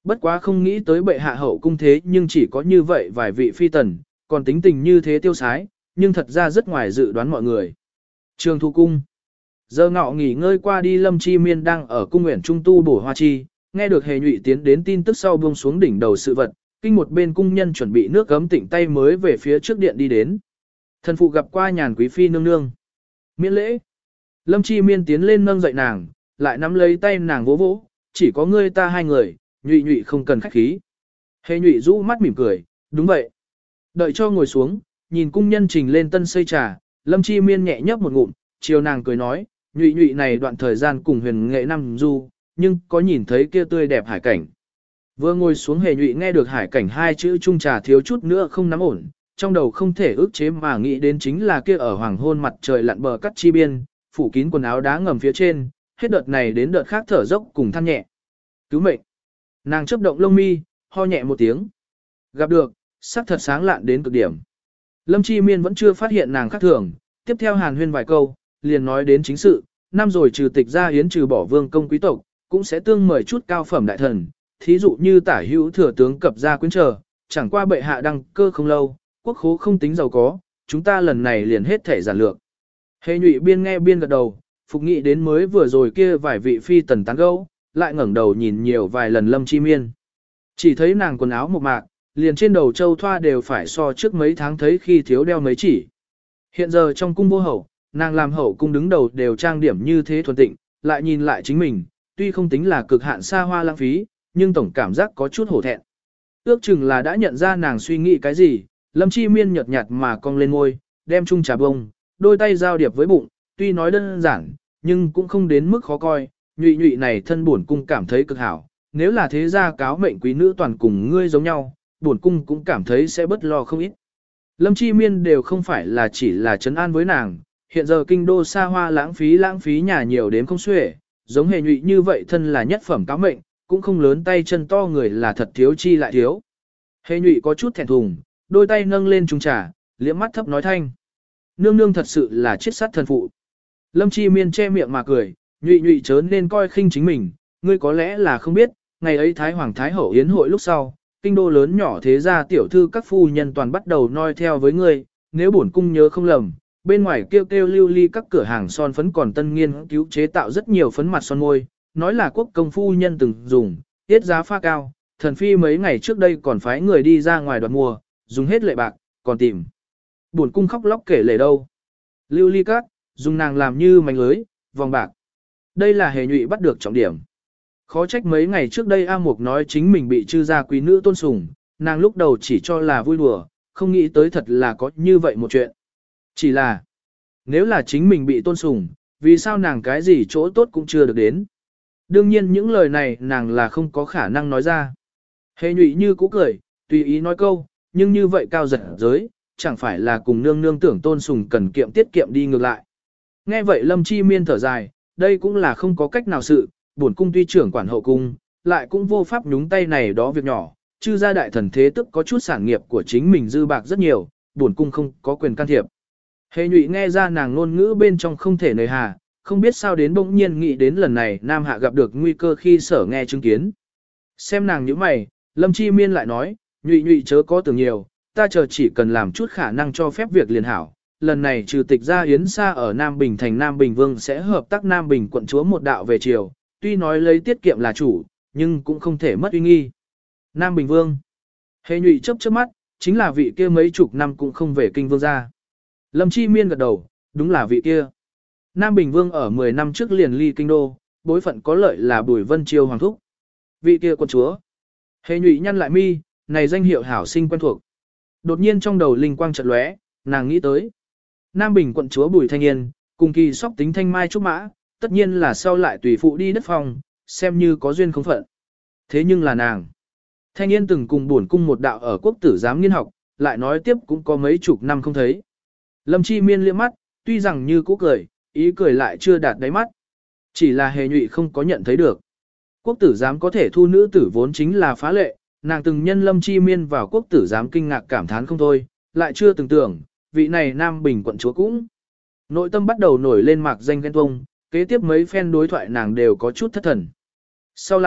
Bất quá không nghĩ tới bệ hạ hậu cung thế nhưng chỉ có như vậy vài vị phi tần, còn tính tình như thế tiêu sái, nhưng thật ra rất ngoài dự đoán mọi người. Trường Thu Cung. Giờ ngọ nghỉ ngơi qua đi, Lâm Chi Miên đang ở cung nguyện trung tu bổ hoa chi, nghe được Hề Nhụy tiến đến tin tức sau buông xuống đỉnh đầu sự vật, kinh một bên cung nhân chuẩn bị nước gấm tịnh tay mới về phía trước điện đi đến. Thần phụ gặp qua nhàn quý phi nương nương. Miễn lễ. Lâm Chi Miên tiến lên nâng dậy nàng, lại nắm lấy tay nàng vỗ vỗ, chỉ có ngươi ta hai người, Nhụy Nhụy không cần khách khí. Hề Nhụy rũ mắt mỉm cười, đúng vậy. Đợi cho ngồi xuống, nhìn cung nhân trình lên tân xây trà, Lâm Chi Miên nhẹ nhấp một ngụm, chiều nàng cười nói, Nhụy Nhụy này đoạn thời gian cùng huyền nghệ năm du, nhưng có nhìn thấy kia tươi đẹp hải cảnh. Vừa ngồi xuống Hề Nhụy nghe được hải cảnh hai chữ chung trà thiếu chút nữa không nắm ổn, trong đầu không thể ức chế mà nghĩ đến chính là kia ở hoàng hôn mặt trời lặn bờ cắt chi biên, phủ kín quần áo đá ngầm phía trên, hết đợt này đến đợt khác thở dốc cùng than nhẹ. Cứu mệnh. Nàng chớp động lông mi, ho nhẹ một tiếng. Gặp được, sắc thật sáng lạn đến cực điểm. Lâm Chi Miên vẫn chưa phát hiện nàng khác thường, tiếp theo hàn huyên vài câu, liền nói đến chính sự, năm rồi trừ tịch gia hiến trừ bỏ vương công quý tộc, cũng sẽ tương mời chút cao phẩm đại thần, thí dụ như tả hữu thừa tướng cập gia quyến trở, chẳng qua bệ hạ đăng cơ không lâu, quốc khố không tính giàu có, chúng ta lần này liền hết thể giản lược. Hề Nhụy biên nghe biên gật đầu, phục nghị đến mới vừa rồi kia vài vị phi tần tán gẫu, lại ngẩng đầu nhìn nhiều vài lần Lâm Chi Miên. Chỉ thấy nàng quần áo mộc mạc, liền trên đầu châu thoa đều phải so trước mấy tháng thấy khi thiếu đeo mấy chỉ. Hiện giờ trong cung vô hậu, nàng làm hậu cung đứng đầu đều trang điểm như thế thuần tịnh, lại nhìn lại chính mình, tuy không tính là cực hạn xa hoa lãng phí, nhưng tổng cảm giác có chút hổ thẹn. Ước chừng là đã nhận ra nàng suy nghĩ cái gì, Lâm Chi Miên nhợt nhạt mà cong lên môi, đem chung trà bông, đôi tay giao điệp với bụng, tuy nói đơn giản, nhưng cũng không đến mức khó coi, Nhụy Nhụy này thân bổn cung cảm thấy cực hảo, nếu là thế gia cáo mệnh quý nữ toàn cùng ngươi giống nhau, bổn cung cũng cảm thấy sẽ bất lo không ít. Lâm Chi Miên đều không phải là chỉ là trấn an với nàng, hiện giờ kinh đô xa hoa lãng phí nhà nhiều đến không xuể, giống Hề Nhụy như vậy thân là nhất phẩm cáo mệnh, cũng không lớn tay chân to người là thật thiếu chi lại thiếu. Hề Nhụy có chút thẹn thùng, đôi tay nâng lên chung trà, liễm mắt thấp nói thanh. Nương nương thật sự là chiết sát thần phụ. Lâm Chi Miên che miệng mà cười, Nhụy Nhụy chớ nên coi khinh chính mình, ngươi có lẽ là không biết, ngày ấy Thái Hoàng Thái Hậu yến hội lúc sau, kinh đô lớn nhỏ thế gia tiểu thư các phu nhân toàn bắt đầu noi theo với ngươi, nếu bổn cung nhớ không lầm, bên ngoài kêu kêu lưu ly các cửa hàng son phấn còn tân nghiên cứu chế tạo rất nhiều phấn mặt son môi, nói là quốc công phu nhân từng dùng, tiết giá pha cao, thần phi mấy ngày trước đây còn phái người đi ra ngoài đoạt mua, dùng hết lệ bạc, còn tìm. Bổn cung khóc lóc kể lể đâu. Lưu ly các, dùng nàng làm như mảnh lưới, vòng bạc. Đây là Hề Nhụy bắt được trọng điểm. Khó trách mấy ngày trước đây A Mục nói chính mình bị chư gia quý nữ tôn sùng, nàng lúc đầu chỉ cho là vui đùa, không nghĩ tới thật là có như vậy một chuyện. Chỉ là, nếu là chính mình bị tôn sùng, vì sao nàng cái gì chỗ tốt cũng chưa được đến. Đương nhiên những lời này nàng là không có khả năng nói ra. Hề Nhụy như cũ cười, tùy ý nói câu, nhưng như vậy cao giật giới, chẳng phải là cùng nương nương tưởng tôn sùng cần kiệm tiết kiệm đi ngược lại. Nghe vậy Lâm Chi Miên thở dài, đây cũng là không có cách nào sự, bổn cung tuy trưởng quản hậu cung, lại cũng vô pháp nhúng tay này đó việc nhỏ, chư gia đại thần thế tức có chút sản nghiệp của chính mình dư bạc rất nhiều, bổn cung không có quyền can thiệp. Hề Nhụy nghe ra nàng ngôn ngữ bên trong không thể nời hà, không biết sao đến bỗng nhiên nghĩ đến lần này Nam Hạ gặp được nguy cơ khi sở nghe chứng kiến. Xem nàng nhíu mày, Lâm Chi Miên lại nói, Nhụy Nhụy chớ có tưởng nhiều, ta chờ chỉ cần làm chút khả năng cho phép việc liền hảo. Lần này trừ tịch gia yến xa ở Nam Bình thành Nam Bình Vương sẽ hợp tác Nam Bình quận chúa một đạo về chiều, tuy nói lấy tiết kiệm là chủ, nhưng cũng không thể mất uy nghi. Nam Bình Vương. Hề Nhụy chớp chớp mắt, chính là vị kia mấy chục năm cũng không về kinh vương gia. Lâm Chi Miên gật đầu, đúng là vị kia. Nam Bình Vương ở 10 năm trước liền ly kinh đô, bối phận có lợi là Bùi Vân Chiêu hoàng thúc. Vị kia quận chúa. Hề Nhụy nhăn lại mi, này danh hiệu hảo sinh quen thuộc. Đột nhiên trong đầu linh quang chợt lóe, nàng nghĩ tới. Nam Bình quận chúa Bùi Thanh Yên, cùng kỳ sóc tính thanh mai trúc mã, tất nhiên là sau lại tùy phụ đi đất phòng, xem như có duyên không phận. Thế nhưng là nàng. Thanh Yên từng cùng bổn cung một đạo ở quốc tử giám nghiên học, lại nói tiếp cũng có mấy chục năm không thấy. Lâm Chi Miên liếc mắt, tuy rằng như cũ cười, ý cười lại chưa đạt đáy mắt. Chỉ là Hề Nhụy không có nhận thấy được. Quốc tử giám có thể thu nữ tử vốn chính là phá lệ, nàng từng nhân Lâm Chi Miên vào quốc tử giám kinh ngạc cảm thán không thôi, lại chưa từng tưởng, vị này Nam Bình quận chúa cũng. Nội tâm bắt đầu nổi lên mạc danh ghen tuông, kế tiếp mấy phen đối thoại nàng đều có chút thất thần. Sau lại,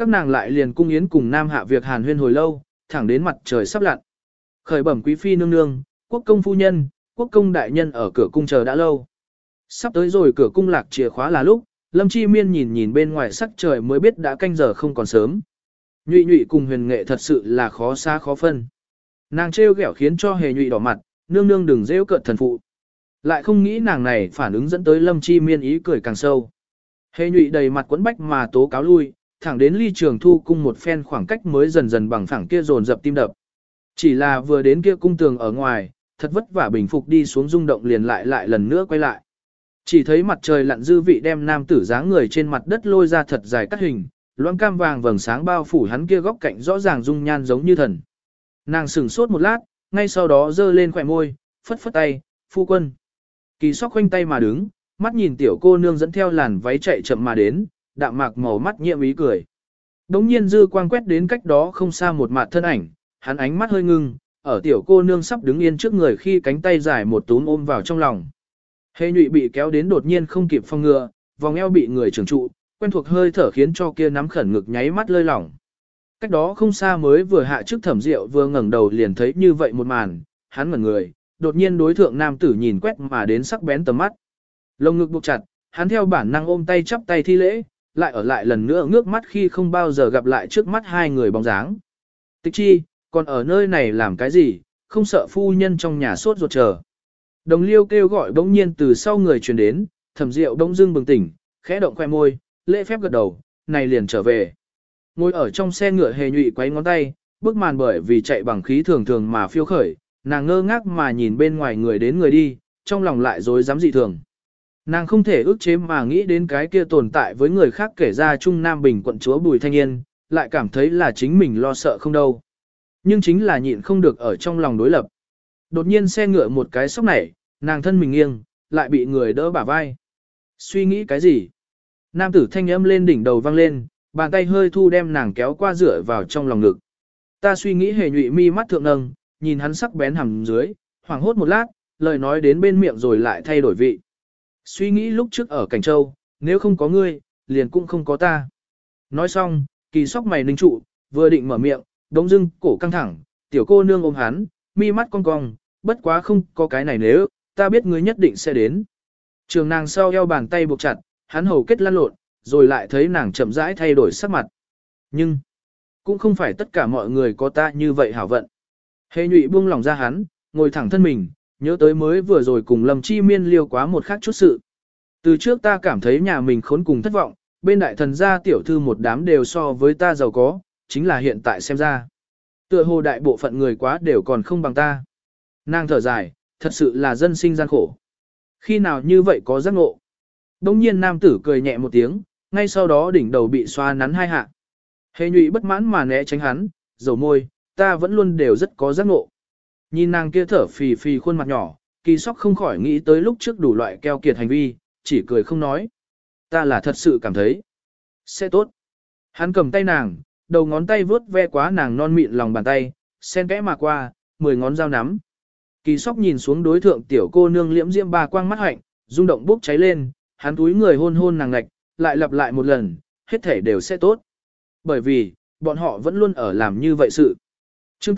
Các nàng lại liền cung yến cùng Nam Hạ việc hàn huyên hồi lâu, thẳng đến mặt trời sắp lặn. Khởi bẩm quý phi nương nương, quốc công phu nhân, quốc công đại nhân ở cửa cung chờ đã lâu. Sắp tới rồi cửa cung lạc chìa khóa là lúc, Lâm Chi Miên nhìn nhìn bên ngoài sắc trời mới biết đã canh giờ không còn sớm. Nhụy nhụy cùng huyền nghệ thật sự là khó xa khó phân. Nàng trêu ghẹo khiến cho hề nhụy đỏ mặt, nương nương đừng rêu cợt thần phụ. Lại không nghĩ nàng này phản ứng dẫn tới Lâm Chi Miên ý cười càng sâu. Hề nhụy đầy mặt quẫn bách mà tố cáo lui, thẳng đến ly trường thu cung một phen khoảng cách mới dần dần bằng phẳng kia dồn dập tim đập. Chỉ là vừa đến kia cung tường ở ngoài, thật vất vả bình phục đi xuống rung động liền lại lần nữa quay lại. Chỉ thấy mặt trời lặn dư vị đem nam tử dáng người trên mặt đất lôi ra thật dài cắt hình, loãng cam vàng vầng sáng bao phủ hắn kia góc cạnh rõ ràng dung nhan giống như thần. Nàng sửng sốt một lát, ngay sau đó giơ lên khỏe môi, phất phất tay, phu quân. Kỳ Sóc khoanh tay mà đứng, mắt nhìn tiểu cô nương dẫn theo làn váy chạy chậm mà đến, đạm mạc màu mắt nhiệm ý cười. Đống nhiên dư quang quét đến cách đó không xa một mặt thân ảnh, hắn ánh mắt hơi ngưng, ở tiểu cô nương sắp đứng yên trước người khi cánh tay dài một túm ôm vào trong lòng. Hề nhụy bị kéo đến đột nhiên không kịp phòng ngừa, vòng eo bị người trưởng trụ, quen thuộc hơi thở khiến cho kia nắm khẩn ngực nháy mắt lơi lỏng. Cách đó không xa mới vừa hạ trước Thẩm Diệu vừa ngẩng đầu liền thấy như vậy một màn, hắn ngẩn người, đột nhiên đối thượng nam tử nhìn quét mà đến sắc bén tầm mắt. Lồng ngực buộc chặt, hắn theo bản năng ôm tay chắp tay thi lễ, lại lần nữa ngước mắt khi không bao giờ gặp lại trước mắt hai người bóng dáng. Tịch Chi, còn ở nơi này làm cái gì, không sợ phu nhân trong nhà sốt ruột chờ. Đồng Liêu kêu gọi bỗng nhiên từ sau người truyền đến, Thẩm Diệu đông dưng bừng tỉnh, khẽ động khoe môi, lễ phép gật đầu, này liền trở về. Ngồi ở trong xe ngựa hề nhụy quấy ngón tay, bức màn bởi vì chạy bằng khí thường thường mà phiêu khởi, nàng ngơ ngác mà nhìn bên ngoài người đến người đi, trong lòng lại rối rắm dị thường. Nàng không thể ức chế mà nghĩ đến cái kia tồn tại với người khác kể ra Trung Nam Bình quận chúa Bùi Thanh Yên, lại cảm thấy là chính mình lo sợ không đâu. Nhưng chính là nhịn không được ở trong lòng đối lập. Đột nhiên xe ngựa một cái sốc nảy, nàng thân mình nghiêng, lại bị người đỡ bả vai. Suy nghĩ cái gì? Nam tử thanh âm lên đỉnh đầu vang lên, bàn tay hơi thu đem nàng kéo qua rửa vào trong lòng ngực. Ta suy nghĩ hề nhụy mi mắt thượng nâng, nhìn hắn sắc bén hầm dưới, hoảng hốt một lát, lời nói đến bên miệng rồi lại thay đổi vị. Suy nghĩ lúc trước ở Cảnh Châu, nếu không có ngươi, liền cũng không có ta. Nói xong, Kỳ Sóc mày ninh trụ, vừa định mở miệng, đống dưng cổ căng thẳng, tiểu cô nương ôm hắn, mi mắt cong cong, bất quá không có cái này nếu, ta biết ngươi nhất định sẽ đến. Trường nàng sau eo bàn tay buộc chặt, hắn hầu kết lăn lộn, rồi lại thấy nàng chậm rãi thay đổi sắc mặt. Nhưng, cũng không phải tất cả mọi người có ta như vậy hảo vận. Hề nhụy buông lòng ra hắn, ngồi thẳng thân mình, nhớ tới mới vừa rồi cùng Lâm Chi Miên liêu quá một khác chút sự. Từ trước ta cảm thấy nhà mình khốn cùng thất vọng, bên đại thần gia tiểu thư một đám đều so với ta giàu có, chính là hiện tại xem ra. Tựa hồ đại bộ phận người quá đều còn không bằng ta. Nàng thở dài, thật sự là dân sinh gian khổ. Khi nào như vậy có giác ngộ. Đông nhiên nam tử cười nhẹ một tiếng, ngay sau đó đỉnh đầu bị xoa nắn hai hạ. Hề nhụy bất mãn mà né tránh hắn, dầu môi, ta vẫn luôn đều rất có giác ngộ. Nhìn nàng kia thở phì phì khuôn mặt nhỏ, Kỳ Sóc không khỏi nghĩ tới lúc trước đủ loại keo kiệt hành vi, chỉ cười không nói. Ta là thật sự cảm thấy sẽ tốt. Hắn cầm tay nàng, đầu ngón tay vướt ve quá nàng non mịn lòng bàn tay, xen kẽ mà qua, 10 ngón dao nắm. Kỳ Sóc nhìn xuống đối thượng tiểu cô nương liễm diễm ba quang mắt hạnh, rung động bốc cháy lên, hắn túi người hôn hôn nàng ngạch, lại lặp lại một lần, hết thể đều sẽ tốt. Bởi vì, bọn họ vẫn luôn ở làm như vậy sự. Chương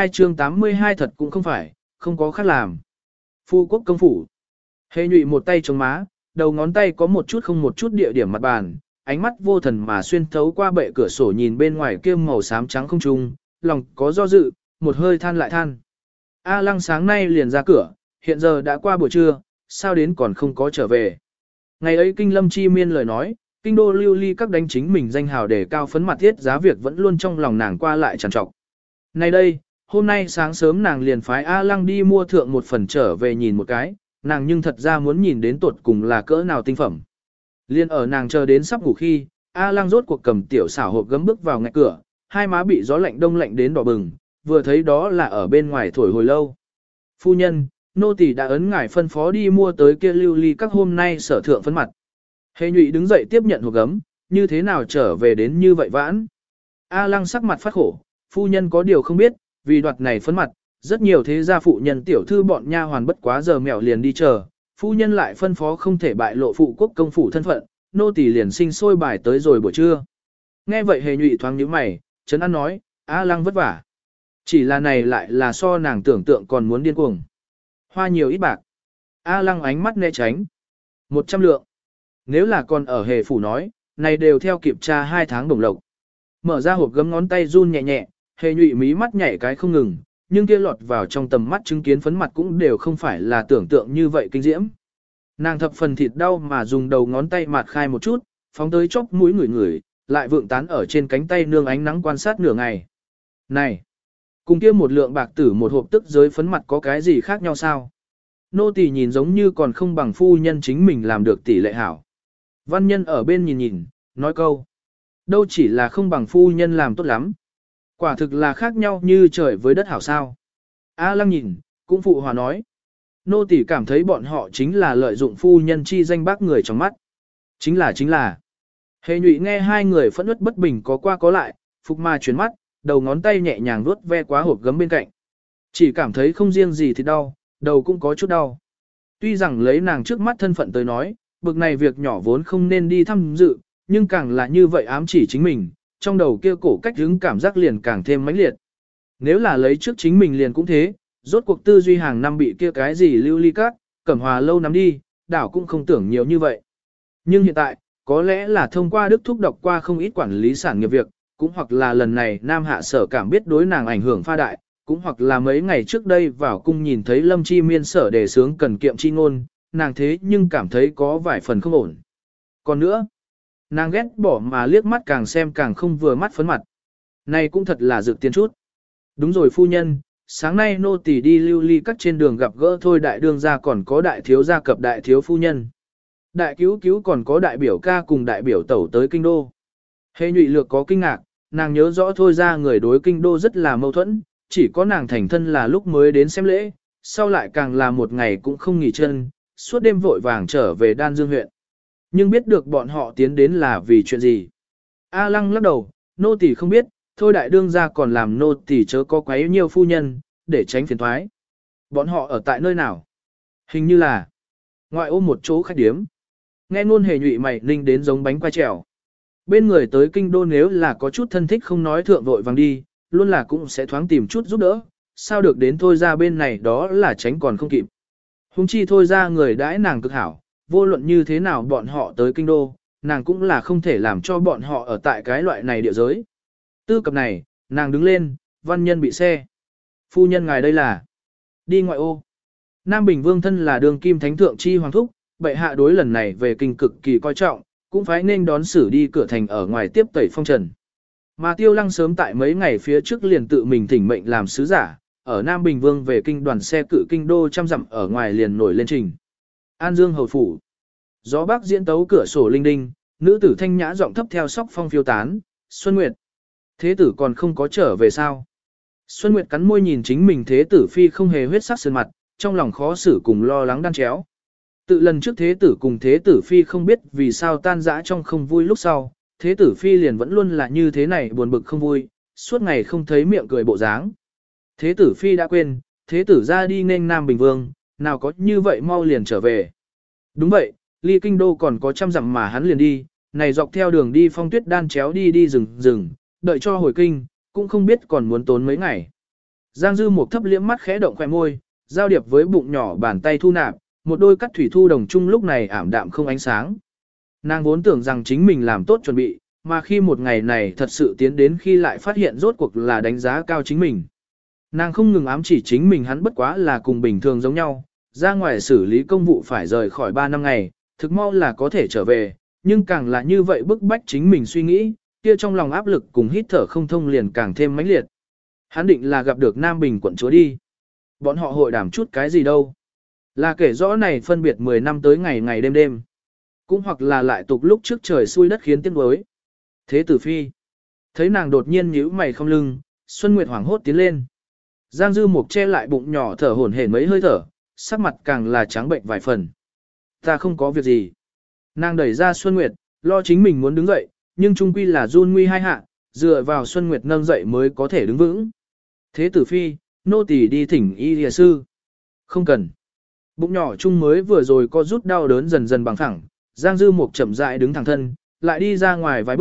82 thật cũng không phải, không có khác làm. Phu quốc công phủ. Hề nhụy một tay chống má, đầu ngón tay có một chút không một chút địa điểm mặt bàn, ánh mắt vô thần mà xuyên thấu qua bệ cửa sổ nhìn bên ngoài kia màu xám trắng không trung, lòng có do dự, một hơi than lại than. A Lăng sáng nay liền ra cửa, hiện giờ đã qua buổi trưa, sao đến còn không có trở về. Ngày ấy kinh Lâm Chi Miên lời nói, kinh đô lưu ly các đánh chính mình danh hào để cao phấn mặt thiết giá việc vẫn luôn trong lòng nàng qua lại trằn trọc. Nay đây, hôm nay sáng sớm nàng liền phái A Lăng đi mua thượng một phần trở về nhìn một cái, nàng nhưng thật ra muốn nhìn đến tuột cùng là cỡ nào tinh phẩm. Liên ở nàng chờ đến sắp ngủ khi, A Lăng rốt cuộc cầm tiểu xảo hộp gấm bước vào ngạch cửa, hai má bị gió lạnh đông lạnh đến đỏ bừng, vừa thấy đó là ở bên ngoài thổi hồi lâu. Phu nhân, nô tỳ đã ấn ngài phân phó đi mua tới kia lưu ly các hôm nay sở thượng phấn mặt. Hề nhụy đứng dậy tiếp nhận hộp gấm, như thế nào trở về đến như vậy vãn. A Lăng sắc mặt phát khổ, phu nhân có điều không biết, vì đoạt này phấn mặt, rất nhiều thế gia phụ nhân tiểu thư bọn nha hoàn bất quá giờ mẹo liền đi chờ, phu nhân lại phân phó không thể bại lộ phụ quốc công phủ thân phận, nô tỳ liền sinh sôi bài tới rồi buổi trưa. Nghe vậy hề nhụy thoáng nhíu mày, Trấn An nói, A Lăng vất vả. Chỉ là này lại là so nàng tưởng tượng còn muốn điên cuồng. Hoa nhiều ít bạc. A Lăng ánh mắt né tránh. 100 lượng. Nếu là còn ở hề phủ nói, này đều theo kịp tra 2 tháng đồng lộc. Mở ra hộp gấm ngón tay run nhẹ nhẹ, hề nhụy mí mắt nhảy cái không ngừng, nhưng kia lọt vào trong tầm mắt chứng kiến phấn mặt cũng đều không phải là tưởng tượng như vậy kinh diễm. Nàng thập phần thịt đau mà dùng đầu ngón tay mạt khai một chút, phóng tới chóp mũi ngửi ngửi, lại vượng tán ở trên cánh tay nương ánh nắng quan sát nửa ngày. Này, cùng kia một lượng bạc tử một hộp tức giới phấn mặt có cái gì khác nhau sao? Nô tỳ nhìn giống như còn không bằng phu nhân chính mình làm được tỷ lệ hảo. Văn nhân ở bên nhìn nhìn, nói câu. Đâu chỉ là không bằng phu nhân làm tốt lắm. Quả thực là khác nhau như trời với đất hảo sao. A Lăng nhìn, cũng phụ hòa nói. Nô tỳ cảm thấy bọn họ chính là lợi dụng phu nhân chi danh bác người trong mắt. Chính là. Hề nhụy nghe hai người phẫn uất bất bình có qua có lại, phục ma chuyển mắt, đầu ngón tay nhẹ nhàng vuốt ve quá hộp gấm bên cạnh. Chỉ cảm thấy không riêng gì thì đau, đầu cũng có chút đau. Tuy rằng lấy nàng trước mắt thân phận tới nói, bực này việc nhỏ vốn không nên đi tham dự, nhưng càng là như vậy ám chỉ chính mình, trong đầu kia cổ cách hứng cảm giác liền càng thêm mãnh liệt. Nếu là lấy trước chính mình liền cũng thế, rốt cuộc tư duy hàng năm bị kia cái gì lưu ly các, cẩm hòa lâu nắm đi, đảo cũng không tưởng nhiều như vậy. Nhưng hiện tại, có lẽ là thông qua Đức Thúc đọc qua không ít quản lý sản nghiệp việc, cũng hoặc là lần này Nam Hạ Sở cảm biết đối nàng ảnh hưởng pha đại, cũng hoặc là mấy ngày trước đây vào cung nhìn thấy Lâm Chi Miên Sở đề sướng cần kiệm chi ngôn, nàng thế nhưng cảm thấy có vài phần không ổn. Còn nữa, nàng ghét bỏ mà liếc mắt càng xem càng không vừa mắt phấn mặt. Này cũng thật là dự tiên chút. Đúng rồi phu nhân, sáng nay nô tỳ đi lưu ly các trên đường gặp gỡ thôi đại đương gia còn có đại thiếu gia cập đại thiếu phu nhân. Đại cứu cứu còn có đại biểu ca cùng đại biểu tẩu tới kinh đô. Hề nhụy lược có kinh ngạc, nàng nhớ rõ thôi ra người đối kinh đô rất là mâu thuẫn, chỉ có nàng thành thân là lúc mới đến xem lễ, sau lại càng là một ngày cũng không nghỉ chân, suốt đêm vội vàng trở về Đan Dương huyện. Nhưng biết được bọn họ tiến đến là vì chuyện gì. A Lăng lắc đầu, nô tỳ không biết, thôi đại đương gia còn làm nô tỳ chớ có quấy nhiều phu nhân, để tránh phiền thoái. Bọn họ ở tại nơi nào? Hình như là ngoại ô một chỗ khách điếm. Nghe ngôn hề nhụy mày ninh đến giống bánh quai trèo. Bên người tới kinh đô nếu là có chút thân thích không nói thượng vội vàng đi, luôn là cũng sẽ thoáng tìm chút giúp đỡ, sao được đến thôi ra bên này đó là tránh còn không kịp. Hùng chi thôi ra người đãi nàng cực hảo, vô luận như thế nào bọn họ tới kinh đô, nàng cũng là không thể làm cho bọn họ ở tại cái loại này địa giới. Tư cập này, nàng đứng lên, văn nhân bị xe. Phu nhân ngài đây là đi ngoại ô. Nam Bình Vương thân là đường kim thánh thượng chi hoàng thúc, bệ hạ đối lần này về kinh cực kỳ coi trọng, cũng phải nên đón xử đi cửa thành ở ngoài tiếp tẩy phong trần. Mà Tiêu Lăng sớm tại mấy ngày phía trước liền tự mình thỉnh mệnh làm sứ giả, ở Nam Bình Vương về kinh đoàn xe cự kinh đô trăm dặm ở ngoài liền nổi lên trình. An Dương hầu phủ. Gió bắc diễn tấu cửa sổ linh đinh, nữ tử thanh nhã giọng thấp theo sóc phong phiêu tán, Xuân Nguyệt. Thế tử còn không có trở về sao? Xuân Nguyệt cắn môi nhìn chính mình thế tử phi không hề huyết sắc sơn mặt, trong lòng khó xử cùng lo lắng đan chéo. Tự lần trước thế tử cùng thế tử phi không biết vì sao tan rã trong không vui lúc sau, thế tử phi liền vẫn luôn là như thế này buồn bực không vui, suốt ngày không thấy miệng cười bộ dáng. Thế tử phi đã quên, thế tử ra đi nên Nam Bình Vương, nào có như vậy mau liền trở về. Đúng vậy, ly kinh đô còn có trăm dặm mà hắn liền đi, này dọc theo đường đi phong tuyết đan chéo đi rừng, đợi cho hồi kinh, cũng không biết còn muốn tốn mấy ngày. Giang Dư một thấp liễm mắt khẽ động khoe môi, giao điệp với bụng nhỏ bàn tay thu nạp, một đôi cắt thủy thu đồng chung lúc này ảm đạm không ánh sáng. Nàng vốn tưởng rằng chính mình làm tốt chuẩn bị, mà khi một ngày này thật sự tiến đến khi lại phát hiện rốt cuộc là đánh giá cao chính mình. Nàng không ngừng ám chỉ chính mình hắn bất quá là cùng bình thường giống nhau, ra ngoài xử lý công vụ phải rời khỏi 3 năm ngày, thực mau là có thể trở về, nhưng càng là như vậy bức bách chính mình suy nghĩ, kia trong lòng áp lực cùng hít thở không thông liền càng thêm mãnh liệt. Hắn định là gặp được Nam Bình quận chúa đi. Bọn họ hội đàm chút cái gì đâu. Là kể rõ này phân biệt 10 năm tới ngày ngày đêm đêm. Cũng hoặc là lại tục lúc trước trời xui đất khiến tiếng đối. Thế tử phi. Thấy nàng đột nhiên nhíu mày không lưng, Xuân Nguyệt hoảng hốt tiến lên. Giang Dư Mục che lại bụng nhỏ thở hổn hển mấy hơi thở, sắc mặt càng là trắng bệnh vài phần. Ta không có việc gì. Nàng đẩy ra Xuân Nguyệt, lo chính mình muốn đứng dậy, nhưng trung quy là run nguy hai hạ, dựa vào Xuân Nguyệt nâng dậy mới có thể đứng vững. Thế tử phi, nô tỳ đi thỉnh y lìa sư. Không cần. Bụng nhỏ chung mới vừa rồi có rút đau đớn dần dần bằng thẳng, Giang Dư Mục chậm rãi đứng thẳng thân, lại đi ra ngoài vài bước,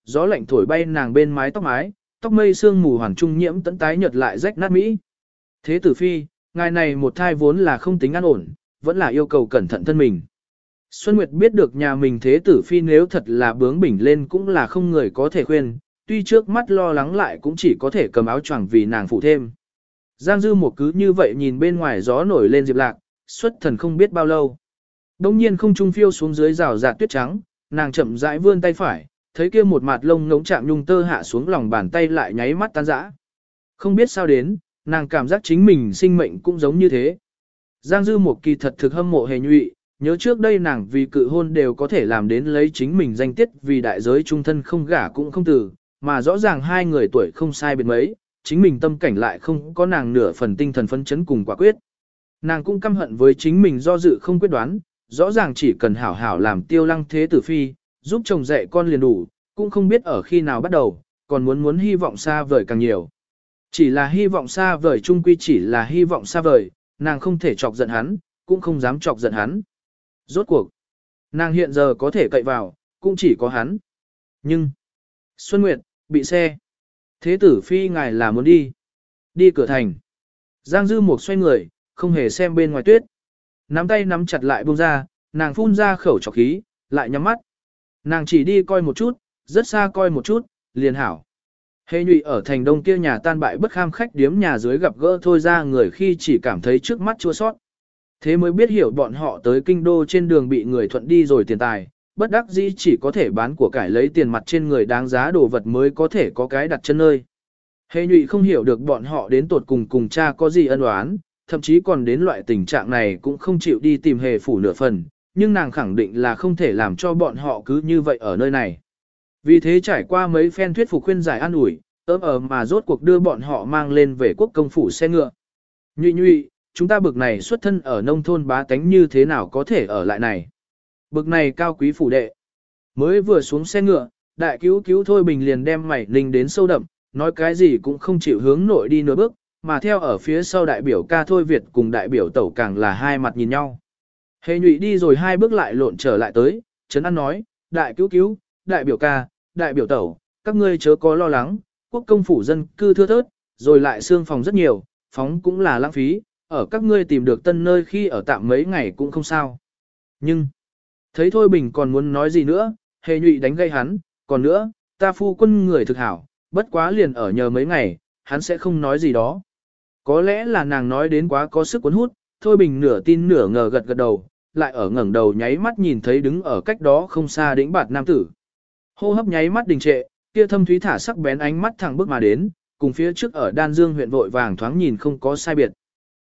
gió lạnh thổi bay nàng bên mái tóc mây sương mù hoàn trung nhiễm tẫn tái nhợt lại rách nát mỹ. Thế tử phi, ngài này một thai vốn là không tính an ổn, vẫn là yêu cầu cẩn thận thân mình. Xuân Nguyệt biết được nhà mình thế tử phi nếu thật là bướng bỉnh lên cũng là không người có thể khuyên, tuy trước mắt lo lắng lại cũng chỉ có thể cầm áo choàng vì nàng phụ thêm. Giang Dư một cứ như vậy nhìn bên ngoài gió nổi lên Diệp Lạc, xuất thần không biết bao lâu. Đông nhiên không trung phiêu xuống dưới rào rạt tuyết trắng, nàng chậm rãi vươn tay phải, thấy kia một mặt lông ngỗng chạm nhung tơ hạ xuống lòng bàn tay lại nháy mắt tan rã. Không biết sao đến, nàng cảm giác chính mình sinh mệnh cũng giống như thế. Giang Dư một kỳ thật thực hâm mộ Hề Nhụy, nhớ trước đây nàng vì cự hôn đều có thể làm đến lấy chính mình danh tiết vì đại giới trung thân không gả cũng không từ, mà rõ ràng hai người tuổi không sai biệt mấy, chính mình tâm cảnh lại không có nàng nửa phần tinh thần phấn chấn cùng quả quyết. Nàng cũng căm hận với chính mình do dự không quyết đoán, rõ ràng chỉ cần hảo hảo làm Tiêu Lăng thế tử phi, giúp chồng dạy con liền đủ, cũng không biết ở khi nào bắt đầu, còn muốn hy vọng xa vời càng nhiều. Chỉ là hy vọng xa vời chung quy chỉ là hy vọng xa vời, nàng không thể chọc giận hắn, cũng không dám chọc giận hắn. Rốt cuộc, nàng hiện giờ có thể cậy vào, cũng chỉ có hắn. Nhưng, Xuân Nguyệt, bị xe. Thế tử phi ngài là muốn đi cửa thành. Giang Dư Mục xoay người, không hề xem bên ngoài tuyết. Nắm tay nắm chặt lại buông ra, nàng phun ra khẩu trọc khí, lại nhắm mắt. Nàng chỉ đi coi một chút, rất xa coi một chút, liền hảo. Hề Nhụy ở thành đông kia nhà tan bại bất kham khách điếm nhà dưới gặp gỡ thôi ra người khi chỉ cảm thấy trước mắt chua sót. Thế mới biết hiểu bọn họ tới kinh đô trên đường bị người thuận đi rồi tiền tài, bất đắc dĩ chỉ có thể bán của cải lấy tiền mặt trên người đáng giá đồ vật mới có thể có cái đặt chân nơi. Hề Nhụy không hiểu được bọn họ đến tột cùng cha có gì ân oán, thậm chí còn đến loại tình trạng này cũng không chịu đi tìm Hề phủ nửa phần, nhưng nàng khẳng định là không thể làm cho bọn họ cứ như vậy ở nơi này. Vì thế trải qua mấy phen thuyết phục khuyên giải an ủi, mà rốt cuộc đưa bọn họ mang lên về quốc công phủ xe ngựa. Nhụy, chúng ta bực này xuất thân ở nông thôn bá tánh như thế nào có thể ở lại này. Bực này cao quý phủ đệ. Mới vừa xuống xe ngựa, đại cứu Thôi Bình liền đem mày ninh đến sâu đậm, nói cái gì cũng không chịu hướng nội đi nửa bước, mà theo ở phía sau đại biểu ca Thôi Việt cùng đại biểu tẩu càng là hai mặt nhìn nhau. Hề Nhụy đi rồi hai bước lại lộn trở lại tới, Trấn An nói, đại cứu, đại biểu ca, đại biểu tẩu, các ngươi chớ có lo lắng, quốc công phủ dân cư thưa thớt, rồi lại xương phòng rất nhiều, phóng cũng là lãng phí, ở các ngươi tìm được tân nơi khi ở tạm mấy ngày cũng không sao. Nhưng, thấy Thôi Bình còn muốn nói gì nữa, Hề Nhụy đánh gây hắn, còn nữa, ta phu quân người thực hảo, bất quá liền ở nhờ mấy ngày, hắn sẽ không nói gì đó. Có lẽ là nàng nói đến quá có sức cuốn hút, Thôi Bình nửa tin nửa ngờ gật đầu, lại ở ngẩng đầu nháy mắt nhìn thấy đứng ở cách đó không xa đĩnh bạt nam tử. Hô hấp nháy mắt đình trệ, kia thâm thúy thả sắc bén ánh mắt thẳng bước mà đến, cùng phía trước ở Đan Dương huyện vội vàng thoáng nhìn không có sai biệt.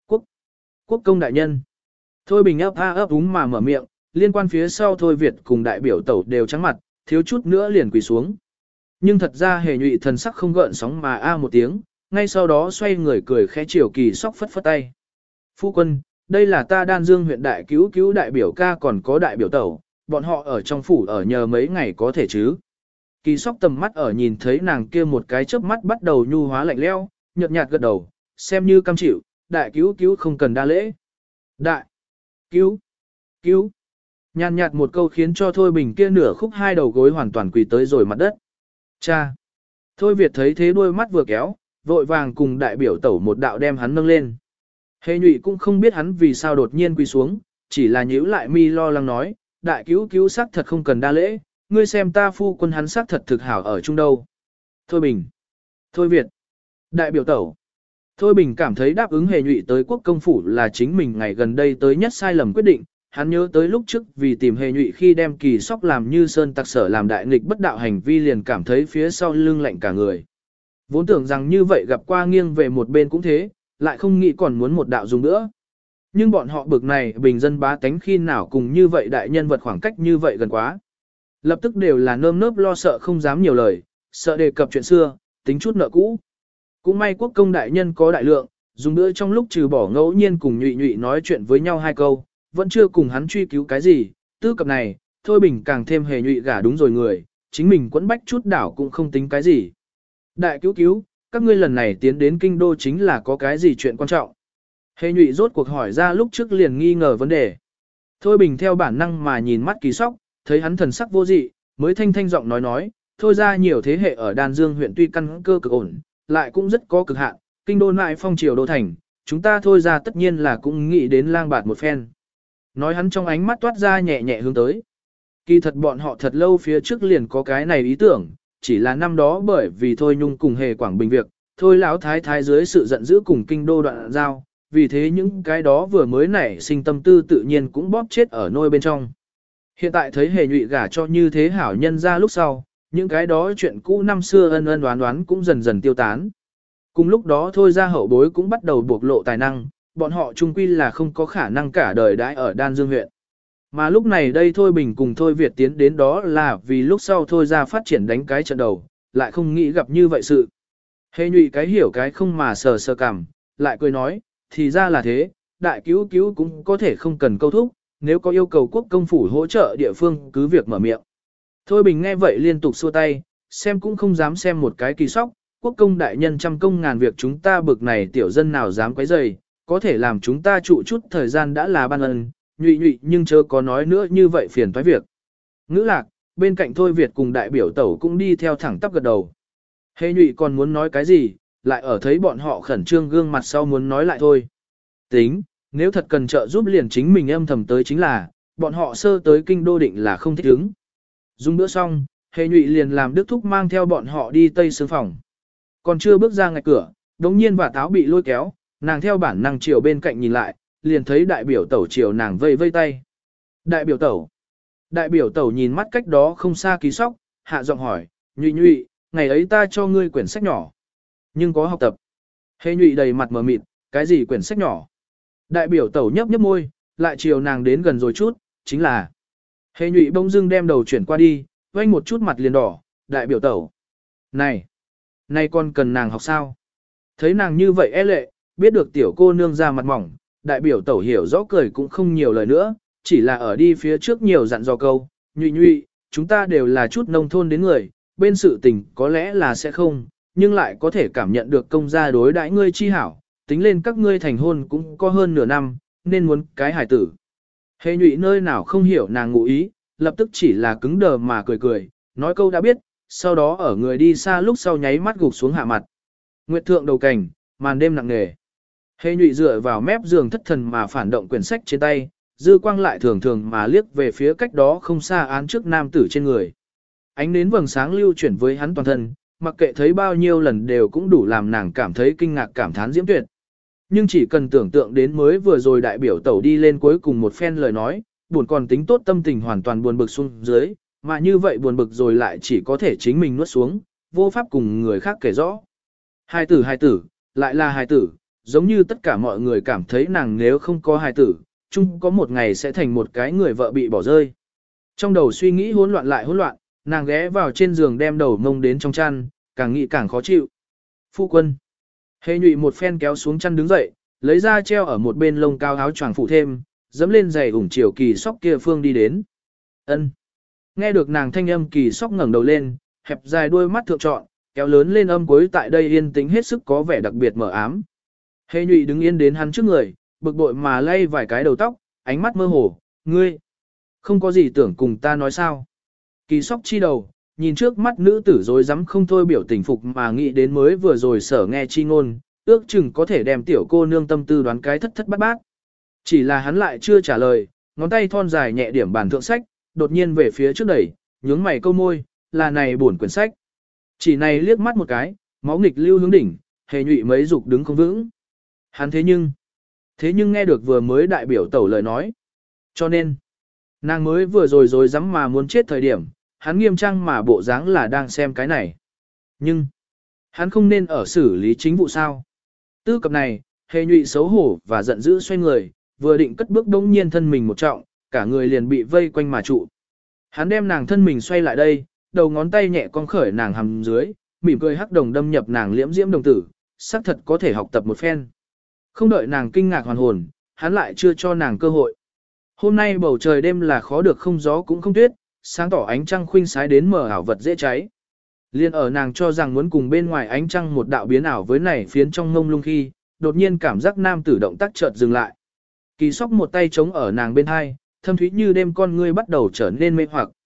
Quốc công đại nhân. Thôi Bình ấp úng mà mở miệng, liên quan phía sau Thôi Việt cùng đại biểu tẩu đều trắng mặt, thiếu chút nữa liền quỳ xuống. Nhưng thật ra Hề Nhụy thần sắc không gợn sóng mà một tiếng, ngay sau đó xoay người cười khẽ chiều Kỳ Sóc phất phất tay. Phu quân, đây là ta Đan Dương huyện đại cứu đại biểu ca còn có đại biểu tẩu, bọn họ ở trong phủ ở nhờ mấy ngày có thể chứ. Kỳ Sóc tầm mắt ở nhìn thấy nàng kia một cái chớp mắt bắt đầu nhu hóa lạnh lẽo, nhợt nhạt gật đầu, xem như cam chịu, đại cứu không cần đa lễ. Đại cứu. Nhàn nhạt một câu khiến cho Thôi Bình kia nửa khúc hai đầu gối hoàn toàn quỳ tới rồi mặt đất. Cha. Thôi Việt thấy thế đuôi mắt vừa kéo, vội vàng cùng đại biểu tẩu một đạo đem hắn nâng lên. Hề Nhụy cũng không biết hắn vì sao đột nhiên quỳ xuống, chỉ là nhíu lại mi lo lắng nói, đại cứu sắc thật không cần đa lễ, ngươi xem ta phu quân hắn sắc thật thực hảo ở chung đâu. Thôi Bình. Thôi Việt. Đại biểu tẩu. Thôi Bình cảm thấy đáp ứng Hề Nhụy tới quốc công phủ là chính mình ngày gần đây tới nhất sai lầm quyết định, hắn nhớ tới lúc trước vì tìm Hề Nhụy khi đem Kỳ Sóc làm như sơn tặc sở làm đại nghịch bất đạo hành vi liền cảm thấy phía sau lưng lạnh cả người. Vốn tưởng rằng như vậy gặp qua nghiêng về một bên cũng thế, lại không nghĩ còn muốn một đạo dùng nữa. Nhưng bọn họ bực này bình dân bá tánh khi nào cùng như vậy đại nhân vật khoảng cách như vậy gần quá. Lập tức đều là nơm nớp lo sợ không dám nhiều lời, sợ đề cập chuyện xưa, tính chút nợ cũ. Cũng may quốc công đại nhân có đại lượng, dùng bữa trong lúc trừ bỏ ngẫu nhiên cùng Nhụy nói chuyện với nhau hai câu, vẫn chưa cùng hắn truy cứu cái gì, tư cập này, Thôi Bình càng thêm Hề Nhụy gả đúng rồi người, chính mình quẫn bách chút đảo cũng không tính cái gì. Đại cứu, các ngươi lần này tiến đến kinh đô chính là có cái gì chuyện quan trọng. Hề Nhụy rốt cuộc hỏi ra lúc trước liền nghi ngờ vấn đề. Thôi Bình theo bản năng mà nhìn mắt Kỳ Sóc, thấy hắn thần sắc vô dị, mới thanh thanh giọng nói, thôi ra nhiều thế hệ ở Đan Dương huyện tuy căn cơ cực ổn, lại cũng rất có cực hạn, kinh đô lại phong triều đô thành, chúng ta thôi ra tất nhiên là cũng nghĩ đến lang bạt một phen. Nói hắn trong ánh mắt toát ra nhẹ nhẹ hướng tới. Kỳ thật bọn họ thật lâu phía trước liền có cái này ý tưởng, chỉ là năm đó bởi vì Thôi Nhung cùng Hề Quảng Bình việc, Thôi lão thái thái dưới sự giận dữ cùng kinh đô đoạn giao, vì thế những cái đó vừa mới nảy sinh tâm tư tự nhiên cũng bóp chết ở nôi bên trong. Hiện tại thấy Hề Nhụy gả cho như thế hảo nhân ra lúc sau, những cái đó chuyện cũ năm xưa ân ân đoán đoán cũng dần dần tiêu tán. Cùng lúc đó Thôi ra hậu bối cũng bắt đầu bộc lộ tài năng, bọn họ chung quy là không có khả năng cả đời đãi ở Đan Dương huyện. Mà lúc này đây Thôi Bình cùng Thôi Việt tiến đến đó là vì lúc sau Thôi ra phát triển đánh cái trận đầu, lại không nghĩ gặp như vậy sự. Hề Nhụy cái hiểu cái không mà sờ sờ cằm, lại cười nói, thì ra là thế, đại cứu cứu cũng có thể không cần câu thúc, nếu có yêu cầu quốc công phủ hỗ trợ địa phương cứ việc mở miệng. Thôi Bình nghe vậy liên tục xua tay, xem cũng không dám xem một cái kỳ sóc, quốc công đại nhân trăm công ngàn việc chúng ta bực này tiểu dân nào dám quấy rầy, có thể làm chúng ta trụ chút thời gian đã là ban ân, Nhụy nhưng chớ có nói nữa như vậy phiền toái việc. Ngữ lạc, bên cạnh Thôi Việt cùng đại biểu tẩu cũng đi theo thẳng tắp gật đầu. Hề Nhụy còn muốn nói cái gì, lại ở thấy bọn họ khẩn trương gương mặt sau muốn nói lại thôi. Tính, nếu thật cần trợ giúp liền chính mình âm thầm tới chính là, bọn họ sơ tới kinh đô định là không thích ứng. Dùng bữa xong, Hề Nhụy liền làm Đức Thúc mang theo bọn họ đi tây sướng phòng. Còn chưa bước ra ngạch cửa, đống nhiên và táo bị lôi kéo, nàng theo bản năng chiều bên cạnh nhìn lại, liền thấy đại biểu tẩu chiều nàng vây vây tay. Đại biểu tẩu. Đại biểu tẩu nhìn mắt cách đó không xa ký sóc, hạ giọng hỏi, Nhụy, ngày ấy ta cho ngươi quyển sách nhỏ. Nhưng có học tập. Hề Nhụy đầy mặt mờ mịt, cái gì quyển sách nhỏ? Đại biểu tẩu nhấp nhấp môi, lại chiều nàng đến gần rồi chút, chính là. Hề Nhụy bỗng dưng đem đầu chuyển qua đi, vênh một chút mặt liền đỏ, đại biểu tẩu. Này con cần nàng học sao? Thấy nàng như vậy e lệ, biết được tiểu cô nương ra mặt mỏng, đại biểu tẩu hiểu rõ cười cũng không nhiều lời nữa, chỉ là ở đi phía trước nhiều dặn dò câu, Nhụy, chúng ta đều là chút nông thôn đến người, bên sự tình có lẽ là sẽ không, nhưng lại có thể cảm nhận được công gia đối đãi ngươi chi hảo, tính lên các ngươi thành hôn cũng có hơn nửa năm, nên muốn cái hải tử. Hề Nhụy nơi nào không hiểu nàng ngụ ý, lập tức chỉ là cứng đờ mà cười, nói câu đã biết, sau đó ở người đi xa lúc sau nháy mắt gục xuống hạ mặt. Nguyệt thượng đầu cảnh, màn đêm nặng nề. Hề Nhụy dựa vào mép giường thất thần mà phản động quyển sách trên tay, dư quang lại thường thường mà liếc về phía cách đó không xa án trước nam tử trên người. Ánh nến vầng sáng lưu chuyển với hắn toàn thân, mặc kệ thấy bao nhiêu lần đều cũng đủ làm nàng cảm thấy kinh ngạc cảm thán diễm tuyệt. Nhưng chỉ cần tưởng tượng đến mới vừa rồi đại biểu tẩu đi lên cuối cùng một phen lời nói, buồn còn tính tốt tâm tình hoàn toàn buồn bực xuống dưới, mà như vậy buồn bực rồi lại chỉ có thể chính mình nuốt xuống, vô pháp cùng người khác kể rõ. Hài tử, lại là hài tử, giống như tất cả mọi người cảm thấy nàng nếu không có hài tử, chung có một ngày sẽ thành một cái người vợ bị bỏ rơi. Trong đầu suy nghĩ hỗn loạn lại hỗn loạn, nàng ghé vào trên giường đem đầu mông đến trong chăn, càng nghĩ càng khó chịu. Phu quân. Hề Nhụy một phen kéo xuống chăn đứng dậy, lấy ra treo ở một bên lông cao áo choàng phủ thêm, dẫm lên giày ủng chiều Kỳ Sóc kia phương đi đến. Ân. Nghe được nàng thanh âm Kỳ Sóc ngẩng đầu lên, hẹp dài đuôi mắt thượng trọn, kéo lớn lên âm cuối tại đây yên tĩnh hết sức có vẻ đặc biệt mờ ám. Hề Nhụy đứng yên đến hắn trước người, bực bội mà lay vài cái đầu tóc, ánh mắt mơ hồ, ngươi, không có gì tưởng cùng ta nói sao. Kỳ Sóc chi đầu, nhìn trước mắt nữ tử dối rắm không thôi biểu tình phục mà nghĩ đến mới vừa rồi sở nghe chi ngôn, ước chừng có thể đem tiểu cô nương tâm tư đoán cái thất thất bát bát. Chỉ là hắn lại chưa trả lời, ngón tay thon dài nhẹ điểm bàn thượng sách, đột nhiên về phía trước đẩy, nhướng mày câu môi, là này buồn quyển sách. Chỉ này liếc mắt một cái, máu nghịch lưu hướng đỉnh, Hề Nhụy mấy dục đứng không vững. Hắn thế nhưng nghe được vừa mới đại biểu tẩu lời nói. Cho nên, nàng mới vừa rồi dám mà muốn chết thời điểm, hắn nghiêm trang mà bộ dáng là đang xem cái này. Nhưng, hắn không nên ở xử lý chính vụ sao. Tư cập này, Hề Nhụy xấu hổ và giận dữ xoay người, vừa định cất bước đống nhiên thân mình một trọng, cả người liền bị vây quanh mà trụ. Hắn đem nàng thân mình xoay lại đây, đầu ngón tay nhẹ cong khởi nàng hầm dưới, mỉm cười hắc đồng đâm nhập nàng liễm diễm đồng tử, xác thật có thể học tập một phen. Không đợi nàng kinh ngạc hoàn hồn, hắn lại chưa cho nàng cơ hội. Hôm nay bầu trời đêm là khó được không gió cũng không tuyết, sáng tỏ ánh trăng khuynh sái đến mờ ảo vật dễ cháy. Liên ở nàng cho rằng muốn cùng bên ngoài ánh trăng một đạo biến ảo với này phiến trong ngông lung khi, đột nhiên cảm giác nam tử động tác chợt dừng lại. Kỳ Sóc một tay chống ở nàng bên hai, thâm thúy như đêm con ngươi bắt đầu trở nên mê hoặc.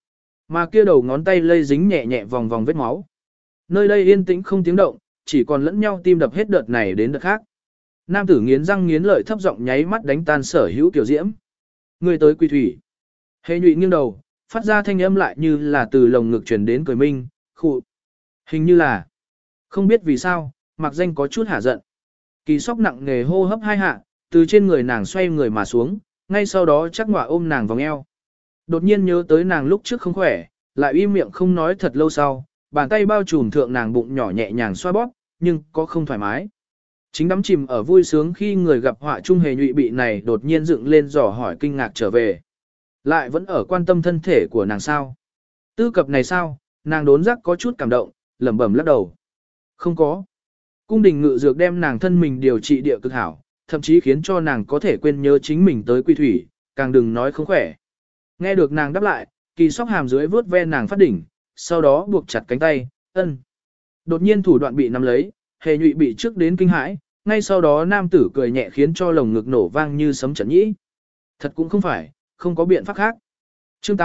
Mà kia đầu ngón tay lây dính nhẹ nhẹ vòng vòng vết máu. Nơi đây yên tĩnh không tiếng động, chỉ còn lẫn nhau tim đập hết đợt này đến đợt khác. Nam tử nghiến răng nghiến lợi thấp giọng nháy mắt đánh tan sở hữu tiểu diễm. Người tới Quy Thủy. Hề Nhụy nghiêng đầu, phát ra thanh âm lại như là từ lồng ngực truyền đến cười minh, khụ. Hình như là, không biết vì sao, Mạc Danh có chút hả giận. Kỳ Sóc nặng nề hô hấp hai hạ, từ trên người nàng xoay người mà xuống, ngay sau đó chắc ngọa ôm nàng vòng eo. Đột nhiên nhớ tới nàng lúc trước không khỏe, lại im miệng không nói thật lâu sau, bàn tay bao trùm thượng nàng bụng nhỏ nhẹ nhàng xoa bóp, nhưng có không thoải mái. Chính đắm chìm ở vui sướng khi người gặp họa chung Hề Nhụy bị này đột nhiên dựng lên dò hỏi kinh ngạc trở về. Lại vẫn ở quan tâm thân thể của nàng sao? Tư cập này sao? Nàng đốn giác có chút cảm động, lẩm bẩm lắc đầu. Không có. Cung đình ngự dược đem nàng thân mình điều trị địa cực hảo, thậm chí khiến cho nàng có thể quên nhớ chính mình tới Quy Thủy, càng đừng nói không khỏe. Nghe được nàng đáp lại, Kỳ Sóc hàm dưới vướt ve nàng phát đỉnh, sau đó buộc chặt cánh tay, ân. Đột nhiên thủ đoạn bị nắm lấy, Hề Nhụy bị trước đến kinh hãi, ngay sau đó nam tử cười nhẹ khiến cho lồng ngực nổ vang như sấm trận nhĩ. Thật cũng không phải, không có biện pháp khác. Chương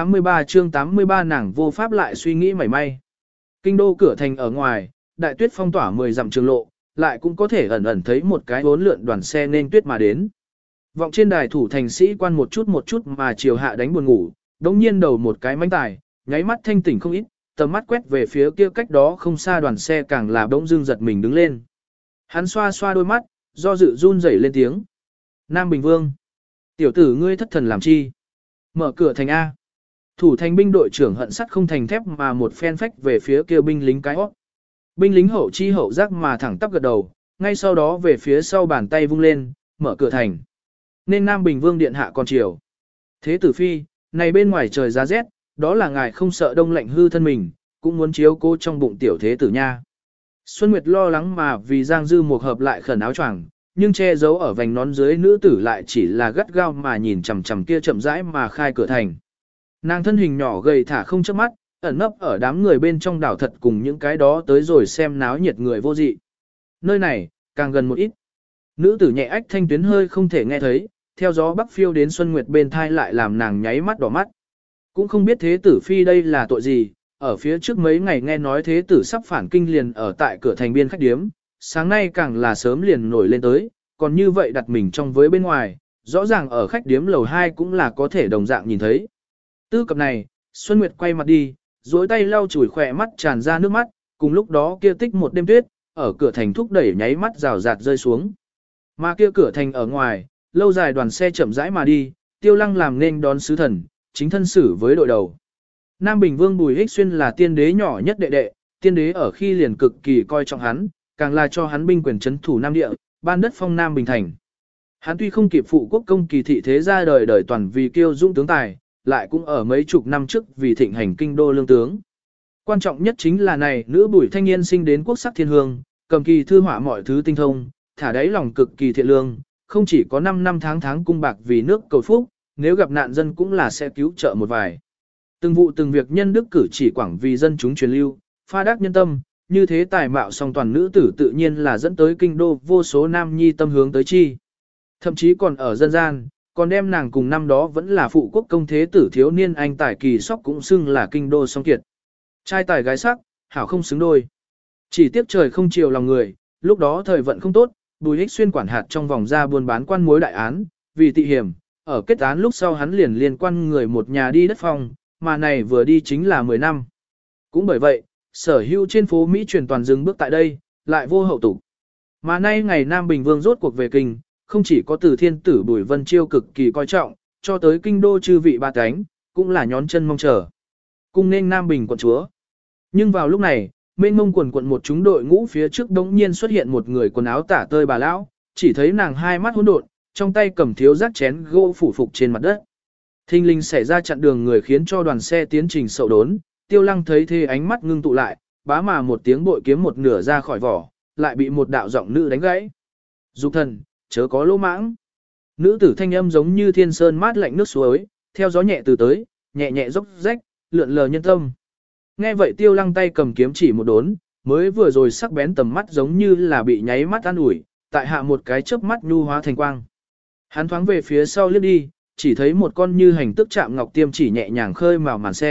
83 nàng vô pháp lại suy nghĩ mảy may. Kinh đô cửa thành ở ngoài, đại tuyết phong tỏa 10 dặm trường lộ, lại cũng có thể ẩn ẩn thấy một cái bốn lượn đoàn xe nên tuyết mà đến. Vọng trên đài thủ thành sĩ quan một chút mà chiều hạ đánh buồn ngủ, đống nhiên đầu một cái mánh tài, nháy mắt thanh tỉnh không ít, tầm mắt quét về phía kia cách đó không xa đoàn xe càng là bỗng dưng giật mình đứng lên. Hắn xoa xoa đôi mắt, do dự run rẩy lên tiếng. Nam Bình Vương. Tiểu tử ngươi thất thần làm chi? Mở cửa thành A. Thủ thành binh đội trưởng hận sắt không thành thép mà một phen phách về phía kia binh lính cái hót. Binh lính hậu chi hậu giác mà thẳng tắp gật đầu, ngay sau đó về phía sau bàn tay vung lên, mở cửa thành. Nên Nam Bình Vương điện hạ còn chiều. Thế tử phi, này bên ngoài trời giá rét, đó là ngài không sợ đông lạnh hư thân mình, cũng muốn chiếu cố trong bụng tiểu thế tử nha. Xuân Nguyệt lo lắng mà vì Giang Dư một hợp lại khẩn áo choàng, nhưng che giấu ở vành nón dưới nữ tử lại chỉ là gắt gao mà nhìn chằm chằm kia chậm rãi mà khai cửa thành. Nàng thân hình nhỏ gầy thả không chớp mắt, ẩn nấp ở đám người bên trong đảo thật cùng những cái đó tới rồi xem náo nhiệt người vô dị. Nơi này, càng gần một ít. Nữ tử nhẹ ách thanh tuyến hơi không thể nghe thấy, theo gió bắc phiêu đến Xuân Nguyệt bên thai lại làm nàng nháy mắt đỏ mắt. Cũng không biết thế tử phi đây là tội gì, ở phía trước mấy ngày nghe nói thế tử sắp phản kinh liền ở tại cửa thành biên khách điếm, sáng nay càng là sớm liền nổi lên tới, còn như vậy đặt mình trong với bên ngoài, rõ ràng ở khách điếm lầu 2 cũng là có thể đồng dạng nhìn thấy. Tư cập này, Xuân Nguyệt quay mặt đi, duỗi tay lau chùi khỏe mắt tràn ra nước mắt, cùng lúc đó kia tích một đêm tuyết, ở cửa thành thúc đẩy nháy mắt rào rạt rơi xuống. Mà kia cửa thành ở ngoài, lâu dài đoàn xe chậm rãi mà đi, Tiêu Lăng làm nên đón sứ thần, chính thân xử với đội đầu. Nam Bình Vương Bùi Hích Xuyên là tiên đế nhỏ nhất đệ đệ, tiên đế ở khi liền cực kỳ coi trọng hắn, càng là cho hắn binh quyền trấn thủ Nam Địa, ban đất phong Nam Bình Thành. Hắn tuy không kịp phụ quốc công kỳ thị thế ra đời đời toàn vì kiêu dũng tướng tài, lại cũng ở mấy chục năm trước vì thịnh hành kinh đô lương tướng. Quan trọng nhất chính là này nữ Bùi thanh niên sinh đến quốc sắc thiên hương, cầm kỳ thư họa mọi thứ tinh thông, thả đáy lòng cực kỳ thiện lương, không chỉ có 5 năm tháng cung bạc vì nước cầu phúc, nếu gặp nạn dân cũng là sẽ cứu trợ một vài. Từng vụ từng việc nhân đức cử chỉ quảng vì dân chúng truyền lưu, pha đắc nhân tâm, như thế tài mạo song toàn nữ tử tự nhiên là dẫn tới kinh đô vô số nam nhi tâm hướng tới chi. Thậm chí còn ở dân gian, còn đem nàng cùng năm đó vẫn là phụ quốc công thế tử thiếu niên anh tài Kỳ Sóc cũng xưng là kinh đô song kiệt. Trai tài gái sắc, hảo không xứng đôi. Chỉ tiếc trời không chiều lòng người, lúc đó thời vận không tốt, Bùi Hích Xuyên quản hạt trong vòng ra buôn bán quan mối đại án, vì tị hiểm, ở kết án lúc sau hắn liền liên quan người một nhà đi đất phong, mà này vừa đi chính là 10 năm. Cũng bởi vậy, sở hữu trên phố Mỹ truyền toàn dừng bước tại đây, lại vô hậu tục. Mà nay ngày Nam Bình Vương rốt cuộc về kinh, không chỉ có từ thiên tử Bùi Vân Chiêu cực kỳ coi trọng, cho tới kinh đô chư vị ba cánh, cũng là nhón chân mong chờ. Cung nên Nam Bình quận chúa. Nhưng vào lúc này, mênh mông quần quận một chúng đội ngũ phía trước đống nhiên xuất hiện một người quần áo tả tơi bà lão, chỉ thấy nàng hai mắt hỗn độn, trong tay cầm thiếu rác chén gỗ phủ phục trên mặt đất. Thinh linh xảy ra chặn đường người khiến cho đoàn xe tiến trình sậu đốn, Tiêu Lăng thấy thế ánh mắt ngưng tụ lại, bá mà một tiếng bội kiếm một nửa ra khỏi vỏ, lại bị một đạo giọng nữ đánh gãy. Dục thần, chớ có lỗ mãng. Nữ tử thanh âm giống như thiên sơn mát lạnh nước suối, theo gió nhẹ từ tới, nhẹ nhẹ dốc rách, lượn lờ nhân tâm. Nghe vậy Tiêu Lăng tay cầm kiếm chỉ một đốn, mới vừa rồi sắc bén tầm mắt giống như là bị nháy mắt an ủi, tại hạ một cái chớp mắt nhu hóa thành quang. Hắn thoáng về phía sau liếc đi, chỉ thấy một con như hành tức chạm ngọc tiêm chỉ nhẹ nhàng khơi màu màn xe,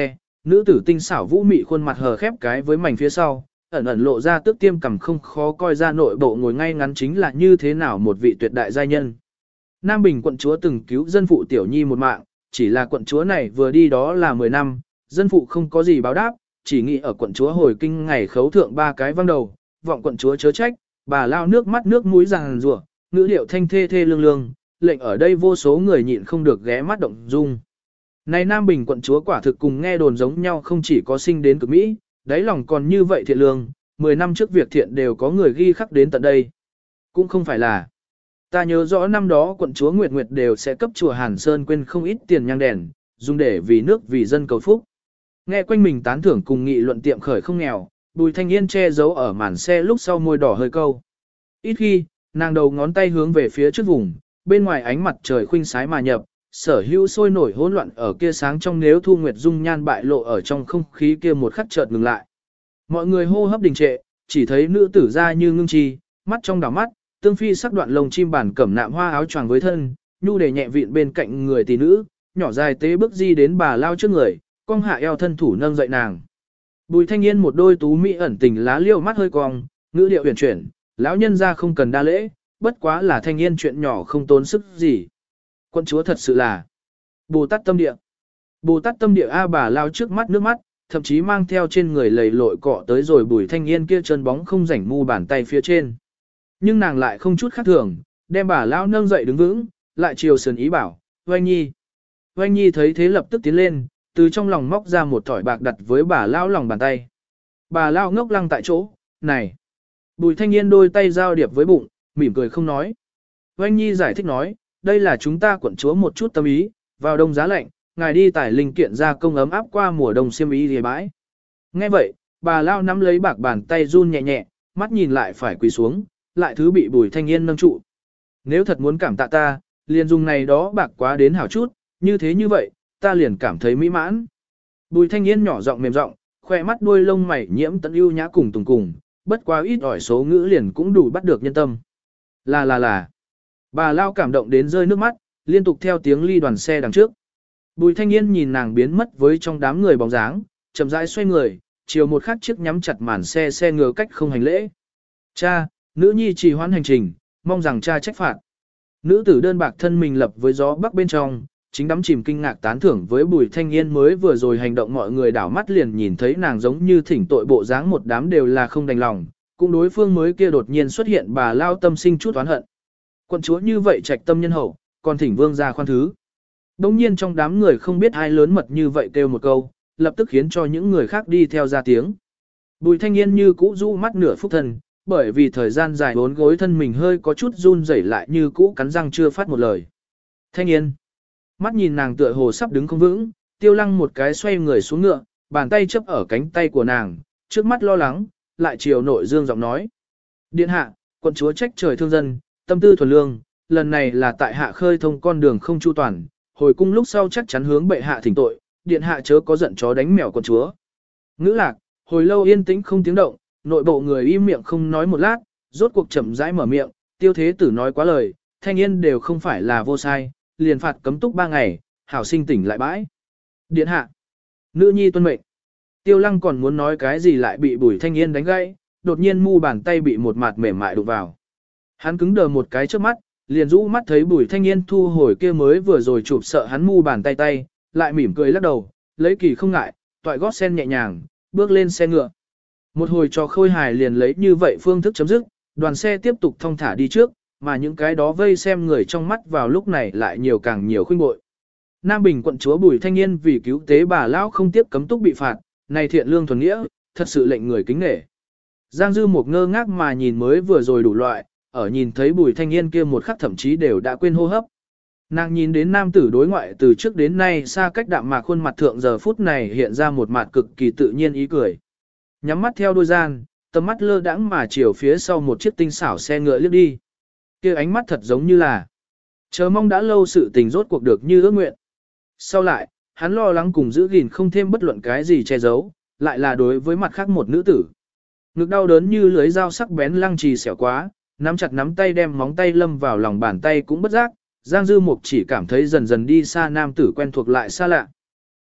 Nữ tử tinh xảo vũ mị khuôn mặt hờ khép cái với mảnh phía sau, ẩn ẩn lộ ra tước tiêm cằm không khó coi ra nội bộ ngồi ngay ngắn chính là như thế nào một vị tuyệt đại giai nhân. Nam Bình quận chúa từng cứu dân phụ Tiểu Nhi một mạng, chỉ là quận chúa này vừa đi đó là 10 năm, dân phụ không có gì báo đáp, chỉ nghĩ ở quận chúa hồi kinh ngày khấu thượng 3 cái văng đầu, vọng quận chúa chớ trách, bà lao nước mắt nước mũi ràng rủa, ngữ điệu thanh thê thê lương lương, lệnh ở đây vô số người nhịn không được ghé mắt động dung. Này Nam Bình quận chúa quả thực cùng nghe đồn giống nhau, không chỉ có sinh đến cực Mỹ, đáy lòng còn như vậy thiện lương, 10 năm trước việc thiện đều có người ghi khắc đến tận đây. Cũng không phải là. Ta nhớ rõ năm đó quận chúa Nguyệt Nguyệt đều sẽ cấp chùa Hàn Sơn quên không ít tiền nhang đèn, dùng để vì nước vì dân cầu phúc. Nghe quanh mình tán thưởng cùng nghị luận tiệm khởi không nghèo, Bùi Thanh Yên che giấu ở màn xe lúc sau môi đỏ hơi câu. Ít khi, nàng đầu ngón tay hướng về phía trước vùng, bên ngoài ánh mặt trời khuynh sái mà nhập, sở hữu sôi nổi hỗn loạn ở kia sáng trong, nếu Thu Nguyệt dung nhan bại lộ ở trong không khí kia một khắc chợt ngừng lại. Mọi người hô hấp đình trệ, chỉ thấy nữ tử ra như ngưng chi, mắt trong đảo mắt, tương phi sắc đoạn lông chim bản cẩm nạm hoa áo choàng với thân, nhu để nhẹ vịn bên cạnh người tỷ nữ, nhỏ dài tế bước di đến bà lao trước người, cong hạ eo thân thủ nâng dậy nàng. Bùi Thanh Yên một đôi tú mỹ ẩn tình lá liêu mắt hơi cong, ngữ điệu huyền chuyển, lão nhân ra không cần đa lễ, bất quá là Thanh Yên chuyện nhỏ không tốn sức gì. Quận chúa thật sự là Bồ Tát tâm địa. Bồ Tát tâm địa a, bà lao trước mắt nước mắt, thậm chí mang theo trên người lầy lội cọ tới rồi Bùi Thanh Yên kia chân bóng không rảnh mu bàn tay phía trên. Nhưng nàng lại không chút khác thường, đem bà lao nâng dậy đứng vững, lại chiều sườn ý bảo, Oanh Nhi. Oanh Nhi thấy thế lập tức tiến lên, từ trong lòng móc ra một thỏi bạc đặt với bà lao lòng bàn tay. Bà lao ngốc lăng tại chỗ, này. Bùi Thanh Yên đôi tay giao điệp với bụng, mỉm cười không nói. Oanh Nhi giải thích nói, đây là chúng ta quận chúa một chút tâm ý, vào đông giá lạnh, ngài đi tải linh kiện ra công ấm áp qua mùa đông xiêm ý thì bãi. Nghe vậy, bà lao nắm lấy bạc bàn tay run nhẹ nhẹ, mắt nhìn lại phải quỳ xuống, lại thứ bị Bùi Thanh Yên nâng trụ. Nếu thật muốn cảm tạ ta, liền dùng này đó bạc quá đến hảo chút, như thế như vậy, ta liền cảm thấy mỹ mãn. Bùi Thanh Yên nhỏ giọng mềm giọng, khoe mắt đuôi lông mày nhiễm tận ưu nhã cùng tùng cùng, bất quá ít ỏi số ngữ liền cũng đủ bắt được nhân tâm. Là. Bà lao cảm động đến rơi nước mắt, liên tục theo tiếng ly đoàn xe đằng trước. Bùi Thanh Yên nhìn nàng biến mất với trong đám người bóng dáng, chậm rãi xoay người, chiều một khắc chiếc nhắm chặt màn xe ngừa cách không hành lễ. Cha, nữ nhi trì hoãn hành trình, mong rằng cha trách phạt. Nữ tử đơn bạc thân mình lập với gió bắc bên trong, chính đắm chìm kinh ngạc tán thưởng với Bùi Thanh Yên mới vừa rồi hành động, mọi người đảo mắt liền nhìn thấy nàng giống như thỉnh tội bộ dáng, một đám đều là không đành lòng, cũng đối phương mới kia đột nhiên xuất hiện bà lao tâm sinh chút oán hận. Quận chúa như vậy trạch tâm nhân hậu, còn thỉnh vương ra khoan thứ. Đông nhiên trong đám người không biết ai lớn mật như vậy kêu một câu, lập tức khiến cho những người khác đi theo ra tiếng. Bùi Thanh Yên như cũ rũ mắt nửa phúc thần, bởi vì thời gian dài bốn gối thân mình hơi có chút run rẩy lại như cũ cắn răng chưa phát một lời. Thanh Yên. Mắt nhìn nàng tựa hồ sắp đứng không vững, Tiêu Lăng một cái xoay người xuống ngựa, bàn tay chấp ở cánh tay của nàng, trước mắt lo lắng, lại chiều nội dương giọng nói. Điện hạ, quận chúa trách trời thương dân, tâm tư thuần lương, lần này là tại hạ khơi thông con đường không chu toàn, hồi cung lúc sau chắc chắn hướng bệ hạ thỉnh tội, điện hạ chớ có giận chó đánh mèo quận chúa. Ngữ lạc, hồi lâu yên tĩnh không tiếng động, nội bộ người im miệng không nói một lát, rốt cuộc chậm rãi mở miệng, Tiêu thế tử nói quá lời, Thanh Yên đều không phải là vô sai, liền phạt cấm túc 3 ngày, hảo sinh tỉnh lại bãi. Điện hạ, nữ nhi tuân mệnh. Tiêu Lăng còn muốn nói cái gì lại bị Bùi Thanh Yên đánh gãy, đột nhiên mu bàn tay bị một mặt mềm mại đụng vào. Hắn cứng đờ một cái trước mắt, liền rũ mắt thấy Bùi Thanh Yên thu hồi kia mới vừa rồi chụp sợ hắn mu bàn tay, lại mỉm cười lắc đầu, lấy kỳ không ngại, toại gót sen nhẹ nhàng, bước lên xe ngựa. Một hồi trò khôi hài liền lấy như vậy phương thức chấm dứt, đoàn xe tiếp tục thong thả đi trước, mà những cái đó vây xem người trong mắt vào lúc này lại nhiều càng nhiều khuynh bội. Nam Bình quận chúa Bùi Thanh Yên vì cứu tế bà lão không tiếp cấm túc bị phạt, này thiện lương thuần nghĩa, thật sự lệnh người kính nể. Giang Dư một ngơ ngác mà nhìn mới vừa rồi đủ loại, ở nhìn thấy Bùi Thanh Yên kia một khắc thậm chí đều đã quên hô hấp. Nàng nhìn đến nam tử đối ngoại từ trước đến nay xa cách đạm mạc khuôn mặt thượng, giờ phút này hiện ra một mặt cực kỳ tự nhiên ý cười. Nhắm mắt theo đôi gian, tầm mắt lơ đãng mà chiều phía sau một chiếc tinh xảo xe ngựa liếc đi. Kia ánh mắt thật giống như là chờ mong đã lâu sự tình rốt cuộc được như ước nguyện. Sau lại, hắn lo lắng cùng giữ gìn không thêm bất luận cái gì che giấu, lại là đối với mặt khác một nữ tử. Ngực đau đớn như lưới dao sắc bén lăng trì xẻo quá, nắm chặt nắm tay đem móng tay lâm vào lòng bàn tay cũng bất giác, Giang Dư Mục chỉ cảm thấy dần dần đi xa nam tử quen thuộc lại xa lạ.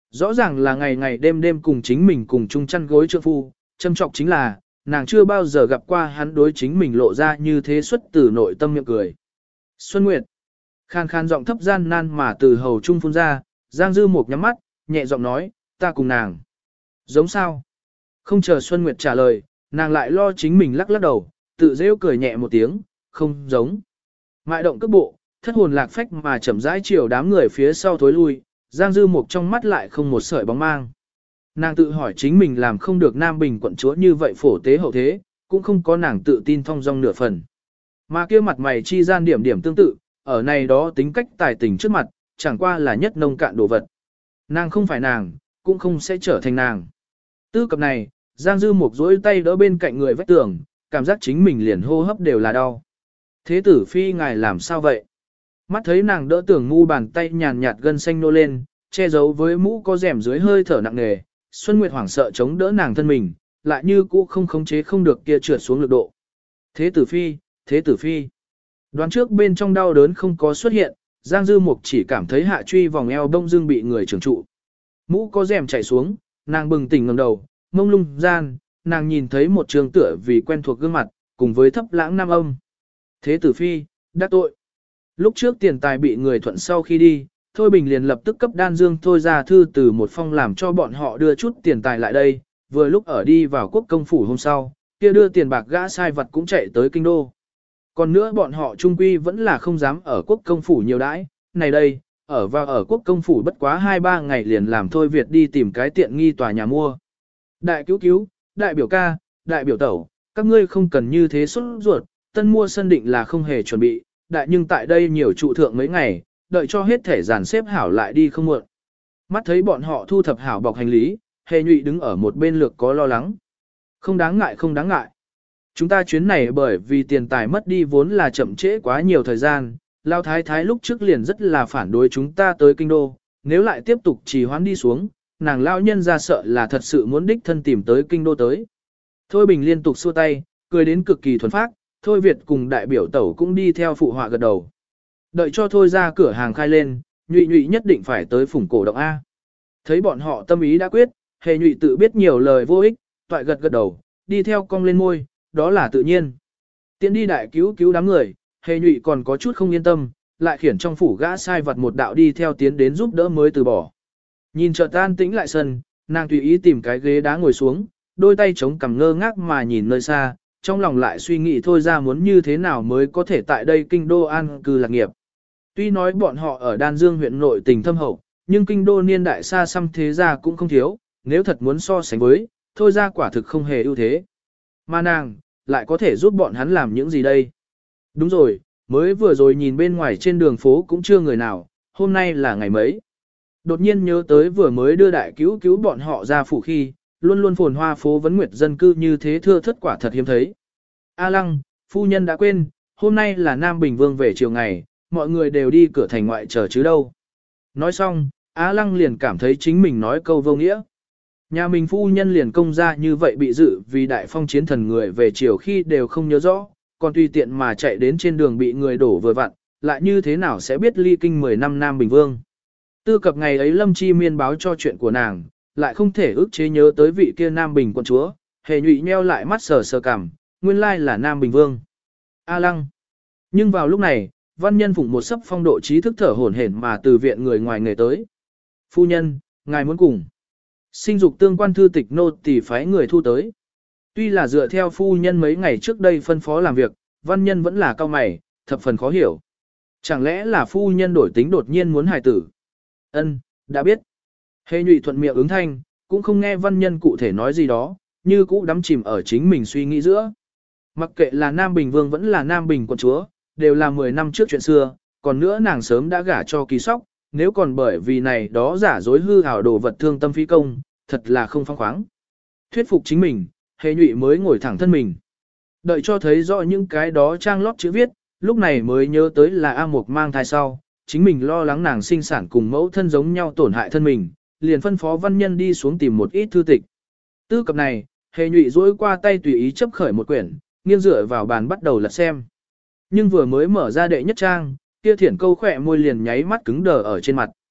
rõ ràng là ngày ngày đêm đêm cùng chính mình cùng chung chăn gối trượng phu, châm trọng chính là, nàng chưa bao giờ gặp qua hắn đối chính mình lộ ra như thế xuất từ nội tâm miệng cười. Xuân Nguyệt, khan khan giọng thấp gian nan mà từ hầu trung phun ra, Giang Dư Mục nhắm mắt, nhẹ giọng nói, ta cùng nàng. Giống sao? Không chờ Xuân Nguyệt trả lời, nàng lại lo chính mình lắc lắc đầu, tự rêu cười nhẹ một tiếng, không giống. Mại động cước bộ, thất hồn lạc phách mà chậm rãi chiều đám người phía sau thối lui, Giang Dư Mục trong mắt lại không một sợi bóng mang. Nàng tự hỏi chính mình làm không được Nam Bình quận chúa như vậy phổ tế hậu thế, cũng không có nàng tự tin thong dong nửa phần. Mà kia mặt mày chi gian điểm điểm tương tự, ở này đó tính cách tài tình trước mặt, chẳng qua là nhất nông cạn đồ vật. Nàng không phải nàng, cũng không sẽ trở thành nàng. Tư cập này, Giang Dư Mục duỗi tay đỡ bên cạnh người vách tường, cảm giác chính mình liền hô hấp đều là đau. Thế tử phi ngài làm sao vậy? Mắt thấy nàng đỡ tường ngu bàn tay nhàn nhạt gân xanh nô lên, che giấu với mũ có rèm dưới hơi thở nặng nề, Xuân Nguyệt hoảng sợ chống đỡ nàng thân mình, lại như cũ không khống chế không được kia trượt xuống lực độ. Thế tử phi, thế tử phi. Đoán trước bên trong đau đớn không có xuất hiện, Giang Dư Mục chỉ cảm thấy hạ truy vòng eo đông dương bị người trưởng trụ. Mũ có rèm chạy xuống, nàng bừng tỉnh ngẩng đầu, mông lung gian, nàng nhìn thấy một trường tựa vì quen thuộc gương mặt, cùng với thấp lãng nam âm. Thế tử phi, đắc tội. Lúc trước tiền tài bị người thuận sau khi đi, Thôi Bình liền lập tức cấp Đan Dương Thôi ra thư từ một phong làm cho bọn họ đưa chút tiền tài lại đây, vừa lúc ở đi vào quốc công phủ hôm sau, kia đưa tiền bạc gã sai vật cũng chạy tới kinh đô. Còn nữa bọn họ trung quy vẫn là không dám ở quốc công phủ nhiều đãi, này đây, ở quốc công phủ bất quá 2-3 ngày liền làm Thôi Việt đi tìm cái tiện nghi tòa nhà mua. Đại cứu cứu, đại biểu ca, đại biểu tẩu, các ngươi không cần như thế xuất ruột, tân mua sân định là không hề chuẩn bị, đại nhưng tại đây nhiều trụ thượng mấy ngày, đợi cho hết thể dàn xếp hảo lại đi không muộn. Mắt thấy bọn họ thu thập hảo bọc hành lý, Hề Nhụy đứng ở một bên lược có lo lắng. Không đáng ngại không đáng ngại. Chúng ta chuyến này bởi vì tiền tài mất đi vốn là chậm trễ quá nhiều thời gian, Lao Thái Thái lúc trước liền rất là phản đối chúng ta tới kinh đô, nếu lại tiếp tục trì hoãn đi xuống, nàng Lao nhân ra sợ là thật sự muốn đích thân tìm tới kinh đô tới. Thôi Bình liên tục xua tay, cười đến cực kỳ thuần phác, Thôi Việt cùng đại biểu tẩu cũng đi theo phụ họa gật đầu. Đợi cho Thôi ra cửa hàng khai lên, Nhụy Nhụy nhất định phải tới phủng cổ động A. Thấy bọn họ tâm ý đã quyết, Hề Nhụy tự biết nhiều lời vô ích, toại gật gật đầu, đi theo cong lên môi, đó là tự nhiên. Tiến đi đại cứu cứu đám người, Hề Nhụy còn có chút không yên tâm, lại khiển trong phủ gã sai vật một đạo đi theo tiến đến giúp đỡ mới từ bỏ. Nhìn chợt tan tĩnh lại sân, nàng tùy ý tìm cái ghế đá ngồi xuống, đôi tay chống cằm ngơ ngác mà nhìn nơi xa, trong lòng lại suy nghĩ thôi ra muốn như thế nào mới có thể tại đây kinh đô an cư lạc nghiệp. Tuy nói bọn họ ở Đan Dương huyện nội tình thâm hậu, nhưng kinh đô niên đại xa xăm thế gia cũng không thiếu, nếu thật muốn so sánh với, thôi ra quả thực không hề ưu thế. Mà nàng, lại có thể giúp bọn hắn làm những gì đây? Đúng rồi, mới vừa rồi nhìn bên ngoài trên đường phố cũng chưa người nào, hôm nay là ngày mấy. Đột nhiên nhớ tới vừa mới đưa đại cứu cứu bọn họ ra phủ khi, luôn luôn phồn hoa phố vấn nguyệt dân cư như thế thưa thất quả thật hiếm thấy. A Lăng, phu nhân đã quên, hôm nay là Nam Bình Vương về chiều ngày, mọi người đều đi cửa thành ngoại chờ chứ đâu. Nói xong, A Lăng liền cảm thấy chính mình nói câu vô nghĩa. Nhà mình phu nhân liền công ra như vậy bị dự vì đại phong chiến thần người về chiều khi đều không nhớ rõ, còn tùy tiện mà chạy đến trên đường bị người đổ vừa vặn, lại như thế nào sẽ biết ly kinh 10 năm Nam Bình Vương. Tư cập ngày ấy Lâm Chi Miên báo cho chuyện của nàng, lại không thể ức chế nhớ tới vị kia Nam Bình quận chúa, Hề Nhụy nheo lại mắt sờ sờ cằm, nguyên lai là Nam Bình Vương. A Lăng. Nhưng vào lúc này, văn nhân phụng một sấp phong độ trí thức thở hổn hển mà từ viện người ngoài nghề tới. Phu nhân, ngài muốn cùng. Sinh dục tương quan thư tịch nô tỳ phái người thu tới. Tuy là dựa theo phu nhân mấy ngày trước đây phân phó làm việc, văn nhân vẫn là cao mày, thập phần khó hiểu. Chẳng lẽ là phu nhân đổi tính đột nhiên muốn hài tử? Ân, đã biết. Hề Nhụy thuận miệng ứng thanh, cũng không nghe văn nhân cụ thể nói gì đó, như cũ đắm chìm ở chính mình suy nghĩ giữa. Mặc kệ là Nam Bình Vương vẫn là Nam Bình quận chúa, đều là 10 năm trước chuyện xưa, còn nữa nàng sớm đã gả cho Kỳ Sóc, nếu còn bởi vì này đó giả dối hư ảo đồ vật thương tâm phí công, thật là không phóng khoáng. Thuyết phục chính mình, Hề Nhụy mới ngồi thẳng thân mình. Đợi cho thấy rõ những cái đó trang lót chữ viết, lúc này mới nhớ tới là A Mục mang thai sau, chính mình lo lắng nàng sinh sản cùng mẫu thân giống nhau tổn hại thân mình, liền phân phó văn nhân đi xuống tìm một ít thư tịch. Tư cập này, Hề Nhụy duỗi qua tay tùy ý chấp khởi một quyển, nghiêng dựa vào bàn bắt đầu lật xem. Nhưng vừa mới mở ra đệ nhất trang, kia thiển câu khỏe môi liền nháy mắt cứng đờ ở trên mặt.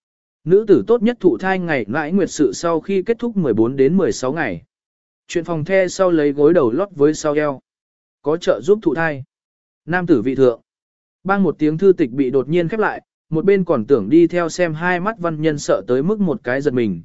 Nữ tử tốt nhất thụ thai ngày mãi nguyệt sự sau khi kết thúc 14 đến 16 ngày. Chuyện phòng the sau lấy gối đầu lót với sau eo. Có trợ giúp thụ thai. Nam tử vị thượng. Bang một tiếng thư tịch bị đột nhiên khép lại, một bên còn tưởng đi theo xem hai mắt văn nhân sợ tới mức một cái giật mình.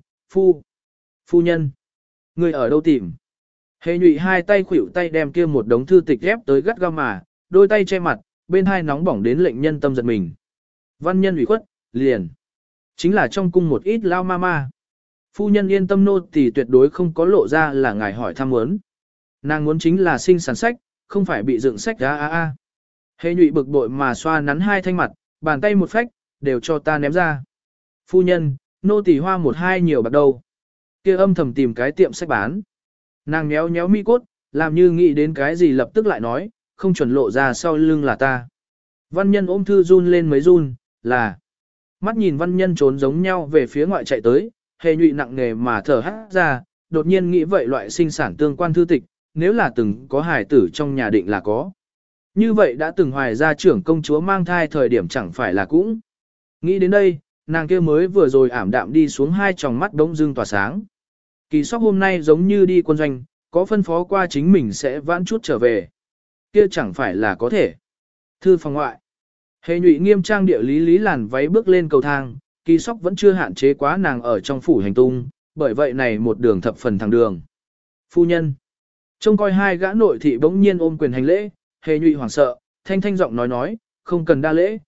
Phu nhân. Người ở đâu tìm? Hề nhụy hai tay khuỷu tay đem kia một đống thư tịch ép tới gắt gao mà, đôi tay che mặt, bên hai nóng bỏng đến lệnh nhân tâm giật mình. Văn nhân ủy khuất, liền. Chính là trong cung một ít lao ma ma. Phu nhân yên tâm nô thì tuyệt đối không có lộ ra là ngài hỏi thăm muốn. Nàng muốn chính là sinh sản sách, không phải bị dựng sách a. Hề nhụy bực bội mà xoa nắn hai thanh mặt, bàn tay một phách, đều cho ta ném ra. Phu nhân, nô tỳ hoa một hai nhiều bạc đâu. Kia âm thầm tìm cái tiệm sách bán. Nàng nhéo nhéo mi cốt, làm như nghĩ đến cái gì lập tức lại nói, không chuẩn lộ ra sau lưng là ta. Văn nhân ôm thư run lên mấy run, là. Mắt nhìn văn nhân trốn giống nhau về phía ngoại chạy tới, hề nhụy nặng nề mà thở hát ra, đột nhiên nghĩ vậy loại sinh sản tương quan thư tịch, nếu là từng có hài tử trong nhà định là có. Như vậy đã từng hoài gia trưởng công chúa mang thai thời điểm chẳng phải là cũng. Nghĩ đến đây, nàng kia mới vừa rồi ảm đạm đi xuống hai tròng mắt đống dưng tỏa sáng. Kỳ Sóc hôm nay giống như đi quân doanh, có phân phó qua chính mình sẽ vãn chút trở về. Kia chẳng phải là có thể. Thư phòng ngoại. Hề nhụy nghiêm trang địa lý làn váy bước lên cầu thang, Kỳ Sóc vẫn chưa hạn chế quá nàng ở trong phủ hành tung, bởi vậy này một đường thập phần thẳng đường. Phu nhân. Trông coi hai gã nội thị bỗng nhiên ôm quyền hành lễ, hề nhụy hoảng sợ, thanh thanh giọng nói, không cần đa lễ,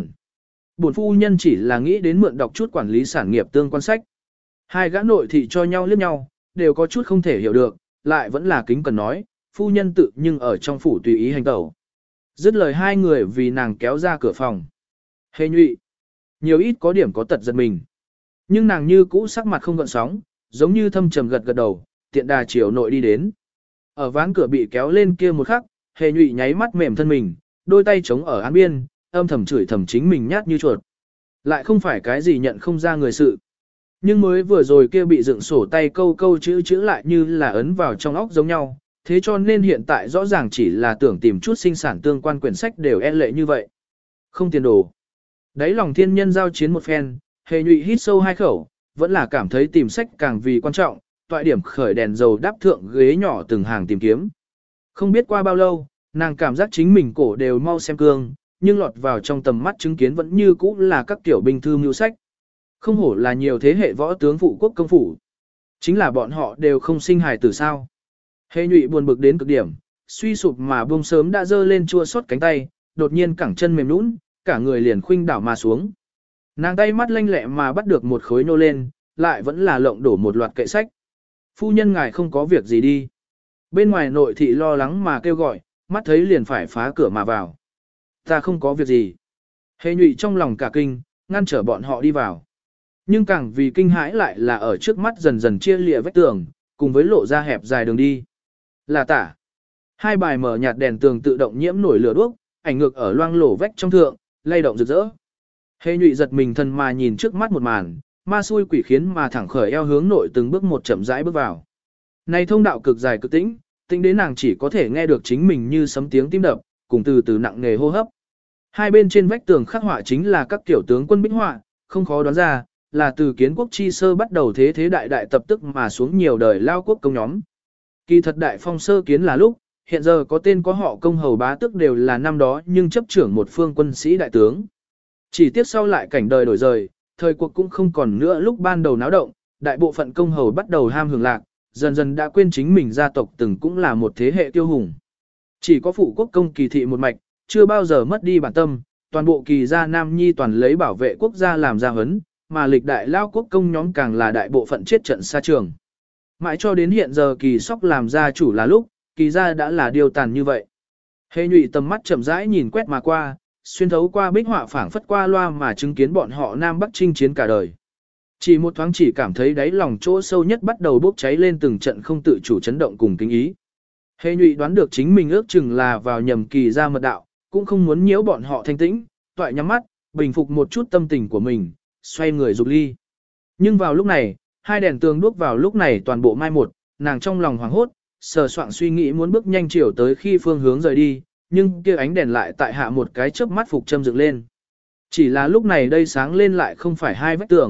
bổn phu nhân chỉ là nghĩ đến mượn đọc chút quản lý sản nghiệp tương quan sách. Hai gã nội thị cho nhau liếc nhau, đều có chút không thể hiểu được, lại vẫn là kính cần nói, phu nhân tự nhưng ở trong phủ tùy ý hành tẩu. Dứt lời hai người vì nàng kéo ra cửa phòng. Hề nhụy, nhiều ít có điểm có tật giật mình. Nhưng nàng như cũ sắc mặt không gợn sóng, giống như thâm trầm gật đầu, tiện đà chiều nội đi đến. Ở ván cửa bị kéo lên kia một khắc, hề nhụy nháy mắt mềm thân mình, đôi tay chống ở án biên, âm thầm chửi thầm chính mình nhát như chuột. Lại không phải cái gì nhận không ra người sự. Nhưng mới vừa rồi kia bị dựng sổ tay câu chữ lại như là ấn vào trong óc giống nhau, thế cho nên hiện tại rõ ràng chỉ là tưởng tìm chút sinh sản tương quan quyển sách đều e lệ như vậy. Không tiền đồ. Đấy lòng thiên nhân giao chiến một phen, hề nhụy hít sâu hai khẩu, vẫn là cảm thấy tìm sách càng vì quan trọng, toại điểm khởi đèn dầu đáp thượng ghế nhỏ từng hàng tìm kiếm. Không biết qua bao lâu, nàng cảm giác chính mình cổ đều mau xem cương, nhưng lọt vào trong tầm mắt chứng kiến vẫn như cũ là các kiểu binh thư mưu sách. Không hổ là nhiều thế hệ võ tướng phụ quốc công phủ. Chính là bọn họ đều không sinh hài tử sao. Hề nhụy buồn bực đến cực điểm, suy sụp mà buông sớm đã giơ lên chua xót cánh tay, đột nhiên cẳng chân mềm nũng, cả người liền khuynh đảo mà xuống. Nàng tay mắt lanh lẹ mà bắt được một khối nô lên, lại vẫn là lộng đổ một loạt kệ sách. Phu nhân ngài không có việc gì đi. Bên ngoài nội thị lo lắng mà kêu gọi, mắt thấy liền phải phá cửa mà vào. Ta không có việc gì. Hề nhụy trong lòng cả kinh, ngăn trở bọn họ đi vào. Nhưng càng vì kinh hãi lại là ở trước mắt dần dần chia lịa vách tường, cùng với lộ ra hẹp dài đường đi. Là tả. Hai bài mở nhạt đèn tường tự động nhiễm nổi lửa đuốc, ảnh ngược ở loang lổ vách trong thượng, lay động rực rỡ. Hề nhụy giật mình thân mà nhìn trước mắt một màn, ma xui quỷ khiến mà thẳng khởi eo hướng nội từng bước một chậm rãi bước vào. Này thông đạo cực dài cực tĩnh, tĩnh đến nàng chỉ có thể nghe được chính mình như sấm tiếng tim đập, cùng từ từ nặng nề hô hấp. Hai bên trên vách tường khắc họa chính là các kiểu tướng quân bích họa, không khó đoán ra, là từ kiến quốc chi sơ bắt đầu thế đại tập tức mà xuống nhiều đời lao quốc công nhóm. Kỳ thật đại phong sơ kiến là lúc, hiện giờ có tên có họ công hầu bá tước đều là năm đó nhưng chấp trưởng một phương quân sĩ đại tướng. Chỉ tiếc sau lại cảnh đời đổi rời, thời cuộc cũng không còn nữa lúc ban đầu náo động, đại bộ phận công hầu bắt đầu ham hưởng lạc, dần dần đã quên chính mình gia tộc từng cũng là một thế hệ tiêu hùng. Chỉ có phụ quốc công Kỳ thị một mạch, chưa bao giờ mất đi bản tâm, toàn bộ Kỳ gia Nam Nhi toàn lấy bảo vệ quốc gia làm gia huấn, mà lịch đại lao quốc công nhóm càng là đại bộ phận chết trận xa trường. Mãi cho đến hiện giờ Kỳ Sóc làm gia chủ là lúc, Kỳ gia đã là điều tàn như vậy. Hề nhụy tầm mắt chậm rãi nhìn quét mà qua, xuyên thấu qua bích họa phảng phất qua loa mà chứng kiến bọn họ Nam Bắc chinh chiến cả đời. Chỉ một thoáng chỉ cảm thấy đáy lòng chỗ sâu nhất bắt đầu bốc cháy lên từng trận không tự chủ chấn động cùng kinh ý. Hề nhụy đoán được chính mình ước chừng là vào nhầm Kỳ gia mật đạo, cũng không muốn nhiễu bọn họ thanh tĩnh, toại nhắm mắt, bình phục một chút tâm tình của mình, xoay người dục ly. Nhưng vào lúc này, hai đèn tường đuốc vào lúc này toàn bộ mai một, nàng trong lòng hoảng hốt, sờ soạng suy nghĩ muốn bước nhanh chiều tới khi phương hướng rời đi, nhưng kia ánh đèn lại tại hạ một cái chớp mắt phục châm dựng lên. Chỉ là lúc này đây sáng lên lại không phải hai vách tường,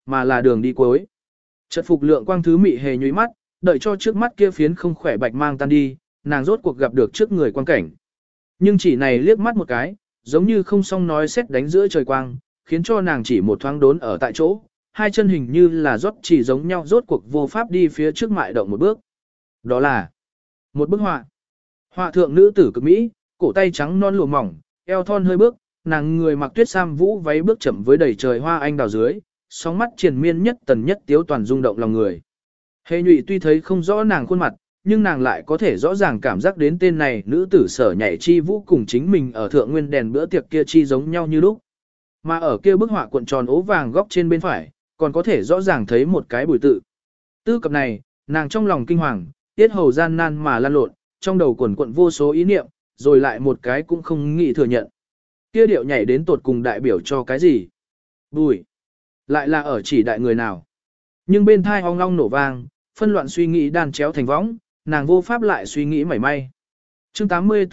mà là đường đi cuối. Chợt Phục Lượng Quang thứ mị hề nhúy mắt, đợi cho trước mắt kia phiến không khỏe bạch mang tan đi, nàng rốt cuộc gặp được trước người quang cảnh. Nhưng chỉ này liếc mắt một cái, giống như không xong nói xét đánh giữa trời quang, khiến cho nàng chỉ một thoáng đốn ở tại chỗ, hai chân hình như là rót chỉ giống nhau rốt cuộc vô pháp đi phía trước mại động một bước. Đó là một bức họa. Họa thượng nữ tử cực mỹ, cổ tay trắng non lụa mỏng, eo thon hơi bước, nàng người mặc tuyết sam vũ váy bước chậm với đầy trời hoa anh đào dưới, sóng mắt triền miên nhất tần nhất tiếu toàn rung động lòng người. Hề Nhụy tuy thấy không rõ nàng khuôn mặt, nhưng nàng lại có thể rõ ràng cảm giác đến tên này nữ tử sở nhảy chi vũ cùng chính mình ở thượng nguyên đèn bữa tiệc kia chi giống nhau như lúc. Mà ở kia bức họa cuộn tròn ố vàng góc trên bên phải, còn có thể rõ ràng thấy một cái bùi tự. Tư cập này, nàng trong lòng kinh hoàng, tiết hầu gian nan mà lăn lộn, trong đầu quẩn quẩn vô số ý niệm, rồi lại một cái cũng không nghĩ thừa nhận. Kia điệu nhảy đến tột cùng đại biểu cho cái gì? Bùi. Lại là ở chỉ đại người nào? Nhưng bên thai ong ong nổ vang, phân loạn suy nghĩ đan chéo thành võng, nàng vô pháp lại suy nghĩ mảy may. Chương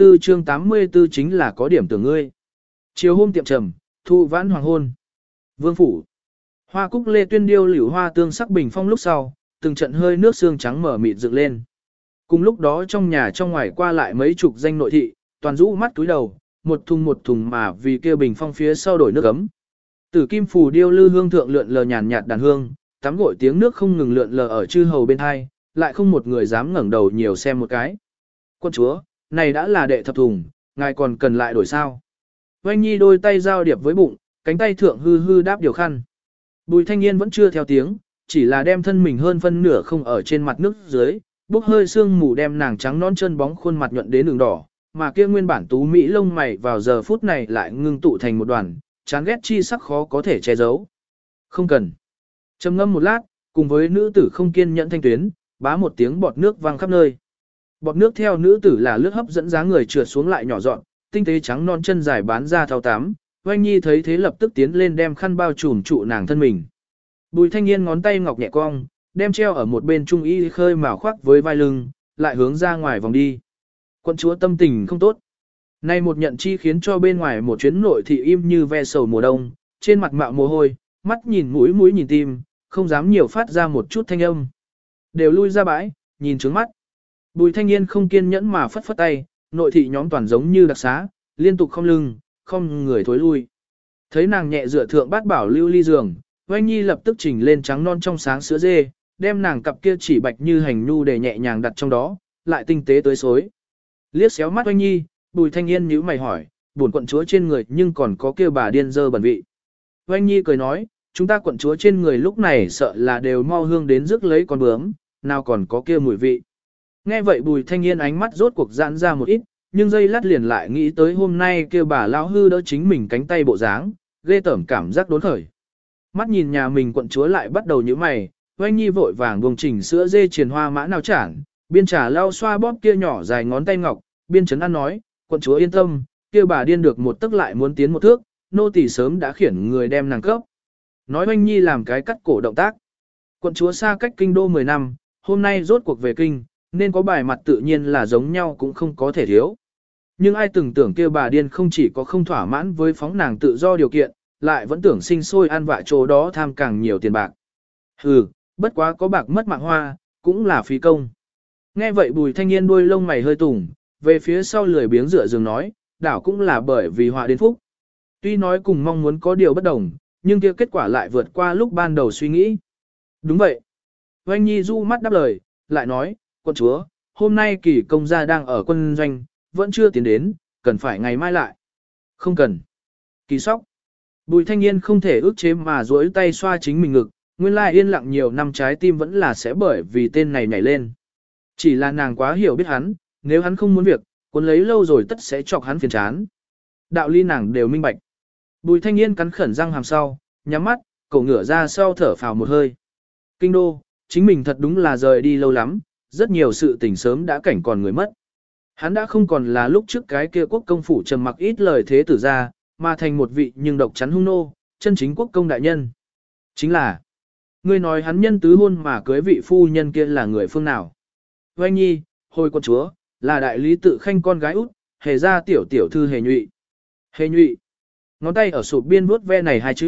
84 chính là có điểm tưởng ngươi. Chiều hôm tiệm trầm, thu vãn hoàng hôn. Vương phủ. Hoa cúc lê tuyên điêu liễu hoa tương sắc bình phong lúc sau, từng trận hơi nước xương trắng mở mịt dựng lên. Cùng lúc đó trong nhà trong ngoài qua lại mấy chục danh nội thị, toàn rũ mắt túi đầu, một thùng mà vì kia bình phong phía sau đổi nước ấm. Tử kim phù điêu lư hương thượng lượn lờ nhàn nhạt đàn hương, tắm gội tiếng nước không ngừng lượn lờ ở chư hầu bên hai, lại không một người dám ngẩng đầu nhiều xem một cái. Quân chúa, này đã là đệ thập thùng, ngài còn cần lại đổi sao? Oanh Nhi đôi tay giao điệp với bụng, cánh tay thượng hư hư đáp điều khăn. Bùi Thanh Niên vẫn chưa theo tiếng, chỉ là đem thân mình hơn phân nửa không ở trên mặt nước dưới, bốc hơi sương mù đem nàng trắng non chân bóng khuôn mặt nhuận đến đường đỏ, mà kia nguyên bản tú mỹ lông mày vào giờ phút này lại ngưng tụ thành một đoàn, chán ghét chi sắc khó có thể che giấu. Không cần. Trầm ngâm một lát, cùng với nữ tử không kiên nhẫn thanh tuyến, bá một tiếng bọt nước vang khắp nơi. Bọt nước theo nữ tử là lướt hấp dẫn dáng người trượt xuống lại nhỏ dọn, tinh tế trắng non chân dài bán ra thao tám. Oanh Nhi thấy thế lập tức tiến lên đem khăn bao trùm trụ nàng thân mình. Bùi Thanh Niên ngón tay ngọc nhẹ cong, đem treo ở một bên trung y khơi mào khoác với vai lưng, lại hướng ra ngoài vòng đi. Quân chúa tâm tình không tốt. Nay một nhận chi khiến cho bên ngoài một chuyến nội thị im như ve sầu mùa đông, trên mặt mạo mồ hôi, mắt nhìn mũi nhìn tim, không dám nhiều phát ra một chút thanh âm. Đều lui ra bãi, nhìn trướng mắt. Bùi Thanh Niên không kiên nhẫn mà phất phất tay, nội thị nhóm toàn giống như đặc xá, liên tục không lưng, không người thối lui. Thấy nàng nhẹ dựa thượng bát bảo lưu ly giường, Oanh Nhi lập tức chỉnh lên trắng non trong sáng sữa dê, đem nàng cặp kia chỉ bạch như hành nhu để nhẹ nhàng đặt trong đó, lại tinh tế tới xối. Liếc xéo mắt Oanh Nhi, Bùi Thanh Niên nhíu mày hỏi, buồn quận chúa trên người nhưng còn có kia bà điên dơ bẩn vị. Oanh Nhi cười nói, chúng ta quận chúa trên người lúc này sợ là đều mau hương đến rước lấy con bướm, nào còn có kia mùi vị. Nghe vậy Bùi Thanh Niên ánh mắt rốt cuộc giãn ra một ít, nhưng giây lát liền lại nghĩ tới hôm nay kia bà lão hư đỡ chính mình cánh tay bộ dáng, ghê tởm cảm giác đốn khởi. Mắt nhìn nhà mình quận chúa lại bắt đầu nhíu mày, Oanh Nhi vội vàng buông chỉnh sữa dê triền hoa mã nào chản, biên trà lau xoa bóp kia nhỏ dài ngón tay ngọc, biên trấn an nói, quận chúa yên tâm, kia bà điên được một tức lại muốn tiến một thước, nô tỳ sớm đã khiển người đem nàng cấp. Nói Oanh Nhi làm cái cắt cổ động tác. Quận chúa xa cách kinh đô 10 năm, hôm nay rốt cuộc về kinh, nên có bài mặt tự nhiên là giống nhau cũng không có thể thiếu. Nhưng ai từng tưởng kia bà điên không chỉ có không thỏa mãn với phóng nàng tự do điều kiện, lại vẫn tưởng sinh sôi ăn vạ chỗ đó tham càng nhiều tiền bạc. Hừ, bất quá có bạc mất mạng hoa, cũng là phí công. Nghe vậy Bùi Thanh Niên đuôi lông mày hơi tùng, về phía sau lười biếng dựa giường nói, đảo cũng là bởi vì họa đến phúc. Tuy nói cùng mong muốn có điều bất đồng, nhưng kia kết quả lại vượt qua lúc ban đầu suy nghĩ. Đúng vậy. Oanh Nhi du mắt đáp lời, lại nói, quân chúa, hôm nay kỳ công gia đang ở quân doanh, vẫn chưa tiến đến, cần phải ngày mai lại. Không cần. Kỳ sóc. Bùi Thanh Niên không thể ước chế mà duỗi tay xoa chính mình ngực, nguyên lai yên lặng nhiều năm trái tim vẫn là sẽ bởi vì tên này nhảy lên. Chỉ là nàng quá hiểu biết hắn, nếu hắn không muốn việc, cuốn lấy lâu rồi tất sẽ chọc hắn phiền chán. Đạo lý nàng đều minh bạch. Bùi Thanh Niên cắn khẩn răng hàm sau, nhắm mắt, cổ ngửa ra sau thở phào một hơi. Kinh đô, chính mình thật đúng là rời đi lâu lắm, rất nhiều sự tình sớm đã cảnh còn người mất. Hắn đã không còn là lúc trước cái kia quốc công phủ trầm mặc ít lời thế tử ra, mà thành một vị nhưng độc chắn hung nô, chân chính quốc công đại nhân. Chính là, ngươi nói hắn nhân tứ hôn mà cưới vị phu nhân kia là người phương nào? Oanh Nhi, hồi con chúa, là đại lý tự khanh con gái út, hề ra tiểu tiểu thư hề nhụy. Hề nhụy. Ngón tay ở sụp biên vuốt ve này hai chữ,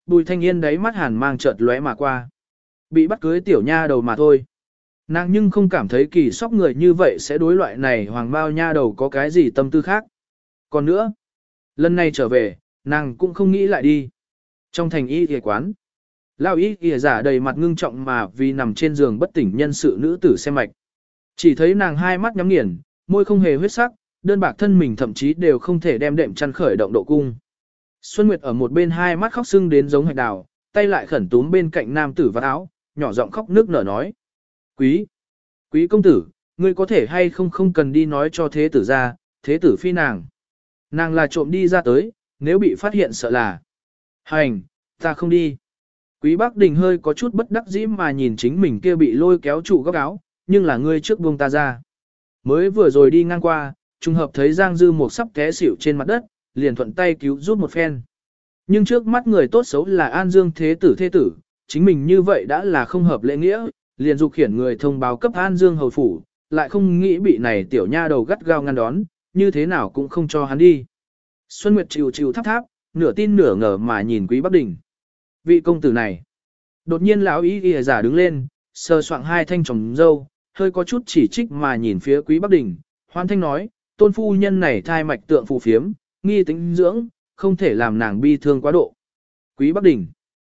Bùi Thanh Yên đáy mắt hàn mang chợt lóe mà qua. Bị bắt cưới tiểu nha đầu mà thôi. Nàng nhưng không cảm thấy kỳ sóc người như vậy sẽ đối loại này hoàng bao nha đầu có cái gì tâm tư khác. Còn nữa, lần này trở về, nàng cũng không nghĩ lại đi. Trong thành y y quán, lão y y giả đầy mặt ngưng trọng mà vì nằm trên giường bất tỉnh nhân sự nữ tử xem mạch. Chỉ thấy nàng hai mắt nhắm nghiền, môi không hề huyết sắc, đơn bạc thân mình thậm chí đều không thể đem đệm chăn khởi động độ cung. Xuân Nguyệt ở một bên hai mắt khóc sưng đến giống hạch đào, tay lại khẩn túm bên cạnh nam tử vạt áo, nhỏ giọng khóc nước nở nói. Quý công tử, ngươi có thể hay không cần đi nói cho thế tử ra, thế tử phi nàng. Nàng là trộm đi ra tới, nếu bị phát hiện sợ là. Hành, ta không đi. Quý Bắc Đình hơi có chút bất đắc dĩ mà nhìn chính mình kia bị lôi kéo trụ góc áo, nhưng là ngươi trước buông ta ra. Mới vừa rồi đi ngang qua, trùng hợp thấy Giang Dư Mục sắp té xỉu trên mặt đất, liền thuận tay cứu giúp một phen. Nhưng trước mắt người tốt xấu là An Dương thế tử, chính mình như vậy đã là không hợp lễ nghĩa, liền dục khiển người thông báo cấp An Dương hầu phủ, lại không nghĩ bị này tiểu nha đầu gắt gao ngăn đón, như thế nào cũng không cho hắn đi. Xuân Nguyệt chịu thắp tháp, nửa tin nửa ngờ mà nhìn Quý Bắc Đình. Vị công tử này. Đột nhiên lão y y giả đứng lên, sờ soạng hai thanh tròng dâu, hơi có chút chỉ trích mà nhìn phía Quý Bắc Đình, hoan thanh nói, tôn phu nhân này thai mạch tượng phù phiếm, nghi tính dưỡng, không thể làm nàng bi thương quá độ. Quý Bắc Đình.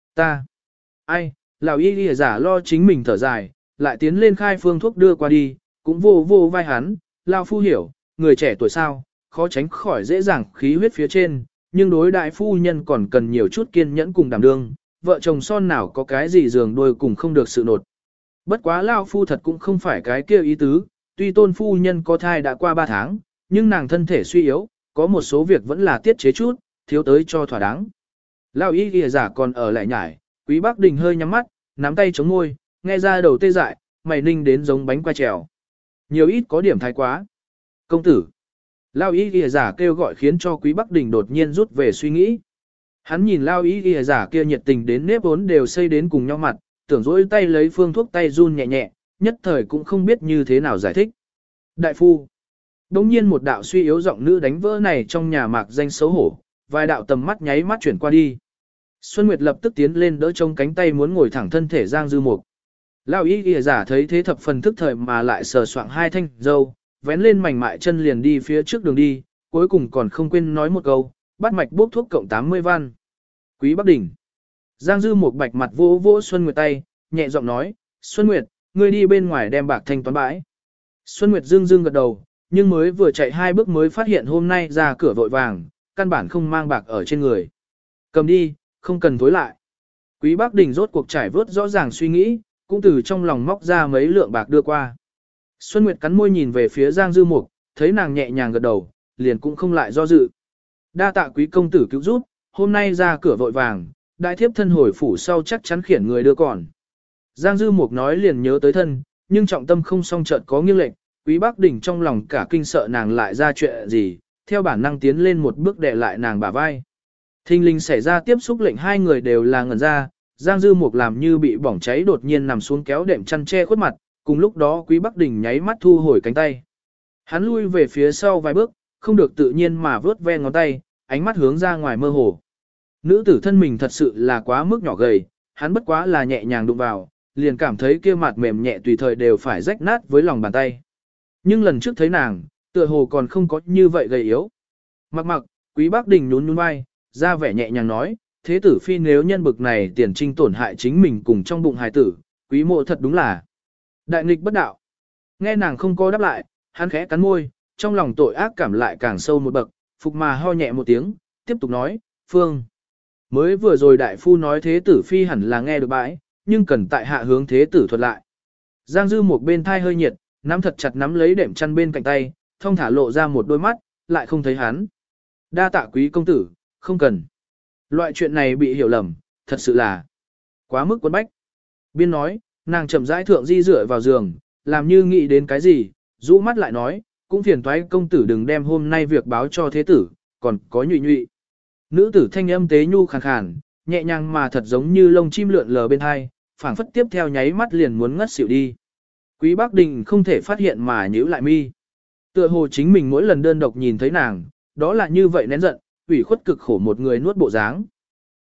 Ai, lão y y giả lo chính mình thở dài, lại tiến lên khai phương thuốc đưa qua đi, cũng vô vai hắn, lão phu hiểu, người trẻ tuổi sao, khó tránh khỏi dễ dàng khí huyết phía trên, nhưng đối đại phu nhân còn cần nhiều chút kiên nhẫn cùng đảm đương, vợ chồng son nào có cái gì giường đôi cùng không được sự nột. Bất quá lão phu thật cũng không phải cái kia ý tứ, tuy tôn phu nhân có thai đã qua 3 tháng, nhưng nàng thân thể suy yếu, có một số việc vẫn là tiết chế chút, thiếu tới cho thỏa đáng. Lão y y giả còn ở lại nhải, Quý Bắc Đình hơi nhắm mắt, nắm tay chống môi, nghe ra đầu tê dại, mày ninh đến giống bánh qua trèo. Nhiều ít có điểm thái quá. Công tử. Lão y y giả kêu gọi khiến cho Quý Bắc Đình đột nhiên rút về suy nghĩ. Hắn nhìn Lão y y giả kia nhiệt tình đến nếp vốn đều xây đến cùng nhau mặt, tưởng dỗi tay lấy phương thuốc tay run nhẹ nhẹ, nhất thời cũng không biết như thế nào giải thích. Đại phu. Đống nhiên một đạo suy yếu giọng nữ đánh vỡ này trong nhà mạc danh xấu hổ, vài đạo tầm mắt nháy mắt chuyển qua đi. Xuân Nguyệt lập tức tiến lên đỡ trong cánh tay muốn ngồi thẳng thân thể Giang Dư Mục. Lão y y giả thấy thế thập phần thức thời mà lại sờ soạng hai thanh dâu, vén lên mảnh mại chân liền đi phía trước đường đi, cuối cùng còn không quên nói một câu, bắt mạch bốc thuốc cộng 80 văn. Quý Bắc Đình. Giang Dư Mục bạch mặt vỗ Xuân Nguyệt tay, nhẹ giọng nói, Xuân Nguyệt, ngươi đi bên ngoài đem bạc thanh toán bãi. Xuân Nguyệt dương gật đầu, nhưng mới vừa chạy 2 bước mới phát hiện hôm nay ra cửa vội vàng, căn bản không mang bạc ở trên người. Cầm đi, không cần thối lại. Quý Bắc Đình rốt cuộc trải vớt rõ ràng suy nghĩ, cũng từ trong lòng móc ra mấy lượng bạc đưa qua. Xuân Nguyệt cắn môi nhìn về phía Giang Dư Mục, thấy nàng nhẹ nhàng gật đầu, liền cũng không lại do dự. Đa tạ quý công tử cứu giúp, hôm nay ra cửa vội vàng, đại thiếp thân hồi phủ sau chắc chắn khiển người đưa còn. Giang Dư Mục nói liền nhớ tới thân, nhưng trọng tâm không song chợt có nghiêng lệch, Quý Bắc Đình trong lòng cả kinh sợ nàng lại ra chuyện gì, theo bản năng tiến lên một bước đè lại nàng bả vai. Thình lình xảy ra tiếp xúc lệnh hai người đều là ngẩn ra, Giang Dư Mục làm như bị bỏng cháy đột nhiên nằm xuống kéo đệm chăn che khuất mặt, cùng lúc đó Quý Bắc Đình nháy mắt thu hồi cánh tay. Hắn lui về phía sau vài bước, không được tự nhiên mà vớt ve ngón tay, ánh mắt hướng ra ngoài mơ hồ. Nữ tử thân mình thật sự là quá mức nhỏ gầy, hắn bất quá là nhẹ nhàng đụng vào, liền cảm thấy kia mặt mềm nhẹ tùy thời đều phải rách nát với lòng bàn tay. Nhưng lần trước thấy nàng, tựa hồ còn không có như vậy gầy yếu. Mặc, Quý Bắc Đình nhún vai, ra vẻ nhẹ nhàng nói, thế tử phi nếu nhân bực này tiền trinh tổn hại chính mình cùng trong bụng hài tử, quý mộ thật đúng là đại nghịch bất đạo. Nghe nàng không có đáp lại, hắn khẽ cắn môi, trong lòng tội ác cảm lại càng sâu một bậc, phục mà ho nhẹ một tiếng, tiếp tục nói, Phương. Mới vừa rồi đại phu nói thế tử phi hẳn là nghe được bãi, nhưng cần tại hạ hướng thế tử thuật lại. Giang Dư một bên thai hơi nhiệt, nắm thật chặt nắm lấy đệm chăn bên cạnh tay, thông thả lộ ra một đôi mắt, lại không thấy hắn. Đa tạ quý công tử, không cần. Loại chuyện này bị hiểu lầm, thật sự là quá mức quấn bách. Biên nói, nàng chậm rãi thượng di dựa vào giường, làm như nghĩ đến cái gì, rũ mắt lại nói, cũng phiền toái công tử đừng đem hôm nay việc báo cho thế tử, còn có nhụy. Nữ tử thanh âm tế nhu khàn khàn, nhẹ nhàng mà thật giống như lông chim lượn lờ bên hai, phảng phất tiếp theo nháy mắt liền muốn ngất xỉu đi. Quý Bắc Đình không thể phát hiện mà nhíu lại mi. Tựa hồ chính mình mỗi lần đơn độc nhìn thấy nàng, đó là như vậy nén giận, ủy khuất cực khổ một người nuốt bộ dáng.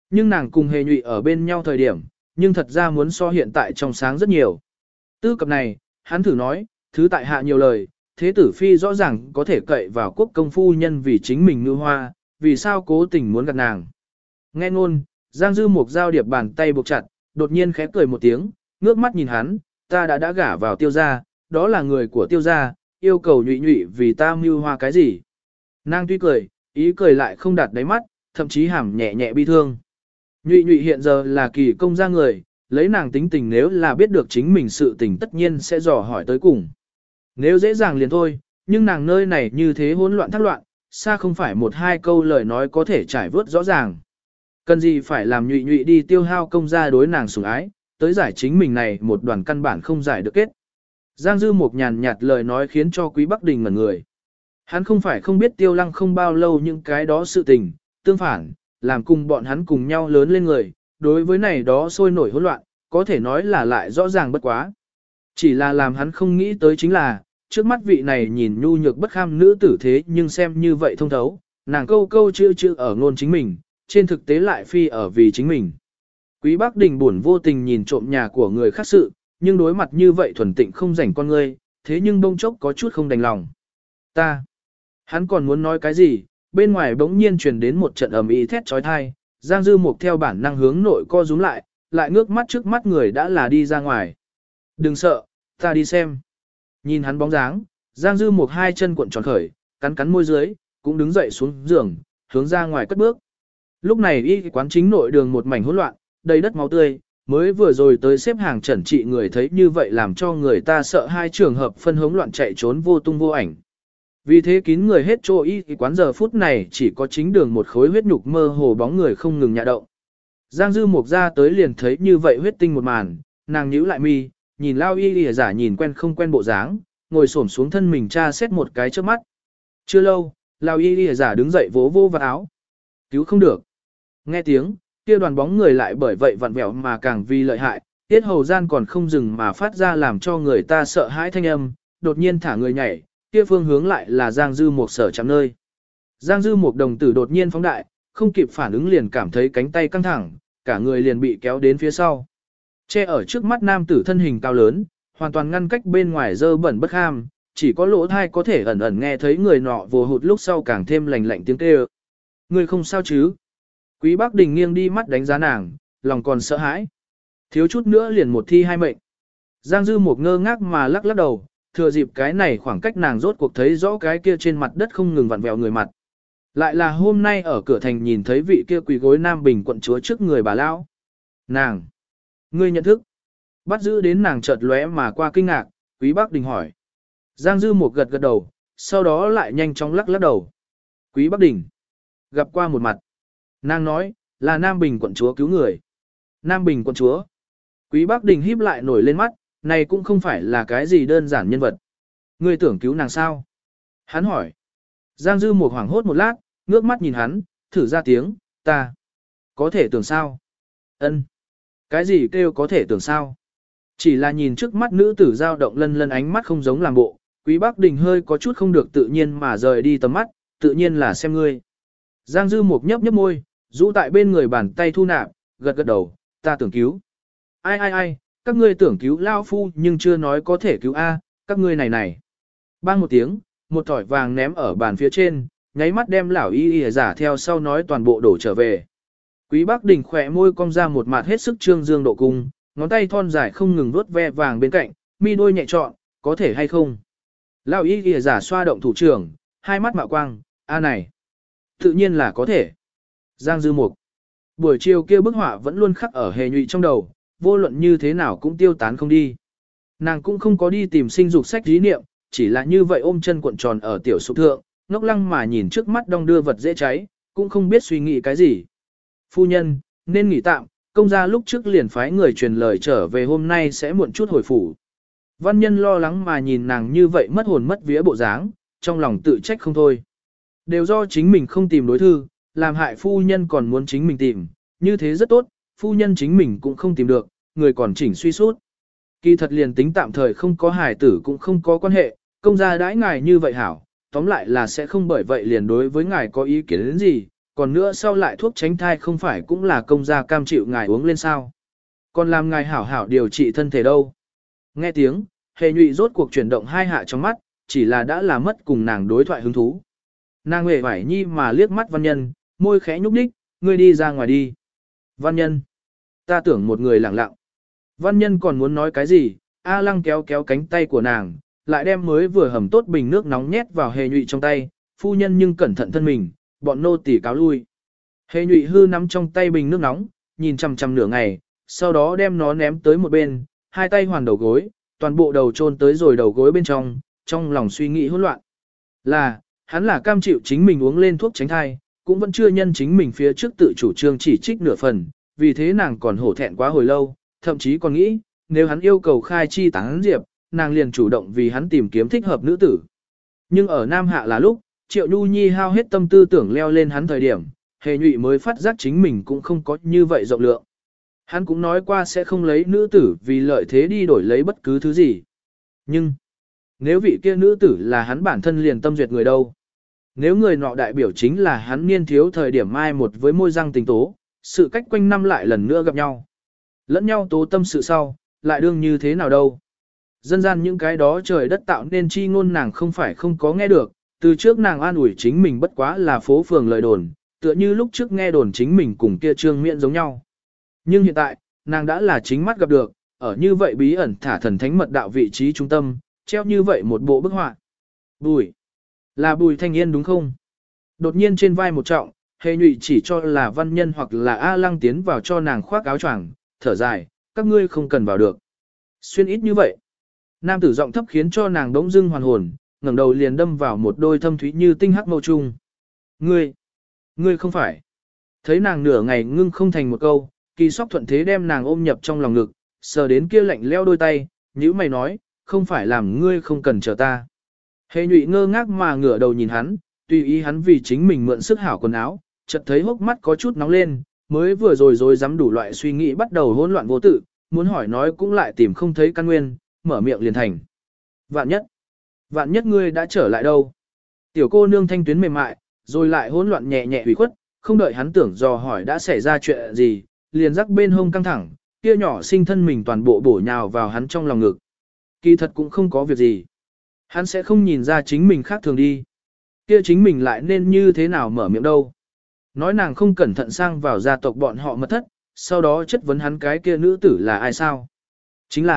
Nhưng nàng cùng hề nhụy ở bên nhau thời điểm, nhưng thật ra muốn so hiện tại trong sáng rất nhiều. Tư cập này, hắn thử nói, thứ tại hạ nhiều lời, thế tử phi rõ ràng có thể cậy vào quốc công phu nhân vì chính mình ngư hoa, vì sao cố tình muốn gạt nàng. Nghe ngôn, Giang Dư Mục giao điệp bàn tay buộc chặt, đột nhiên khẽ cười một tiếng, ngước mắt nhìn hắn, ta đã gả vào tiêu gia, đó là người của tiêu gia, yêu cầu nhụy nhụy vì ta mưu hoa cái gì. Nàng tuy cười, ý cười lại không đạt đáy mắt, thậm chí hàm nhẹ nhẹ bi thương. Nhụy nhụy hiện giờ là kỳ công gia người, lấy nàng tính tình nếu là biết được chính mình sự tình tất nhiên sẽ dò hỏi tới cùng. Nếu dễ dàng liền thôi, nhưng nàng nơi này như thế hỗn loạn thác loạn, xa không phải một hai câu lời nói có thể trải vớt rõ ràng. Cần gì phải làm nhụy nhụy đi tiêu hao công gia đối nàng sủng ái, tới giải chính mình này một đoàn căn bản không giải được kết. Giang Dư một nhàn nhạt lời nói khiến cho Quý Bắc Đình ngẩn người. Hắn không phải không biết Tiêu Lăng không bao lâu những cái đó sự tình, tương phản, làm cùng bọn hắn cùng nhau lớn lên người, đối với này đó sôi nổi hỗn loạn, có thể nói là lại rõ ràng bất quá. Chỉ là làm hắn không nghĩ tới chính là, trước mắt vị này nhìn nhu nhược bất kham nữ tử thế nhưng xem như vậy thông thấu, nàng câu câu chữ ở ngôn chính mình, trên thực tế lại phi ở vì chính mình. Quý Bắc Đình buồn vô tình nhìn trộm nhà của người khác sự, nhưng đối mặt như vậy thuần tịnh không rảnh con ngươi, thế nhưng bông chốc có chút không đành lòng. Hắn còn muốn nói cái gì, bên ngoài bỗng nhiên truyền đến một trận ầm ĩ thét chói tai, Giang Dư Mục theo bản năng hướng nội co rúm lại ngước mắt trước mắt người đã là đi ra ngoài. Đừng sợ, ta đi xem. Nhìn hắn bóng dáng, Giang Dư Mục hai chân cuộn tròn khởi, cắn môi dưới, cũng đứng dậy xuống giường, hướng ra ngoài cất bước. Lúc này y quán chính nội đường một mảnh hỗn loạn, đầy đất máu tươi, mới vừa rồi tới xếp hàng chẩn trị người thấy như vậy làm cho người ta sợ hai trường hợp phân hống loạn chạy trốn vô tung vô ảnh. Vì thế kín người hết chỗ y quán giờ phút này chỉ có chính đường một khối huyết nhục mơ hồ bóng người không ngừng nhạ động. Giang Dư Mục ra tới liền thấy như vậy huyết tinh một màn, nàng nhíu lại mi, nhìn Lao y giả nhìn quen không quen bộ dáng, ngồi xổm xuống thân mình tra xét một cái trước mắt. Chưa lâu, Lao y giả đứng dậy vỗ vô vào áo. Cứu không được. Nghe tiếng, kia đoàn bóng người lại bởi vậy vặn vẹo mà càng vì lợi hại, tiết hầu gian còn không dừng mà phát ra làm cho người ta sợ hãi thanh âm, đột nhiên thả người nhảy, kia phương hướng lại là Giang Dư Mục sở chạm nơi. Giang Dư Mục đồng tử đột nhiên phóng đại, không kịp phản ứng liền cảm thấy cánh tay căng thẳng, cả người liền bị kéo đến phía sau. Che ở trước mắt nam tử thân hình cao lớn, hoàn toàn ngăn cách bên ngoài dơ bẩn bất ham, chỉ có lỗ thai có thể ẩn ẩn nghe thấy người nọ vồ hụt lúc sau càng thêm lạnh lạnh tiếng kêu. Người không sao chứ? Quý Bắc Đình nghiêng đi mắt đánh giá nàng, lòng còn sợ hãi. Thiếu chút nữa liền một thi hai mệnh. Giang Dư Mục ngơ ngác mà lắc lắc đầu, thừa dịp cái này khoảng cách nàng rốt cuộc thấy rõ cái kia trên mặt đất không ngừng vặn vẹo người mặt. Lại là hôm nay ở cửa thành nhìn thấy vị kia quỳ gối Nam Bình quận chúa trước người bà lão. Nàng! Ngươi nhận thức? Bắt giữ đến nàng chợt lóe mà qua kinh ngạc, Quý Bắc Đình hỏi. Giang Dư Mục gật gật đầu, sau đó lại nhanh chóng lắc lắc đầu. Quý Bắc Đình! Gặp qua một mặt. Nàng nói, là Nam Bình quận chúa cứu người. Nam Bình quận chúa. Quý Bắc Đình híp lại nổi lên mắt, này cũng không phải là cái gì đơn giản nhân vật. Ngươi tưởng cứu nàng sao? Hắn hỏi. Giang Dư Mục hoảng hốt một lát, ngước mắt nhìn hắn, thử ra tiếng, ta. Có thể tưởng sao? Ân. Cái gì kêu có thể tưởng sao? Chỉ là nhìn trước mắt nữ tử dao động lân lân ánh mắt không giống làm bộ, Quý Bắc Đình hơi có chút không được tự nhiên mà rời đi tầm mắt, tự nhiên là xem ngươi. Giang Dư Mục nhấp nhấp môi, rũ tại bên người bàn tay thu nạp, gật gật đầu, ta tưởng cứu. Ai, các ngươi tưởng cứu Lao Phu nhưng chưa nói có thể cứu A, các ngươi này. Bang một tiếng, một thỏi vàng ném ở bàn phía trên, nháy mắt đem lão y giả theo sau nói toàn bộ đổ trở về. Quý Bắc Đình khỏe môi cong ra một mặt hết sức trương dương độ cung, ngón tay thon dài không ngừng vuốt ve vàng bên cạnh, mi đôi nhẹ trọn, có thể hay không. Lão y giả xoa động thủ trưởng, hai mắt mạo quang, a này. Tự nhiên là có thể. Giang Dư Mục. Buổi chiều kia bức họa vẫn luôn khắc ở hề nhụy trong đầu, vô luận như thế nào cũng tiêu tán không đi. Nàng cũng không có đi tìm sinh dục sách dí niệm, chỉ là như vậy ôm chân cuộn tròn ở tiểu sụp thượng, ngốc lăng mà nhìn trước mắt đong đưa vật dễ cháy, cũng không biết suy nghĩ cái gì. Phu nhân, nên nghỉ tạm, công gia lúc trước liền phái người truyền lời trở về hôm nay sẽ muộn chút hồi phủ. Văn nhân lo lắng mà nhìn nàng như vậy mất hồn mất vía bộ dáng, trong lòng tự trách không thôi. Đều do chính mình không tìm đối thư, làm hại phu nhân còn muốn chính mình tìm, như thế rất tốt, phu nhân chính mình cũng không tìm được, người còn chỉnh suy sút. Kỳ thật liền tính tạm thời không có hài tử cũng không có quan hệ, công gia đãi ngài như vậy hảo, tóm lại là sẽ không bởi vậy liền đối với ngài có ý kiến đến gì, còn nữa sau lại thuốc tránh thai không phải cũng là công gia cam chịu ngài uống lên sao. Còn làm ngài hảo hảo điều trị thân thể đâu. Nghe tiếng, Hề Nhụy rốt cuộc chuyển động hai hạ trong mắt, chỉ là đã làm mất cùng nàng đối thoại hứng thú. Nàng hề vải nhi mà liếc mắt Văn Nhân, môi khẽ nhúc đích, ngươi đi ra ngoài đi. Văn Nhân, ta tưởng một người lặng lặng. Văn Nhân còn muốn nói cái gì, A Lăng kéo kéo cánh tay của nàng, lại đem mới vừa hầm tốt bình nước nóng nhét vào Hề Nhụy trong tay, phu nhân nhưng cẩn thận thân mình, bọn nô tỳ cáo lui. Hề Nhụy hư nắm trong tay bình nước nóng, nhìn chằm chằm nửa ngày, sau đó đem nó ném tới một bên, hai tay hoàn đầu gối, toàn bộ đầu chôn tới rồi đầu gối bên trong lòng suy nghĩ hỗn loạn. Là, hắn là cam chịu chính mình uống lên thuốc tránh thai, cũng vẫn chưa nhân chính mình phía trước tự chủ trương chỉ trích nửa phần, vì thế nàng còn hổ thẹn quá hồi lâu, thậm chí còn nghĩ, nếu hắn yêu cầu khai chi tán diệp, nàng liền chủ động vì hắn tìm kiếm thích hợp nữ tử. Nhưng ở Nam Hạ là lúc, Triệu Nhu Nhi hao hết tâm tư tưởng leo lên hắn thời điểm, Hề Nhụy mới phát giác chính mình cũng không có như vậy rộng lượng. Hắn cũng nói qua sẽ không lấy nữ tử vì lợi thế đi đổi lấy bất cứ thứ gì. Nhưng, nếu vị kia nữ tử là hắn bản thân liền tâm duyệt người đâu? Nếu người nọ đại biểu chính là hắn niên thiếu thời điểm mai một với môi răng tình tố, sự cách quanh năm lại lần nữa gặp nhau. Lẫn nhau tố tâm sự sau, lại đương như thế nào đâu? Dân gian những cái đó trời đất tạo nên chi ngôn nàng không phải không có nghe được, từ trước nàng an ủi chính mình bất quá là phố phường lời đồn, tựa như lúc trước nghe đồn chính mình cùng kia Trương Miện giống nhau. Nhưng hiện tại, nàng đã là chính mắt gặp được, ở như vậy bí ẩn thả thần thánh mật đạo vị trí trung tâm, treo như vậy một bộ bức họa. Bùi, là Bùi Thanh Yên đúng không? Đột nhiên trên vai một trọng, Hề Nhụy chỉ cho là Văn Nhân hoặc là A Lăng tiến vào cho nàng khoác áo choàng, thở dài, các ngươi không cần vào được. Xuyên ít như vậy. Nam tử giọng thấp khiến cho nàng đống dưng hoàn hồn, ngẩng đầu liền đâm vào một đôi thâm thúy như tinh hắc mâu trung. Ngươi không phải. Thấy nàng nửa ngày ngưng không thành một câu, Kỳ Sóc thuận thế đem nàng ôm nhập trong lòng ngực, sờ đến kia lạnh leo đôi tay, nhíu mày nói, không phải làm ngươi không cần chờ ta. Hề Nhụy ngơ ngác mà ngửa đầu nhìn hắn, tùy ý hắn vì chính mình mượn sức hảo quần áo, chợt thấy hốc mắt có chút nóng lên, mới vừa rồi dám đủ loại suy nghĩ bắt đầu hỗn loạn vô tự, muốn hỏi nói cũng lại tìm không thấy căn nguyên, mở miệng liền thành. Vạn nhất ngươi đã trở lại đâu? Tiểu cô nương thanh tuyến mềm mại, rồi lại hỗn loạn nhẹ nhẹ ủy khuất, không đợi hắn tưởng dò hỏi đã xảy ra chuyện gì, liền rắc bên hông căng thẳng, kia nhỏ sinh thân mình toàn bộ bổ nhào vào hắn trong lòng ngực. Kỳ thật cũng không có việc gì. Hắn sẽ không nhìn ra chính mình khác thường đi. Kia chính mình lại nên như thế nào mở miệng đâu. Nói nàng không cẩn thận sang vào gia tộc bọn họ mật thất, sau đó chất vấn hắn cái kia nữ tử là ai sao. Chính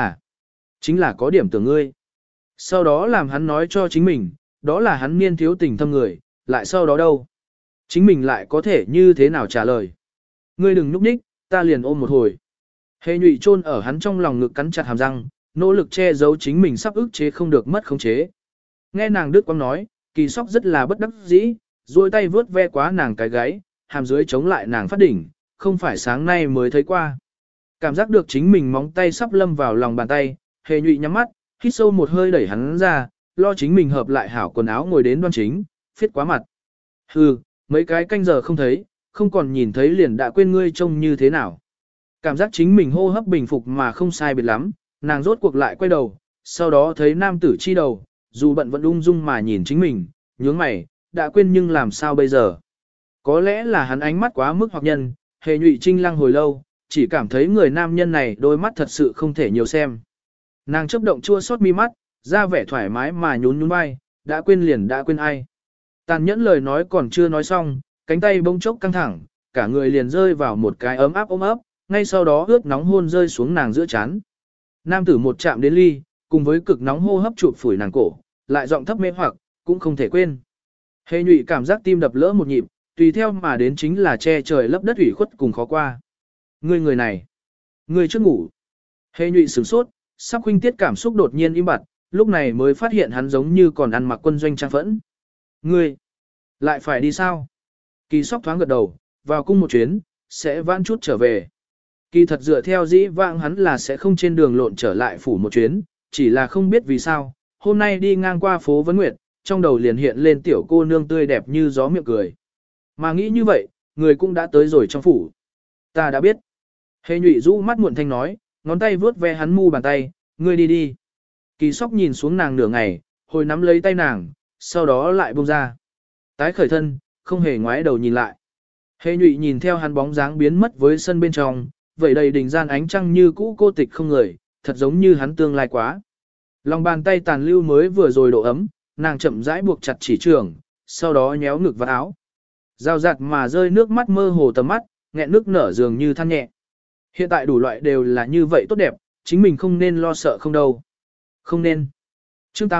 là có điểm tưởng ngươi. Sau đó làm hắn nói cho chính mình, đó là hắn niên thiếu tình thâm người, lại sau đó đâu. Chính mình lại có thể như thế nào trả lời. Ngươi đừng núp ních, ta liền ôm một hồi. Hề Nhụy chôn ở hắn trong lòng ngực cắn chặt hàm răng, nỗ lực che giấu chính mình sắp ức chế không được mất khống chế. Nghe nàng Đức Quang nói, Kỳ Sóc rất là bất đắc dĩ, duỗi tay vướt ve quá nàng cái gáy, hàm dưới chống lại nàng phát đỉnh, không phải sáng nay mới thấy qua. Cảm giác được chính mình móng tay sắp lâm vào lòng bàn tay, Hề Nhụy nhắm mắt, hít sâu một hơi đẩy hắn ra, lo chính mình hợp lại hảo quần áo ngồi đến đoan chính, phiết quá mặt. Hừ, mấy cái canh giờ không thấy, không còn nhìn thấy liền đã quên ngươi trông như thế nào. Cảm giác chính mình hô hấp bình phục mà không sai biệt lắm, nàng rốt cuộc lại quay đầu, sau đó thấy nam tử chi đầu, dù bận vẫn ung dung mà nhìn chính mình, nhướng mày, đã quên nhưng làm sao bây giờ. Có lẽ là hắn ánh mắt quá mức hoặc nhân, Hề Nhụy trinh lăng hồi lâu, chỉ cảm thấy người nam nhân này đôi mắt thật sự không thể nhiều xem. Nàng chấp động chua xót mi mắt, ra vẻ thoải mái mà nhún nhún vai, đã quên liền đã quên ai. Tàn nhẫn lời nói còn chưa nói xong, cánh tay bỗng chốc căng thẳng, cả người liền rơi vào một cái ấm áp ôm ấp, ngay sau đó ướt nóng hôn rơi xuống nàng giữa chán. Nam tử một chạm đến ly, cùng với cực nóng hô hấp chụp phủi nàng cổ, lại giọng thấp mê hoặc, cũng không thể quên. Hề Nhụy cảm giác tim đập lỡ một nhịp, tùy theo mà đến chính là che trời lấp đất ủy khuất cùng khó qua. Người này, người trước ngủ. Hề Nhụy sửng sốt, sắp huynh tiết cảm xúc đột nhiên im bặt, lúc này mới phát hiện hắn giống như còn ăn mặc quân doanh trang phẫn. Ngươi, lại phải đi sao? Kỳ Sóc thoáng gật đầu, vào cung một chuyến, sẽ vãn chút trở về. Kỳ thật dựa theo dĩ vãng hắn là sẽ không trên đường lộn trở lại phủ một chuyến, chỉ là không biết vì sao, hôm nay đi ngang qua phố Vấn Nguyệt, trong đầu liền hiện lên tiểu cô nương tươi đẹp như gió miệng cười. Mà nghĩ như vậy, người cũng đã tới rồi trong phủ. Ta đã biết. Hề Nhụy rũ mắt muộn thanh nói, ngón tay vướt ve hắn mu bàn tay, ngươi đi đi. Kỳ Sóc nhìn xuống nàng nửa ngày, hồi nắm lấy tay nàng, sau đó lại buông ra. Tái khởi thân, không hề ngoái đầu nhìn lại. Hề nhụy nhìn theo hắn bóng dáng biến mất với sân bên trong, vậy đầy đỉnh gian ánh trăng như cũ cô tịch không người, thật giống như hắn tương lai quá. Lòng bàn tay tàn lưu mới vừa rồi độ ấm, nàng chậm rãi buộc chặt chỉ trường, sau đó nhéo ngực và áo. Rào rạt mà rơi nước mắt mơ hồ tầm mắt, nghẹn nước nở dường như than nhẹ. Hiện tại đủ loại đều là như vậy tốt đẹp, chính mình không nên lo sợ không đâu. Không nên. Chương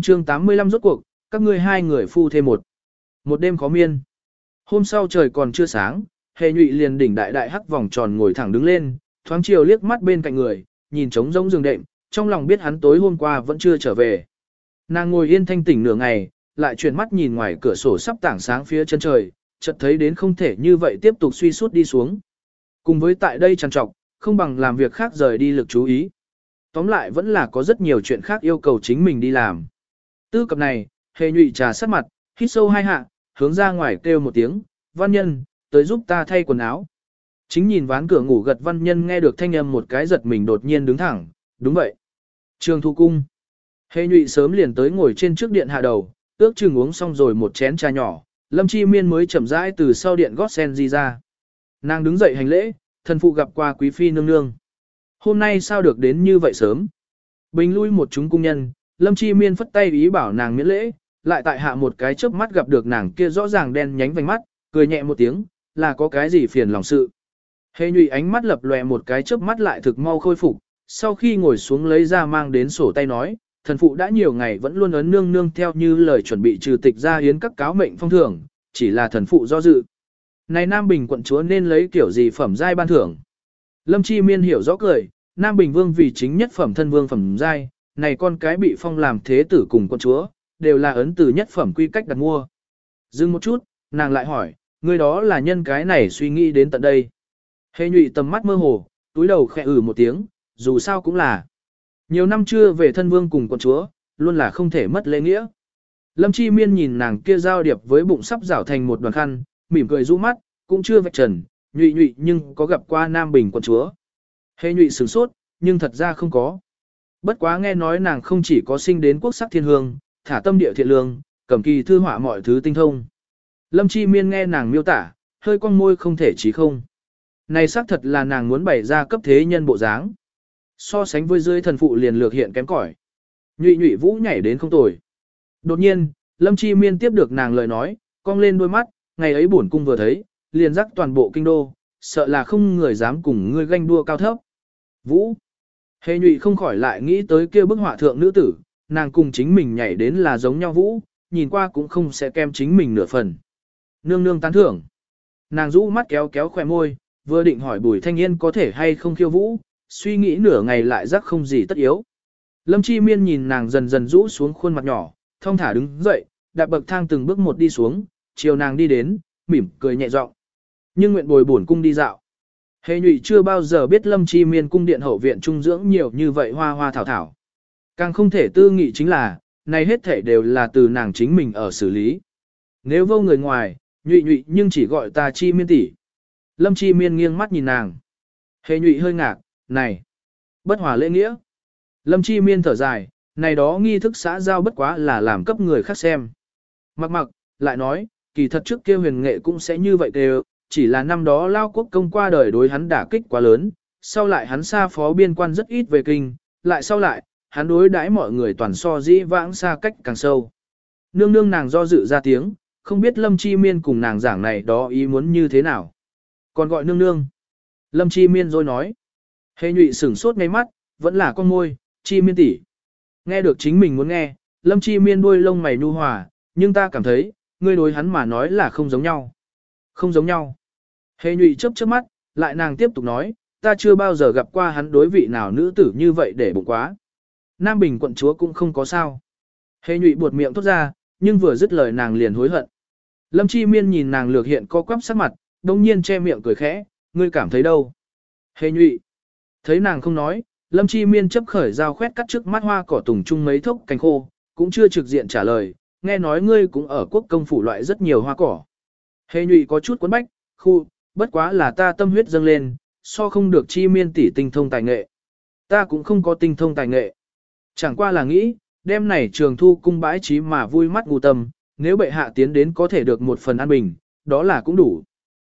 85 rốt cuộc, các ngươi hai người phu thêm một. Một đêm khó miên. Hôm sau trời còn chưa sáng, Hề nhụy liền đỉnh đại đại hắc vòng tròn ngồi thẳng đứng lên, thoáng chiều liếc mắt bên cạnh người, nhìn trống rỗng giường đệm, trong lòng biết hắn tối hôm qua vẫn chưa trở về. Nàng ngồi yên thanh tỉnh nửa ngày, lại chuyển mắt nhìn ngoài cửa sổ sắp tảng sáng phía chân trời, chợt thấy đến không thể như vậy tiếp tục suy sút đi xuống. Cùng với tại đây trằn trọc, không bằng làm việc khác rời đi lực chú ý. Tóm lại vẫn là có rất nhiều chuyện khác yêu cầu chính mình đi làm. Tư cập này, Hề nhụy trà sát mặt, hít sâu hai hạ, hướng ra ngoài kêu một tiếng, văn nhân, tới giúp ta thay quần áo. Chính nhìn ván cửa ngủ gật văn nhân nghe được thanh âm một cái giật mình đột nhiên đứng thẳng, đúng vậy. Trường Thu Cung. Hề nhụy sớm liền tới ngồi trên trước điện hạ đầu, ước chừng uống xong rồi một chén trà nhỏ, Lâm Chi Miên mới chậm rãi từ sau điện gót sen di ra. Nàng đứng dậy hành lễ, thần phụ gặp qua quý phi nương nương. Hôm nay sao được đến như vậy sớm? Bình lui một chúng cung nhân, Lâm Chi Miên phất tay ý bảo nàng miễn lễ, lại tại hạ một cái chớp mắt gặp được nàng kia rõ ràng đen nhánh vành mắt, cười nhẹ một tiếng, là có cái gì phiền lòng sự. Hề nhụy ánh mắt lập lòe một cái chớp mắt lại thực mau khôi phục, sau khi ngồi xuống lấy ra mang đến sổ tay nói, thần phụ đã nhiều ngày vẫn luôn ấn nương nương theo như lời chuẩn bị trừ tịch ra hiến các cáo mệnh phong thưởng, chỉ là thần phụ do dự. Này Nam Bình quận chúa nên lấy kiểu gì phẩm giai ban thưởng? Lâm Chi Miên hiểu rõ cười, Nam Bình vương vì chính nhất phẩm thân vương phẩm giai, này con cái bị phong làm thế tử cùng quận chúa, đều là ấn từ nhất phẩm quy cách đặt mua. Dừng một chút, nàng lại hỏi, người đó là nhân cái này suy nghĩ đến tận đây. Hề nhụy tầm mắt mơ hồ, túi đầu khẽ một tiếng, dù sao cũng là. Nhiều năm chưa về thân vương cùng quận chúa, luôn là không thể mất lễ nghĩa. Lâm Chi Miên nhìn nàng kia giao điệp với bụng sắp rảo thành một đoàn khăn, mỉm cười rũ mắt, cũng chưa vạch trần, nhụy nhụy nhưng có gặp qua Nam Bình quận chúa. Hề nhụy sửng sốt, nhưng thật ra không có. Bất quá nghe nói nàng không chỉ có sinh đến quốc sắc thiên hương, thả tâm địa thiện lương, cầm kỳ thư họa mọi thứ tinh thông. Lâm Chi Miên nghe nàng miêu tả, hơi cong môi không thể chí không. Này xác thật là nàng muốn bày ra cấp thế nhân bộ dáng. So sánh với dưới thần phụ liền lược hiện kém cỏi. Nhụy nhụy vũ nhảy đến không tồi. Đột nhiên, Lâm Chi Miên tiếp được nàng lời nói, cong lên đôi mắt, ngày ấy bổn cung vừa thấy, liền rắc toàn bộ kinh đô, sợ là không người dám cùng ngươi ganh đua cao thấp. Vũ. Hề nhụy không khỏi lại nghĩ tới kia bức họa thượng nữ tử, nàng cùng chính mình nhảy đến là giống nhau vũ, nhìn qua cũng không sẽ kem chính mình nửa phần. Nương nương tán thưởng. Nàng rũ mắt kéo kéo khỏe môi, vừa định hỏi Bùi Thanh Yên có thể hay không khiêu vũ, suy nghĩ nửa ngày lại rắc không gì tất yếu. Lâm Chi Miên nhìn nàng dần dần rũ xuống khuôn mặt nhỏ, thong thả đứng dậy, đạp bậc thang từng bước một đi xuống, chiều nàng đi đến, mỉm cười nhẹ giọng. Nhưng nguyện bồi bổn cung đi dạo. Hề nhụy chưa bao giờ biết Lâm Chi Miên cung điện hậu viện trung dưỡng nhiều như vậy hoa hoa thảo thảo. Càng không thể tư nghị chính là, này hết thể đều là từ nàng chính mình ở xử lý. Nếu vô người ngoài, nhụy nhụy nhưng chỉ gọi ta Chi Miên tỷ. Lâm Chi Miên nghiêng mắt nhìn nàng. Hề nhụy hơi ngạc, này, bất hòa lễ nghĩa. Lâm Chi Miên thở dài, này đó nghi thức xã giao bất quá là làm cấp người khác xem. Mặc, lại nói, kỳ thật trước kia huyền nghệ cũng sẽ như vậy đều, chỉ là năm đó Lao Quốc công qua đời đối hắn đả kích quá lớn, sau lại hắn xa phó biên quan rất ít về kinh, lại sau lại, hắn đối đãi mọi người toàn so dĩ vãng xa cách càng sâu. Nương nương nàng do dự ra tiếng, không biết Lâm Chi Miên cùng nàng giảng này đó ý muốn như thế nào. Còn gọi nương nương. Lâm Chi Miên rồi nói. Hề nhụy sửng sốt ngay mắt, vẫn là con môi, Chi Miên tỷ. Nghe được chính mình muốn nghe, Lâm Chi Miên đuôi lông mày nhu hòa, nhưng ta cảm thấy, ngươi đối hắn mà nói là không giống nhau. Không giống nhau. Hề nhụy chớp chớp mắt, lại nàng tiếp tục nói, ta chưa bao giờ gặp qua hắn đối vị nào nữ tử như vậy để bụng quá. Nam Bình quận chúa cũng không có sao. Hề nhụy buột miệng thốt ra, nhưng vừa dứt lời nàng liền hối hận. Lâm Chi Miên nhìn nàng lược hiện co quắp sắc mặt, đông nhiên che miệng cười khẽ, ngươi cảm thấy đâu? Hề nhụy. Thấy nàng không nói, Lâm Chi Miên chấp khởi dao khoét cắt trước mắt hoa cỏ tùng chung mấy thốc cành khô, cũng chưa trực diện trả lời, nghe nói ngươi cũng ở quốc công phủ loại rất nhiều hoa cỏ. Hề nhụy có chút cuốn bách, khu, bất quá là ta tâm huyết dâng lên, so không được Chi Miên tỷ tinh thông tài nghệ. Ta cũng không có tinh thông tài nghệ. Chẳng qua là nghĩ, đêm này Trường Thu cung bãi trí mà vui mắt ngu tâm, nếu bệ hạ tiến đến có thể được một phần an bình, đó là cũng đủ.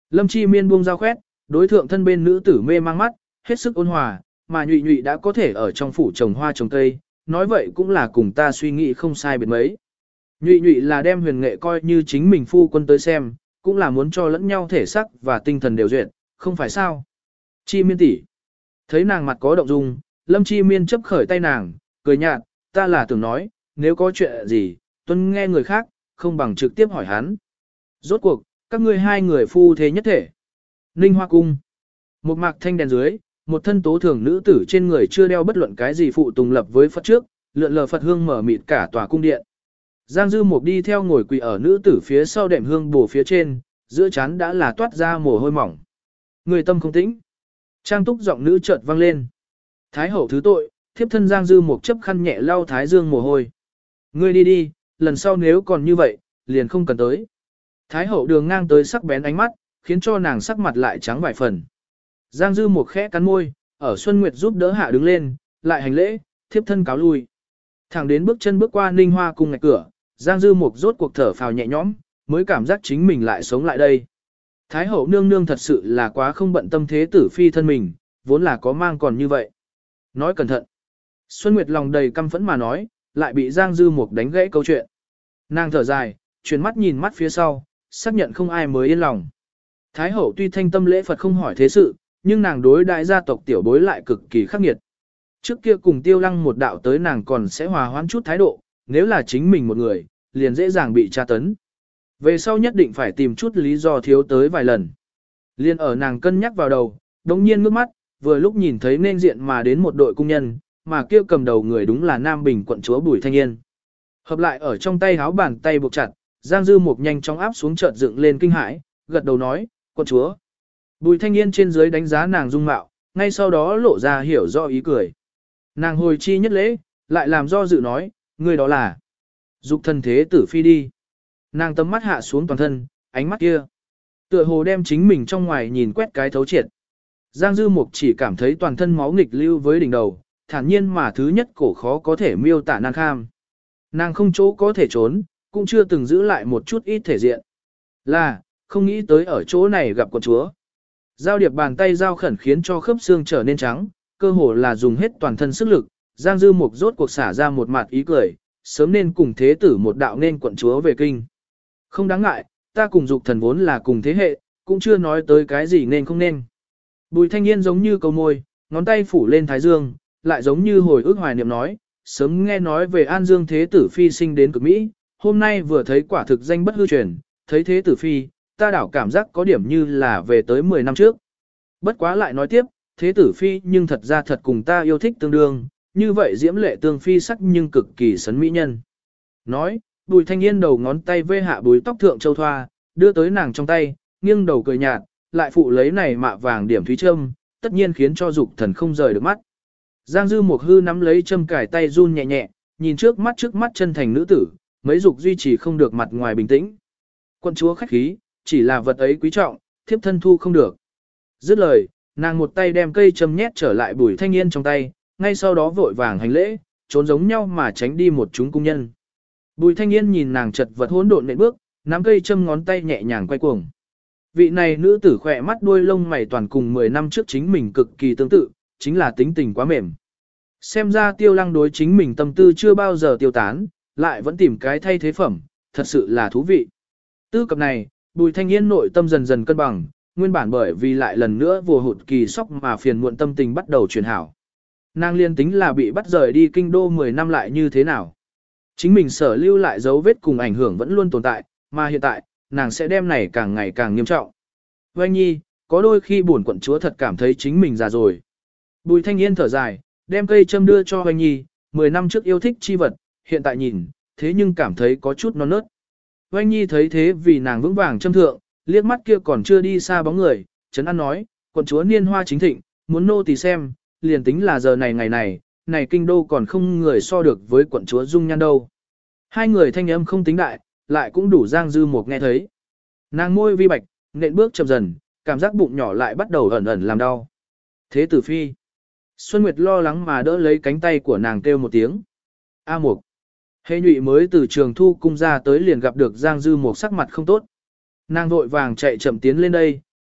Lâm Chi Miên buông dao khoét, đối thượng thân bên nữ tử mê mang mắt, hết sức ôn hòa, mà nhụy nhụy đã có thể ở trong phủ trồng hoa trồng cây, nói vậy cũng là cùng ta suy nghĩ không sai biệt mấy. Nhụy nhụy là đem huyền nghệ coi như chính mình phu quân tới xem, cũng là muốn cho lẫn nhau thể sắc và tinh thần đều duyệt, không phải sao. Chi Miên tỷ, thấy nàng mặt có động dung, Lâm Chi Miên chấp khởi tay nàng, cười nhạt, ta là tưởng nói, nếu có chuyện gì, tuân nghe người khác, không bằng trực tiếp hỏi hắn. Rốt cuộc, các ngươi hai người phu thế nhất thể. Ninh Hoa Cung. Một mạc thanh đèn dưới, một thân tố thường nữ tử trên người chưa đeo bất luận cái gì phụ tùng lập với Phật trước, lượn lờ Phật hương mở mịt cả tòa cung điện. Giang Dư Mục đi theo ngồi quỳ ở nữ tử phía sau đệm hương bổ phía trên, giữa chán đã là toát ra mồ hôi mỏng. Người tâm không tĩnh. Trang túc giọng nữ chợt vang lên. Thái hậu thứ tội, thiếp thân Giang Dư Mục chấp khăn nhẹ lau thái dương mồ hôi. Ngươi đi đi, lần sau nếu còn như vậy, liền không cần tới. Thái hậu đường ngang tới sắc bén ánh mắt, khiến cho nàng sắc mặt lại trắng vài phần. Giang Dư Mục khẽ cắn môi, ở Xuân Nguyệt giúp đỡ hạ đứng lên, lại hành lễ, thiếp thân cáo lui. Thẳng đến bước chân bước qua Ninh Hoa Cung ngạch cửa, Giang Dư Mục rốt cuộc thở phào nhẹ nhõm, mới cảm giác chính mình lại sống lại đây. Thái hậu nương nương thật sự là quá không bận tâm thế tử phi thân mình, vốn là có mang còn như vậy. Nói cẩn thận. Xuân Nguyệt lòng đầy căm phẫn mà nói, lại bị Giang Dư Mục đánh gãy câu chuyện. Nàng thở dài, chuyển mắt nhìn mắt phía sau, xác nhận không ai mới yên lòng. Thái hậu tuy thanh tâm lễ Phật không hỏi thế sự, nhưng nàng đối đại gia tộc tiểu bối lại cực kỳ khắc nghiệt. Trước kia cùng Tiêu Lăng một đạo tới nàng còn sẽ hòa hoãn chút thái độ, nếu là chính mình một người, liền dễ dàng bị tra tấn. Về sau nhất định phải tìm chút lý do thiếu tới vài lần. Liên ở nàng cân nhắc vào đầu, đống nhiên ngước mắt, vừa lúc nhìn thấy nên diện mà đến một đội cung nhân, mà kia cầm đầu người đúng là Nam Bình quận chúa Bùi Thanh Yên. Hợp lại ở trong tay háo bàn tay buộc chặt, Giang Dư Mục nhanh chóng áp xuống chợt dựng lên kinh hãi, gật đầu nói, quận chúa. Bùi Thanh Yên trên dưới đánh giá nàng dung mạo, ngay sau đó lộ ra hiểu rõ ý cười. Nàng hồi chi nhất lễ, lại làm do dự nói, người đó là dục thần thế tử phi đi. Nàng tầm mắt hạ xuống toàn thân, ánh mắt kia tựa hồ đem chính mình trong ngoài nhìn quét cái thấu triệt. Giang Dư Mục chỉ cảm thấy toàn thân máu nghịch lưu với đỉnh đầu, thản nhiên mà thứ nhất cổ khó có thể miêu tả nàng kham. Nàng không chỗ có thể trốn, cũng chưa từng giữ lại một chút ít thể diện. Là, không nghĩ tới ở chỗ này gặp quận chúa. Giao điệp bàn tay giao khẩn khiến cho khớp xương trở nên trắng, cơ hồ là dùng hết toàn thân sức lực, Giang Dư Mục rốt cuộc xả ra một mặt ý cười, sớm nên cùng thế tử một đạo nên quận chúa về kinh. Không đáng ngại, ta cùng dục thần vốn là cùng thế hệ, cũng chưa nói tới cái gì nên không nên. Bùi Thanh Yên giống như cầu môi, ngón tay phủ lên thái dương, lại giống như hồi ức hoài niệm nói, sớm nghe nói về An Dương thế tử phi sinh đến cực Mỹ, hôm nay vừa thấy quả thực danh bất hư truyền, thấy thế tử phi, ta đảo cảm giác có điểm như là về tới 10 năm trước. Bất quá lại nói tiếp, thế tử phi nhưng thật ra thật cùng ta yêu thích tương đương, như vậy diễm lệ tương phi sắc nhưng cực kỳ sấn mỹ nhân. Nói, Bùi Thanh Yên đầu ngón tay vê hạ bùi tóc thượng châu thoa, đưa tới nàng trong tay, nghiêng đầu cười nhạt, lại phụ lấy này mạ vàng điểm thúy châm, tất nhiên khiến cho dục thần không rời được mắt. Giang Dư Mục hư nắm lấy châm cải tay run nhẹ nhẹ, nhìn trước mắt chân thành nữ tử, mấy dục duy trì không được mặt ngoài bình tĩnh. Quận chúa khách khí, chỉ là vật ấy quý trọng, thiếp thân thu không được. Dứt lời, nàng một tay đem cây châm nhét trở lại Bùi Thanh Yên trong tay, ngay sau đó vội vàng hành lễ, trốn giống nhau mà tránh đi một chúng cung nhân. Bùi Thanh Yên nhìn nàng chật vật hỗn độn nện bước, nắm cây châm ngón tay nhẹ nhàng quay cuồng. Vị này nữ tử khỏe mắt đuôi lông mày toàn cùng 10 năm trước chính mình cực kỳ tương tự, chính là tính tình quá mềm. Xem ra Tiêu Lăng đối chính mình tâm tư chưa bao giờ tiêu tán, lại vẫn tìm cái thay thế phẩm, thật sự là thú vị. Tư cập này, Bùi Thanh Yên nội tâm dần dần cân bằng, nguyên bản bởi vì lại lần nữa vừa hụt kỳ sốc mà phiền muộn tâm tình bắt đầu chuyển hảo. Nàng liên tính là bị bắt rời đi kinh đô 10 năm lại như thế nào. Chính mình sở lưu lại dấu vết cùng ảnh hưởng vẫn luôn tồn tại, mà hiện tại, nàng sẽ đem này càng ngày càng nghiêm trọng. Oanh nhi, có đôi khi buồn quận chúa thật cảm thấy chính mình già rồi. Bùi Thanh Yên thở dài, đem cây châm đưa cho Oanh nhi, 10 năm trước yêu thích chi vật, hiện tại nhìn, thế nhưng cảm thấy có chút non nớt. Oanh nhi thấy thế vì nàng vững vàng châm thượng, liếc mắt kia còn chưa đi xa bóng người, Trấn An nói, quận chúa niên hoa chính thịnh, muốn nô tỳ xem, liền tính là giờ này ngày này, này kinh đô còn không người so được với quận chúa dung nhan đâu. Hai người thanh âm không tính đại, lại cũng đủ Giang Dư Mục nghe thấy. Nàng môi vi bạch, nện bước chậm dần, cảm giác bụng nhỏ lại bắt đầu ẩn ẩn làm đau. Thế tử phi. Xuân Nguyệt lo lắng mà đỡ lấy cánh tay của nàng kêu một tiếng. A Mục. Hề nhụy mới từ trường thu cung ra tới liền gặp được Giang Dư Mục sắc mặt không tốt. Nàng vội vàng chạy chậm tiến lên đây,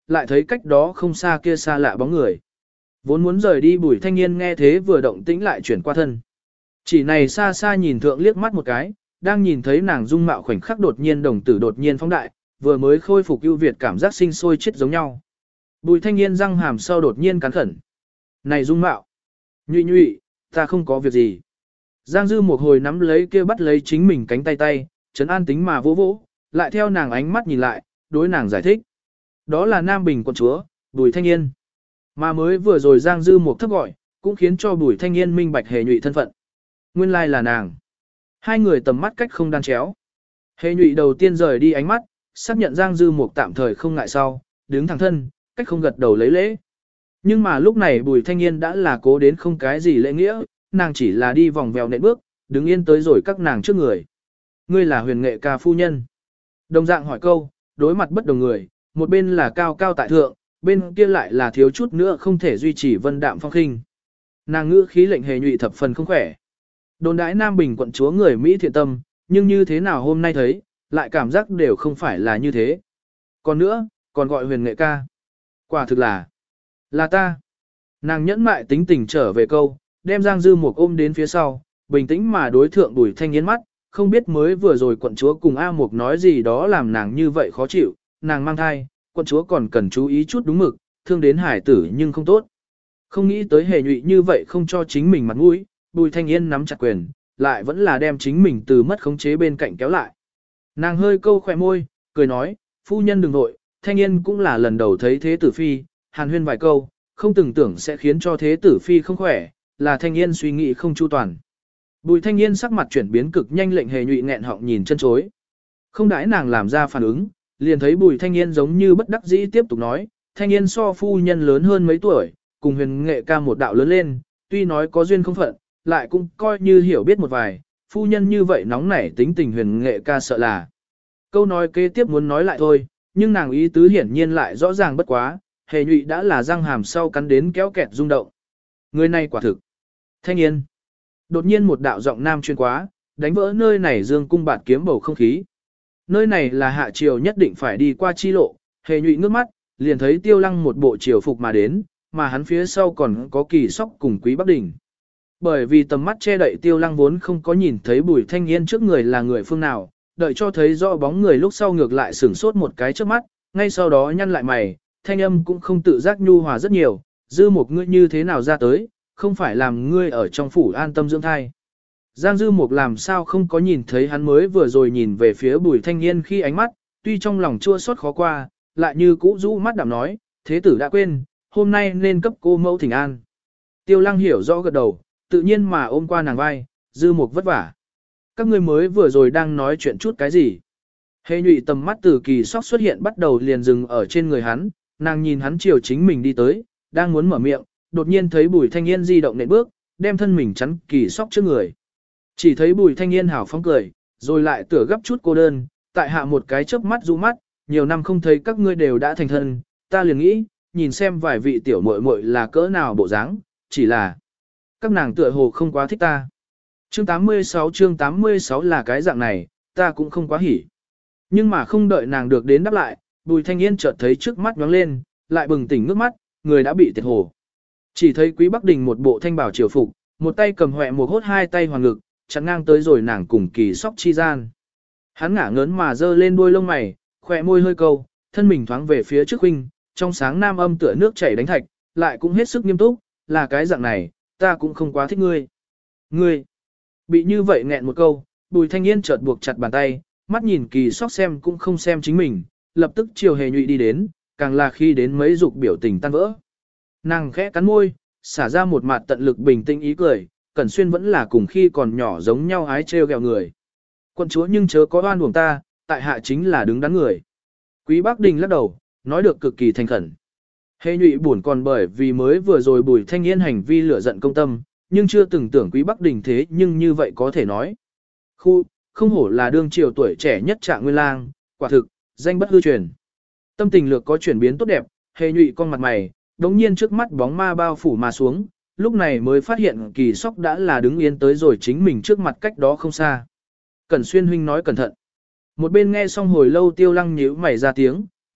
lại thấy cách đó không xa kia xa lạ bóng người. Vốn muốn rời đi Bùi Thanh Niên nghe thế vừa động tĩnh lại chuyển qua thân. Chỉ này xa xa nhìn thượng liếc mắt một cái, đang nhìn thấy nàng dung mạo khoảnh khắc đột nhiên đồng tử đột nhiên phóng đại, vừa mới khôi phục ưu việt cảm giác sinh sôi chết giống nhau. Bùi Thanh Niên răng hàm sau đột nhiên cắn khẩn. Này dung mạo! Nhụy nhụy, ta không có việc gì. Giang Dư một hồi nắm lấy kia bắt lấy chính mình cánh tay tay, trấn an tính mà vỗ vỗ, lại theo nàng ánh mắt nhìn lại, đối nàng giải thích. Đó là Nam Bình quận chúa, Bùi Thanh Niên. Mà mới vừa rồi Giang Dư một thấp gọi, cũng khiến cho Bùi Thanh Niên minh bạch Hề Nhụy thân phận. Nguyên lai là nàng. Hai người tầm mắt cách không đan chéo. Hề Nhụy đầu tiên rời đi ánh mắt, xác nhận Giang Dư một tạm thời không ngại sau, đứng thẳng thân, cách không gật đầu lấy lễ. Nhưng mà lúc này Bùi Thanh Niên đã là cố đến không cái gì lễ nghĩa, nàng chỉ là đi vòng vèo nện bước, đứng yên tới rồi các nàng trước người. Ngươi là Huyền Nghệ ca phu nhân. Đồng dạng hỏi câu, đối mặt bất đồng người, một bên là cao cao tại thượng, bên kia lại là thiếu chút nữa không thể duy trì vân đạm phong khinh. Nàng ngữ khí lệnh Hề Nhụy thập phần không khỏe. Đồn đãi Nam Bình quận chúa người Mỹ thiện tâm, nhưng như thế nào hôm nay thấy, lại cảm giác đều không phải là như thế. Còn nữa, còn gọi Huyền Nghệ ca. Quả thực là ta. Nàng nhẫn mại tính tình trở về câu, đem Giang Dư Mục ôm đến phía sau, bình tĩnh mà đối thượng Bùi Thanh Niên mắt, không biết mới vừa rồi quận chúa cùng A Mục nói gì đó làm nàng như vậy khó chịu, nàng mang thai, quận chúa còn cần chú ý chút đúng mực, thương đến hải tử nhưng không tốt. Không nghĩ tới Hề Nhụy như vậy không cho chính mình mặt mũi, Bùi Thanh Niên nắm chặt quyền, lại vẫn là đem chính mình từ mất khống chế bên cạnh kéo lại. Nàng hơi câu khỏe môi, cười nói, phu nhân đừng nội, Thanh Niên cũng là lần đầu thấy thế tử phi, hàn huyên vài câu, không từng tưởng sẽ khiến cho thế tử phi không khỏe, là Thanh Niên suy nghĩ không chu toàn. Bùi Thanh Niên sắc mặt chuyển biến cực nhanh lệnh Hề Nhụy nghẹn họng nhìn chân chối. Không đãi nàng làm ra phản ứng, liền thấy Bùi Thanh Niên giống như bất đắc dĩ tiếp tục nói, Thanh Niên so phu nhân lớn hơn mấy tuổi, cùng Huyền Nghệ ca một đạo lớn lên, tuy nói có duyên không phận, lại cũng coi như hiểu biết một vài, phu nhân như vậy nóng nảy tính tình Huyền Nghệ ca sợ là. Câu nói kế tiếp muốn nói lại thôi, nhưng nàng ý tứ hiển nhiên lại rõ ràng bất quá, Hề Nhụy đã là răng hàm sau cắn đến kéo kẹt rung động. Người này quả thực. Thanh Niên. Đột nhiên một đạo giọng nam truyền quá, đánh vỡ nơi này dương cung bạt kiếm bầu không khí. Nơi này là hạ triều nhất định phải đi qua chi lộ, Hề Nhụy ngước mắt, liền thấy Tiêu Lăng một bộ triều phục mà đến, mà hắn phía sau còn có Kỳ Sóc cùng Quý Bắc Đình. Bởi vì tầm mắt che đậy Tiêu Lăng vốn không có nhìn thấy Bùi Thanh Niên trước người là người phương nào, đợi cho thấy rõ bóng người lúc sau ngược lại sửng sốt một cái trước mắt, ngay sau đó nhăn lại mày, thanh âm cũng không tự giác nhu hòa rất nhiều, Dư Mục ngươi như thế nào ra tới, không phải làm ngươi ở trong phủ an tâm dưỡng thai. Giang Dư Mục làm sao không có nhìn thấy hắn mới vừa rồi nhìn về phía Bùi Thanh Niên khi ánh mắt, tuy trong lòng chua xót khó qua, lại như cũ rũ mắt đạm nói, thế tử đã quên, hôm nay nên cấp cô mẫu thỉnh an. Tiêu Lăng hiểu rõ gật đầu, tự nhiên mà ôm qua nàng vai, Dư Mục vất vả. Các ngươi mới vừa rồi đang nói chuyện chút cái gì? Hề Nhụy tầm mắt từ Kỳ Sóc xuất hiện bắt đầu liền dừng ở trên người hắn, nàng nhìn hắn chiều chính mình đi tới, đang muốn mở miệng, đột nhiên thấy Bùi Thanh Niên di động nện bước, đem thân mình chắn Kỳ Sóc trước người. Chỉ thấy Bùi Thanh Niên hào phóng cười, rồi lại tựa gấp chút cô đơn, tại hạ một cái chớp mắt rũ mắt, nhiều năm không thấy các ngươi đều đã thành thân, ta liền nghĩ, nhìn xem vài vị tiểu muội muội là cỡ nào bộ dáng, chỉ là các nàng tựa hồ không quá thích ta. Chương 86 là cái dạng này, ta cũng không quá hỉ. Nhưng mà không đợi nàng được đến đáp lại, Bùi Thanh Niên chợt thấy trước mắt nhoáng lên, lại bừng tỉnh nước mắt, người đã bị tiệt hồ. Chỉ thấy Quý Bắc Đình một bộ thanh bảo triều phục, một tay cầm hoẹ một hốt hai tay hoàn ngực, chắn ngang tới rồi nàng cùng Kỳ Sóc chi gian. Hắn ngả ngớn mà giơ lên đuôi lông mày, khỏe môi hơi câu, thân mình thoáng về phía trước huynh, trong sáng nam âm tựa nước chảy đánh thạch, lại cũng hết sức nghiêm túc, là cái dạng này, ta cũng không quá thích ngươi. Ngươi, bị như vậy nghẹn một câu, Bùi Thanh Niên chợt buộc chặt bàn tay, mắt nhìn Kỳ Sóc xem cũng không xem chính mình, lập tức chiều Hề Nhụy đi đến, càng là khi đến mấy dục biểu tình tan vỡ. Nàng khẽ cắn môi, xả ra một mặt tận lực bình tĩnh ý cười, Cẩn Xuyên vẫn là cùng khi còn nhỏ giống nhau ái trêu ghẹo người. Quân chúa nhưng chớ có oan uổng ta, tại hạ chính là đứng đắn người. Quý Bắc Đình lắc đầu, nói được cực kỳ thành khẩn. Hề Nhụy buồn còn bởi vì mới vừa rồi Bùi Thanh Niên hành vi lửa giận công tâm, nhưng chưa từng tưởng Quý Bắc Đình thế nhưng như vậy có thể nói. Không hổ là đương triều tuổi trẻ nhất Trạng Nguyên Lang, quả thực, danh bất hư truyền. Tâm tình lược có chuyển biến tốt đẹp, Hề Nhụy con mặt mày, đống nhiên trước mắt bóng ma bao phủ mà xuống, lúc này mới phát hiện Kỳ Sóc đã là đứng yên tới rồi chính mình trước mặt cách đó không xa. Cẩn Xuyên huynh nói cẩn thận. Một bên nghe xong hồi lâu Tiêu Lăng nhíu mày ra tiếng,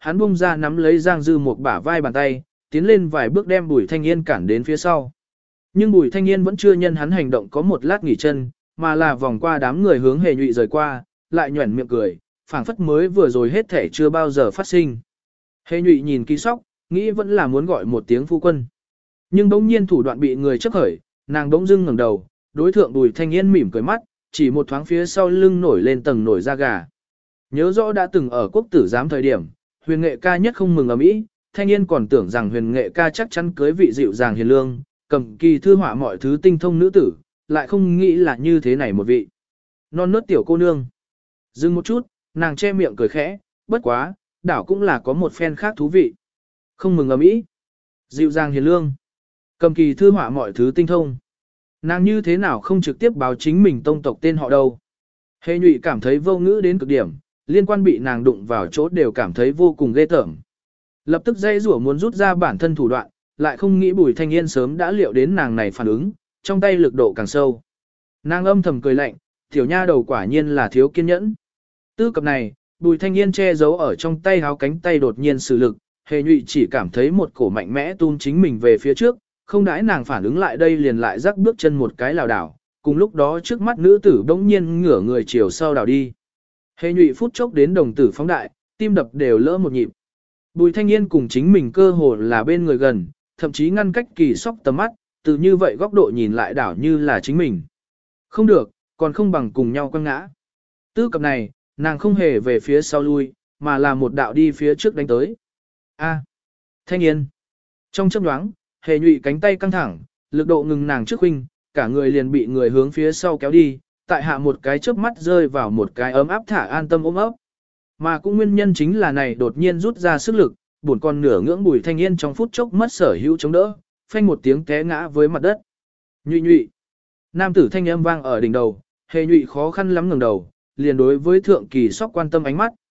hắn bung ra nắm lấy Giang Dư một bả vai bàn tay, tiến lên vài bước đem Bùi Thanh Yên cản đến phía sau. Nhưng Bùi Thanh Yên vẫn chưa nhân hắn hành động có một lát nghỉ chân, mà là vòng qua đám người hướng Hề Nhụy rời qua, lại nhuẩn miệng cười, phảng phất mới vừa rồi hết thể chưa bao giờ phát sinh. Hề Nhụy nhìn Kỳ Sóc, nghĩ vẫn là muốn gọi một tiếng phu quân. Nhưng bỗng nhiên thủ đoạn bị người chấp khởi, nàng bỗng dưng ngẩng đầu, đối thượng Bùi Thanh Yên mỉm cười mắt, chỉ một thoáng phía sau lưng nổi lên tầng nổi da gà. Nhớ rõ đã từng ở quốc tử giám thời điểm, huyền nghệ ca nhất không mừng ầm ĩ, Thanh Yên còn tưởng rằng huyền nghệ ca chắc chắn cưới vị dịu dàng hiền lương, cầm kỳ thư họa mọi thứ tinh thông nữ tử, lại không nghĩ là như thế này một vị. Non nớt tiểu cô nương. Dừng một chút, nàng che miệng cười khẽ, bất quá, đảo cũng là có một phen khác thú vị. Không mừng ầm ĩ, dịu dàng hiền lương, cầm kỳ thư họa mọi thứ tinh thông. Nàng như thế nào không trực tiếp báo chính mình tông tộc tên họ đâu. Hề Nhụy cảm thấy vô ngữ đến cực điểm, liên quan bị nàng đụng vào chỗ đều cảm thấy vô cùng ghê tởm. Lập tức dây rủa muốn rút ra bản thân thủ đoạn, lại không nghĩ Bùi Thanh Yên sớm đã liệu đến nàng này phản ứng, trong tay lực độ càng sâu. Nàng âm thầm cười lạnh, tiểu nha đầu quả nhiên là thiếu kiên nhẫn. Tư cập này, Bùi Thanh Yên che giấu ở trong tay háo cánh tay đột nhiên sử lực, Hề Nhụy chỉ cảm thấy một cổ mạnh mẽ tung chính mình về phía trước, không đãi nàng phản ứng lại đây liền lại rắc bước chân một cái lảo đảo, cùng lúc đó trước mắt nữ tử bỗng nhiên ngửa người chiều sau đảo đi. Hề Nhụy phút chốc đến đồng tử phóng đại, tim đập đều lỡ một nhịp. Bùi Thanh Yên cùng chính mình cơ hồ là bên người gần, thậm chí ngăn cách Kỳ Sóc tầm mắt, từ như vậy góc độ nhìn lại đảo như là chính mình. Không được, còn không bằng cùng nhau quăng ngã. Tư cập này, nàng không hề về phía sau lui, mà là một đạo đi phía trước đánh tới. A, Thanh Yên. Trong chớp nhoáng, Hề Nhụy cánh tay căng thẳng, lực độ ngừng nàng trước huynh, cả người liền bị người hướng phía sau kéo đi, tại hạ một cái chớp mắt rơi vào một cái ấm áp thả an tâm ôm ấp. Mà cũng nguyên nhân chính là này đột nhiên rút ra sức lực, buồn con nửa ngưỡng Bùi Thanh Yên trong phút chốc mất sở hữu chống đỡ, phanh một tiếng té ngã với mặt đất. Nhụy nhụy. Nam tử thanh âm vang ở đỉnh đầu, Hề Nhụy khó khăn lắm ngẩng đầu, liền đối với Thượng Kỳ Sóc quan tâm ánh mắt.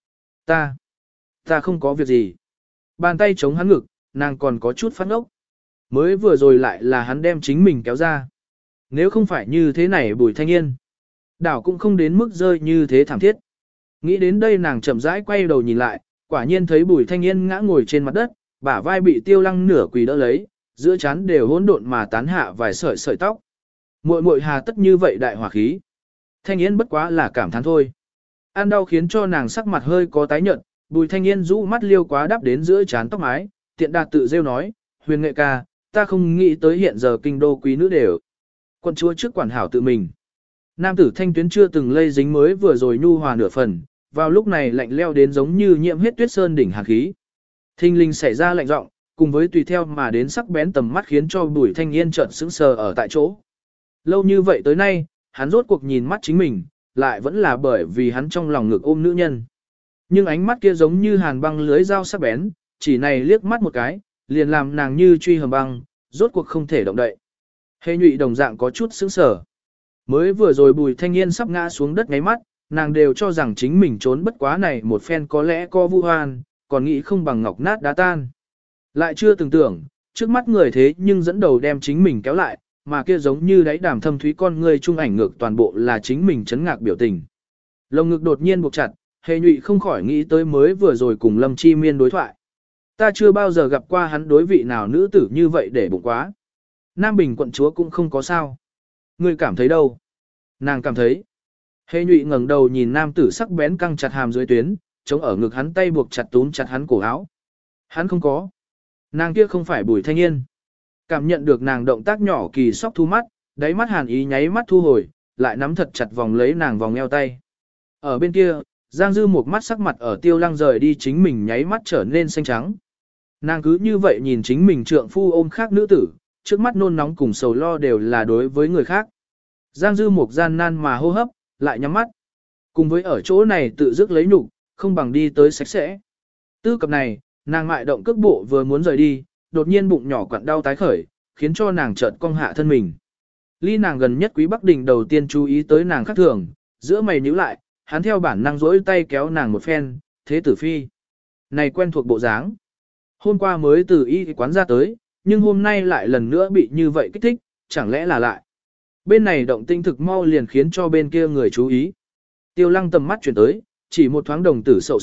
Ta không có việc gì. Bàn tay chống hắn ngực, nàng còn có chút phát ốc. Mới vừa rồi lại là hắn đem chính mình kéo ra. Nếu không phải như thế này Bùi Thanh Yên, đảo cũng không đến mức rơi như thế thảm thiết. Nghĩ đến đây nàng chậm rãi quay đầu nhìn lại, quả nhiên thấy Bùi Thanh Yên ngã ngồi trên mặt đất, bả vai bị Tiêu Lăng nửa quỳ đỡ lấy, giữa trán đều hỗn độn mà tán hạ vài sợi sợi tóc. Muội muội hà tất như vậy đại hỏa khí. Thanh Yên bất quá là cảm thán thôi. Ăn đau khiến cho nàng sắc mặt hơi có tái nhợt, Bùi Thanh Yên rũ mắt liêu quá đắp đến giữa trán tóc mái, tiện đạt tự rêu nói, huyền nghệ ca, ta không nghĩ tới hiện giờ kinh đô quý nữ đều. Quân chúa trước quản hảo tự mình. Nam tử thanh tuyến chưa từng lây dính mới vừa rồi nhu hòa nửa phần, vào lúc này lạnh leo đến giống như nhiễm hết tuyết sơn đỉnh hàn khí. Thinh linh xảy ra lạnh giọng, cùng với tùy theo mà đến sắc bén tầm mắt khiến cho Bùi Thanh Yên chợt sững sờ ở tại chỗ. Lâu như vậy tới nay, hắn rốt cuộc nhìn mắt chính mình, lại vẫn là bởi vì hắn trong lòng ngực ôm nữ nhân. Nhưng ánh mắt kia giống như hàn băng lưới dao sắc bén, chỉ này liếc mắt một cái, liền làm nàng như truy hầm băng, rốt cuộc không thể động đậy. Hề Nhụy đồng dạng có chút sững sờ. Mới vừa rồi Bùi Thanh Yên sắp ngã xuống đất ngáy mắt, nàng đều cho rằng chính mình trốn bất quá này một phen có lẽ có vu hoan, còn nghĩ không bằng ngọc nát đá tan. Lại chưa từng tưởng, trước mắt người thế nhưng dẫn đầu đem chính mình kéo lại, mà kia giống như đáy đàm thâm thúy con người trung ảnh ngược toàn bộ là chính mình chấn ngạc biểu tình. Lồng ngực đột nhiên buộc chặt, Hề Nhụy không khỏi nghĩ tới mới vừa rồi cùng Lâm Chi Miên đối thoại. Ta chưa bao giờ gặp qua hắn đối vị nào nữ tử như vậy để bụng quá. Nam Bình quận chúa cũng không có sao. Ngươi cảm thấy đâu? Nàng cảm thấy. Hề Nhụy ngẩng đầu nhìn nam tử sắc bén căng chặt hàm dưới tuyến, chống ở ngực hắn tay buộc chặt túm chặt hắn cổ áo. Hắn không có. Nàng kia không phải Bùi Thanh Yên. Cảm nhận được nàng động tác nhỏ Kỳ Sóc thu mắt, đáy mắt hàn ý nháy mắt thu hồi, lại nắm thật chặt vòng lấy nàng vòng eo tay. Ở bên kia, Giang Dư một mắt sắc mặt ở Tiêu Lăng rời đi chính mình nháy mắt trở nên xanh trắng. Nàng cứ như vậy nhìn chính mình trượng phu ôm khác nữ tử, trước mắt nôn nóng cùng sầu lo đều là đối với người khác. Giang Dư một gian nan mà hô hấp, lại nhắm mắt. Cùng với ở chỗ này tự dứt lấy nhục, không bằng đi tới sạch sẽ. Tư cập này, nàng mại động cước bộ vừa muốn rời đi, đột nhiên bụng nhỏ quặn đau tái khởi, khiến cho nàng chợt cong hạ thân mình. Ly nàng gần nhất Quý Bắc Đình đầu tiên chú ý tới nàng khác thường, giữa mày nhíu lại, hắn theo bản năng rỗi tay kéo nàng một phen, thế tử phi. Này quen thuộc bộ dáng. Hôm qua mới từ y quán ra tới, nhưng hôm nay lại lần nữa bị như vậy kích thích, chẳng lẽ là lại. Bên này động tinh thực mau liền khiến cho bên kia người chú ý. Tiêu Lăng tầm mắt chuyển tới, chỉ một thoáng đồng tử sậu súc,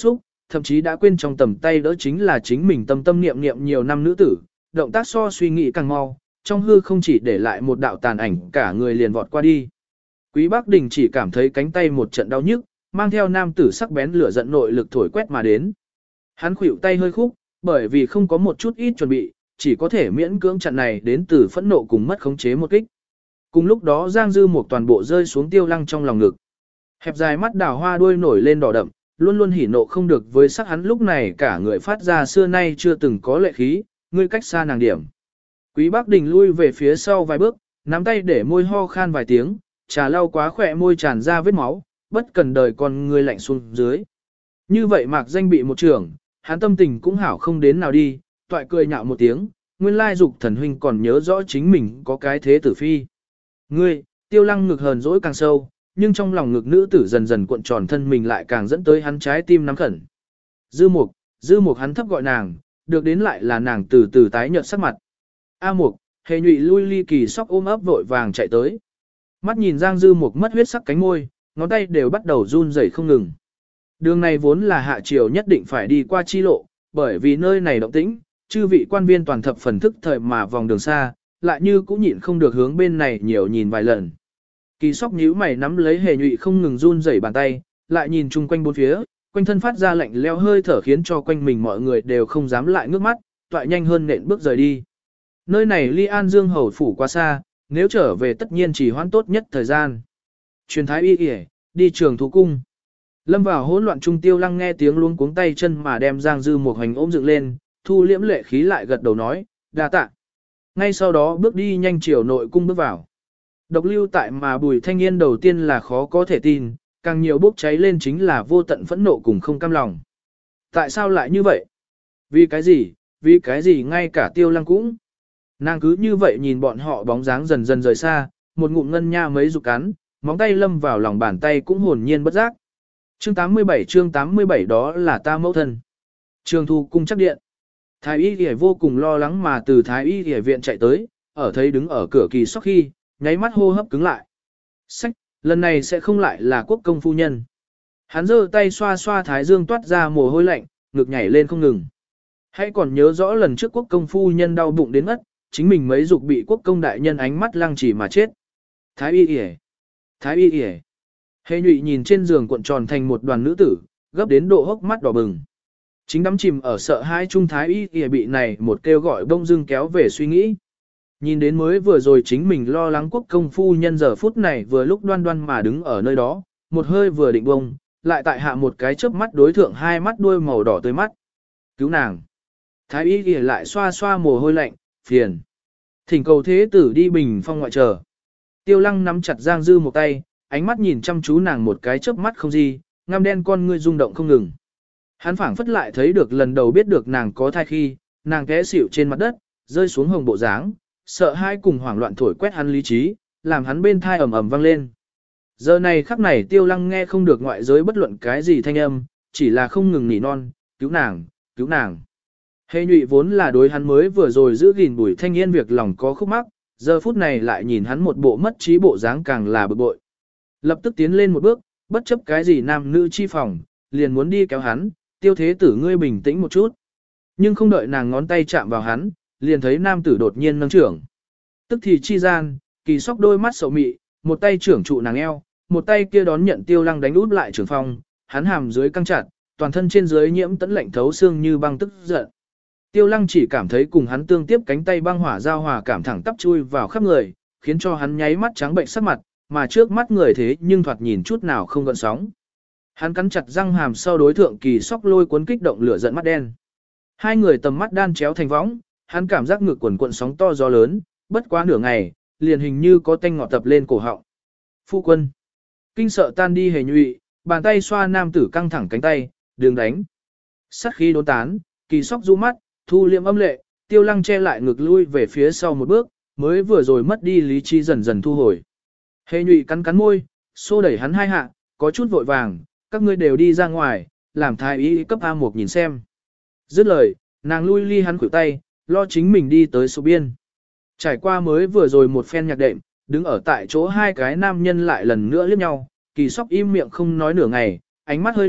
thậm chí đã quên trong tầm tay đỡ chính là chính mình tâm tâm niệm niệm nhiều năm nữ tử, động tác so suy nghĩ càng mau, trong hư không chỉ để lại một đạo tàn ảnh cả người liền vọt qua đi. Quý Bắc Đình chỉ cảm thấy cánh tay một trận đau nhức, mang theo nam tử sắc bén lửa giận nội lực thổi quét mà đến. Hắn khuỷu tay hơi khúc, bởi vì không có một chút ít chuẩn bị, chỉ có thể miễn cưỡng chặn này đến từ phẫn nộ cùng mất khống chế một kích. Cùng lúc đó Giang Dư một toàn bộ rơi xuống Tiêu Lăng trong lòng ngực. Hẹp dài mắt đào hoa đuôi nổi lên đỏ đậm, luôn luôn hỉ nộ không được với sắc hắn lúc này cả người phát ra xưa nay chưa từng có lệ khí, ngươi cách xa nàng điểm. Quý Bắc Đình lui về phía sau vài bước, nắm tay để môi ho khan vài tiếng, trà lau quá khỏe môi tràn ra vết máu, bất cần đời con người lạnh xuống dưới. Như vậy Mạc Danh bị một trưởng, hắn tâm tình cũng hảo không đến nào đi, toại cười nhạo một tiếng, nguyên lai dục thần huynh còn nhớ rõ chính mình có cái thế tử phi. Ngươi, Tiêu Lăng ngực hờn dỗi càng sâu, nhưng trong lòng ngực nữ tử dần dần cuộn tròn thân mình lại càng dẫn tới hắn trái tim nắm khẩn. Dư mục hắn thấp gọi nàng, được đến lại là nàng từ từ tái nhợt sắc mặt. A Mục, Hề Nhụy lui ly kỳ sóc ôm ấp vội vàng chạy tới. Mắt nhìn Giang Dư Mục mất huyết sắc cánh môi, ngón tay đều bắt đầu run rẩy không ngừng. Đường này vốn là hạ triều nhất định phải đi qua chi lộ, bởi vì nơi này động tĩnh, chư vị quan viên toàn thập phần thức thời mà vòng đường xa, lại như cũng nhịn không được hướng bên này nhiều nhìn vài lần. Kỳ sóc nhíu mày nắm lấy Hề Nhụy không ngừng run rẩy bàn tay, lại nhìn chung quanh bốn phía, quanh thân phát ra lạnh leo hơi thở khiến cho quanh mình mọi người đều không dám lại ngước mắt, toại nhanh hơn nện bước rời đi. Nơi này ly An Dương hầu phủ quá xa, nếu trở về tất nhiên chỉ hoãn tốt nhất thời gian. Truyền thái y y, đi trường thú cung. Lâm vào hỗn loạn trung Tiêu Lăng nghe tiếng luống cuống tay chân mà đem Giang Dư một hành ôm dựng lên, thu liễm lệ khí lại gật đầu nói, đa tạ. Ngay sau đó bước đi nhanh chiều nội cung bước vào. Độc lưu tại mà Bùi Thanh Yên đầu tiên là khó có thể tin, càng nhiều bốc cháy lên chính là vô tận phẫn nộ cùng không cam lòng. Tại sao lại như vậy? Vì cái gì ngay cả Tiêu Lăng cũng. Nàng cứ như vậy nhìn bọn họ bóng dáng dần dần rời xa, một ngụm ngân nha mấy dục cắn, móng tay lâm vào lòng bàn tay cũng hồn nhiên bất giác. Chương 87 đó là ta mẫu thân. Trường Thu cung chắc điện. Thái y y vô cùng lo lắng mà từ Thái y y viện chạy tới, ở thấy đứng ở cửa Kỳ Sóc khi, nháy mắt hô hấp cứng lại. Sách, lần này sẽ không lại là quốc công phu nhân. Hắn giơ tay xoa xoa thái dương toát ra mồ hôi lạnh, ngực nhảy lên không ngừng. Hãy còn nhớ rõ lần trước quốc công phu nhân đau bụng đến ngất, chính mình mấy dục bị quốc công đại nhân ánh mắt lăng trì mà chết. Thái y y, Thái y y. Hề Nhụy nhìn trên giường cuộn tròn thành một đoàn nữ tử, gấp đến độ hốc mắt đỏ bừng. Chính đắm chìm ở sợ hãi trung Thái y y bị này một kêu gọi bông dưng kéo về suy nghĩ. Nhìn đến mới vừa rồi chính mình lo lắng quốc công phu nhân giờ phút này vừa lúc đoan đoan mà đứng ở nơi đó, một hơi vừa định bông, lại tại hạ một cái chớp mắt đối thượng hai mắt đuôi màu đỏ tươi mắt. Cứu nàng. Thái y y lại xoa xoa mồ hôi lạnh, phiền. Thỉnh cầu thế tử đi bình phong ngoại chờ. Tiêu Lăng nắm chặt Giang Dư một tay, ánh mắt nhìn chăm chú nàng một cái chớp mắt không gì, ngăm đen con ngươi rung động không ngừng. Hắn phảng phất lại thấy được lần đầu biết được nàng có thai khi, nàng té xỉu trên mặt đất, rơi xuống hồng bộ dáng, sợ hãi cùng hoảng loạn thổi quét hắn lý trí, làm hắn bên thai ầm ầm vang lên. Giờ này khắc này Tiêu Lăng nghe không được ngoại giới bất luận cái gì thanh âm, chỉ là không ngừng nỉ non, cứu nàng, cứu nàng. Hề Nhụy vốn là đối hắn mới vừa rồi giữ gìn Bùi Thanh Yên việc lòng có khúc mắc, giờ phút này lại nhìn hắn một bộ mất trí bộ dáng càng là bực bội. Lập tức tiến lên một bước, bất chấp cái gì nam nữ chi phòng, liền muốn đi kéo hắn, Tiêu thế tử ngươi bình tĩnh một chút. Nhưng không đợi nàng ngón tay chạm vào hắn, liền thấy nam tử đột nhiên nâng trưởng. Tức thì chi gian, Kỳ Sóc đôi mắt sầu mị, một tay trưởng trụ nàng eo, một tay kia đón nhận Tiêu Lăng đánh út lại trường phong, hắn hàm dưới căng chặt, toàn thân trên dưới nhiễm tẫn lạnh thấu xương như băng tức giận. Tiêu Lăng chỉ cảm thấy cùng hắn tương tiếp cánh tay băng hỏa giao hòa cảm thẳng tắp chui vào khắp người, khiến cho hắn nháy mắt trắng bệnh sắc mặt, mà trước mắt người thế nhưng thoạt nhìn chút nào không gợn sóng. Hắn cắn chặt răng hàm sau đối thượng Kỳ Sóc lôi cuốn kích động lửa giận mắt đen. Hai người tầm mắt đan chéo thành võng, hắn cảm giác ngực quần cuộn sóng to gió lớn, bất quá nửa ngày, liền hình như có tanh ngọt tập lên cổ họng. Phu quân. Kinh sợ tan đi Hề Nhụy, bàn tay xoa nam tử căng thẳng cánh tay, đừng đánh. Sát khí đốn tán, Kỳ Sóc du mắt, thu liệm âm lệ, Tiêu Lăng che lại ngực lui về phía sau một bước, mới vừa rồi mất đi lý trí dần dần thu hồi. Hề Nhụy cắn cắn môi, xô đẩy hắn hai hạ, có chút vội vàng, các ngươi đều đi ra ngoài, làm thái y cấp A1 nhìn xem. Dứt lời, nàng lui ly hắn khuỷu tay, lo chính mình đi tới số biên. Trải qua mới vừa rồi một phen nhạc đệm, đứng ở tại chỗ hai cái nam nhân lại lần nữa liếc nhau, Kỳ Sóc im miệng không nói nửa ngày, ánh mắt hơi liếc,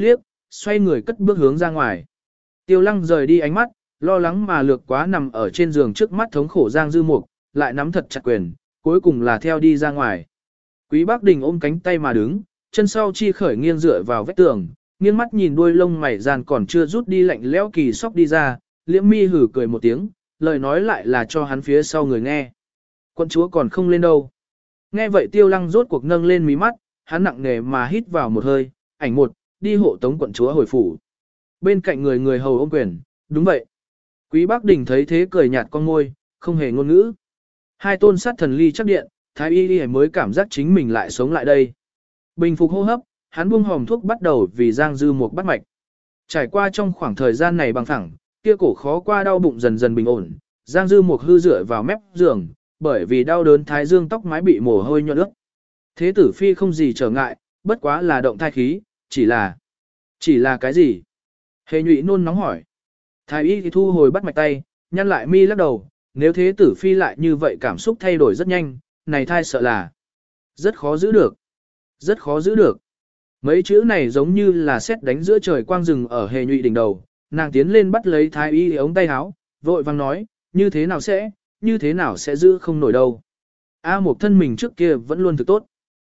xoay người cất bước hướng ra ngoài. Tiêu Lăng rời đi ánh mắt, lo lắng mà lược quá nằm ở trên giường trước mắt thống khổ Giang Dư Mục, lại nắm thật chặt quyền, cuối cùng là theo đi ra ngoài. Quý Bác Đình ôm cánh tay mà đứng, chân sau chi khởi nghiêng dựa vào vách tường, nghiêng mắt nhìn đuôi lông mày gian còn chưa rút đi lạnh lẽo kỳ sóc đi ra, Liễm Mi hử cười một tiếng, lời nói lại là cho hắn phía sau người nghe. Quân chúa còn không lên đâu. Nghe vậy Tiêu Lăng rốt cuộc nâng lên mí mắt, hắn nặng nề mà hít vào một hơi, ảnh một, đi hộ tống quận chúa hồi phủ. Bên cạnh người hầu ôm quyền, đúng vậy. Quý Bác Đình thấy thế cười nhạt con môi, không hề ngôn ngữ. Hai tôn sát thần ly chắc điện, Thái Y mới cảm giác chính mình lại sống lại đây. Bình phục hô hấp, hắn buông hòm thuốc bắt đầu vì Giang Dư Mục bắt mạch. Trải qua trong khoảng thời gian này bằng thẳng, kia cổ khó qua đau bụng dần dần bình ổn, Giang Dư Mục hư dựa vào mép giường, bởi vì đau đớn thái dương tóc mái bị mồ hôi nhuận ướt. Thế tử phi không gì trở ngại, bất quá là động thai khí, chỉ là cái gì? Hề Nhụy nôn nóng hỏi. Thái y thì thu hồi bắt mạch tay, nhăn lại mi lắc đầu, nếu thế tử phi lại như vậy cảm xúc thay đổi rất nhanh, này thai sợ là rất khó giữ được. Rất khó giữ được. Mấy chữ này giống như là sét đánh giữa trời quang rừng ở Hề Nhụy đỉnh đầu, nàng tiến lên bắt lấy thái y ống tay áo, vội vang nói, như thế nào sẽ giữ không nổi đâu. A Mục thân mình trước kia vẫn luôn thực tốt.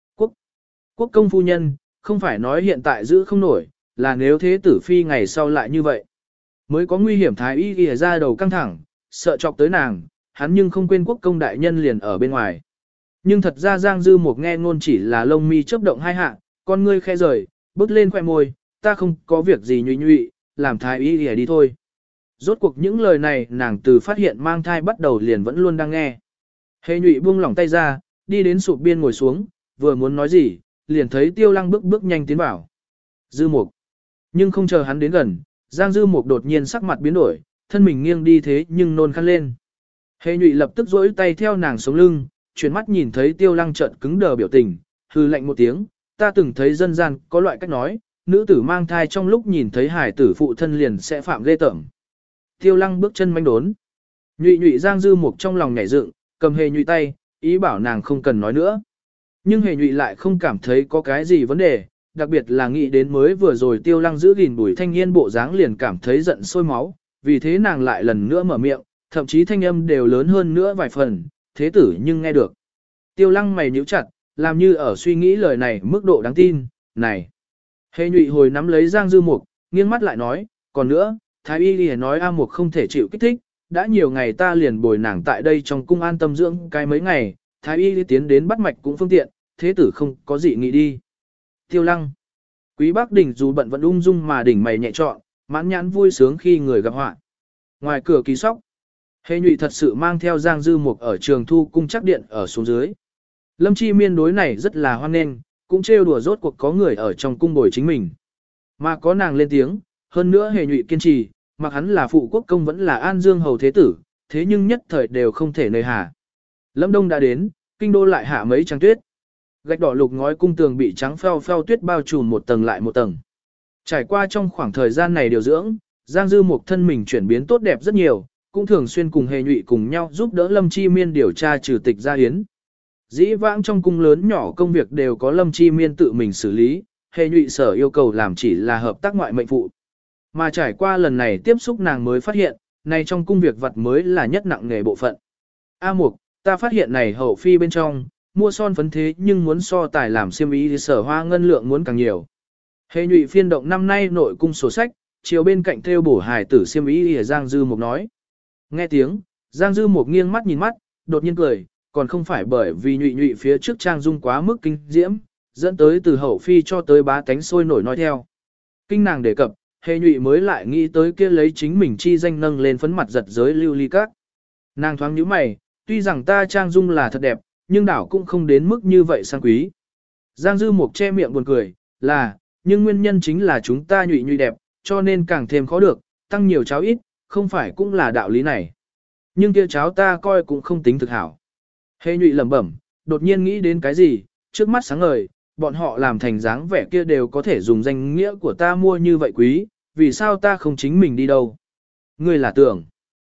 Quốc công phu nhân, không phải nói hiện tại giữ không nổi, là nếu thế tử phi ngày sau lại như vậy. Mới có nguy hiểm thái y ghi ra đầu căng thẳng, sợ chọc tới nàng, hắn nhưng không quên quốc công đại nhân liền ở bên ngoài. Nhưng thật ra Giang Dư Mục nghe ngôn chỉ là lông mi chớp động hai hạ, con ngươi khẽ rời, bước lên khoẻ môi, ta không có việc gì nhụy nhụy, làm thái y ghi đi thôi. Rốt cuộc những lời này nàng từ phát hiện mang thai bắt đầu liền vẫn luôn đang nghe. Hề Nhụy buông lỏng tay ra, đi đến sụp biên ngồi xuống, vừa muốn nói gì, liền thấy Tiêu Lăng bước nhanh tiến vào. Dư Mục. Nhưng không chờ hắn đến gần, Giang Dư Mục đột nhiên sắc mặt biến đổi, thân mình nghiêng đi thế nhưng nôn khăn lên. Hề Nhụy lập tức duỗi tay theo nàng sống lưng, chuyển mắt nhìn thấy Tiêu Lăng trợn cứng đờ biểu tình, hừ lạnh một tiếng, ta từng thấy dân gian có loại cách nói, nữ tử mang thai trong lúc nhìn thấy hải tử phụ thân liền sẽ phạm ghê tởm. Tiêu Lăng bước chân manh đốn. Nhụy Giang Dư Mục trong lòng nhảy dựng, cầm Hề Nhụy tay, ý bảo nàng không cần nói nữa. Nhưng Hề Nhụy lại không cảm thấy có cái gì vấn đề, đặc biệt là nghĩ đến mới vừa rồi Tiêu Lăng giữ gìn Bùi Thanh Niên bộ dáng liền cảm thấy giận sôi máu, vì thế nàng lại lần nữa mở miệng, thậm chí thanh âm đều lớn hơn nữa vài phần, thế tử nhưng nghe được. Tiêu Lăng mày nhíu chặt, làm như ở suy nghĩ lời này mức độ đáng tin, này. Hề Nhụy hồi nắm lấy Giang Dư Mục, nghiêng mắt lại nói, còn nữa, Thái y liền nói A Mục không thể chịu kích thích, đã nhiều ngày ta liền bồi nàng tại đây trong cung an tâm dưỡng cái mấy ngày, Thái y tiến đến bắt mạch cũng phương tiện, thế tử không có gì nghĩ đi. Tiêu Lăng. Quý Bác Đình dù bận vẫn ung dung mà đỉnh mày nhẹ trọn, mãn nhãn vui sướng khi người gặp họa. Ngoài cửa ký sóc, Hề Nhụy thật sự mang theo Giang Dư Mục ở trường thu cung chắc điện ở xuống dưới. Lâm Chi Miên đối này rất là hoan nghênh, cũng trêu đùa rốt cuộc có người ở trong cung bồi chính mình. Mà có nàng lên tiếng, hơn nữa Hề Nhụy kiên trì, mặc hắn là phụ quốc công vẫn là An Dương hầu thế tử, thế nhưng nhất thời đều không thể nơi hà. Lâm Đông đã đến, kinh đô lại hạ mấy trăng tuyết. Gạch đỏ lục ngói cung tường bị trắng phèo phèo tuyết bao trùm một tầng lại một tầng. Trải qua trong khoảng thời gian này điều dưỡng, Giang Dư Mục thân mình chuyển biến tốt đẹp rất nhiều, cũng thường xuyên cùng Hề Nhụy cùng nhau giúp đỡ Lâm Chi Miên điều tra trừ tịch gia hiến. Dĩ vãng trong cung lớn nhỏ công việc đều có Lâm Chi Miên tự mình xử lý, Hề Nhụy sở yêu cầu làm chỉ là hợp tác ngoại mệnh phụ. Mà trải qua lần này tiếp xúc nàng mới phát hiện, này trong cung việc vật mới là nhất nặng nghề bộ phận. A Mục, ta phát hiện này hậu phi bên trong, mua son phấn thế nhưng muốn so tài làm xiêm y thì sở hoa ngân lượng muốn càng nhiều. Hề Nhụy phiên động năm nay nội cung sổ sách, chiều bên cạnh theo bổ hài tử xiêm y thì Giang Dư Mục nói. Nghe tiếng, Giang Dư Mục nghiêng mắt nhìn mắt, đột nhiên cười, còn không phải bởi vì Nhụy phía trước trang dung quá mức kinh diễm, dẫn tới từ hậu phi cho tới bá tánh sôi nổi nói theo. Kinh nàng đề cập, Hề Nhụy mới lại nghĩ tới kia lấy chính mình chi danh nâng lên phấn mặt giật giới lưu ly các. Nàng thoáng nhíu mày, tuy rằng ta trang dung là thật đẹp, nhưng đảo cũng không đến mức như vậy sang quý. Giang Dư Mục che miệng buồn cười, nhưng nguyên nhân chính là chúng ta Nhụy đẹp, cho nên càng thêm khó được, tăng nhiều cháo ít, không phải cũng là đạo lý này. Nhưng kia cháo ta coi cũng không tính thực hảo. Hề Nhụy lẩm bẩm, đột nhiên nghĩ đến cái gì, trước mắt sáng ngời, bọn họ làm thành dáng vẻ kia đều có thể dùng danh nghĩa của ta mua như vậy quý, vì sao ta không chính mình đi đâu? Ngươi là tưởng.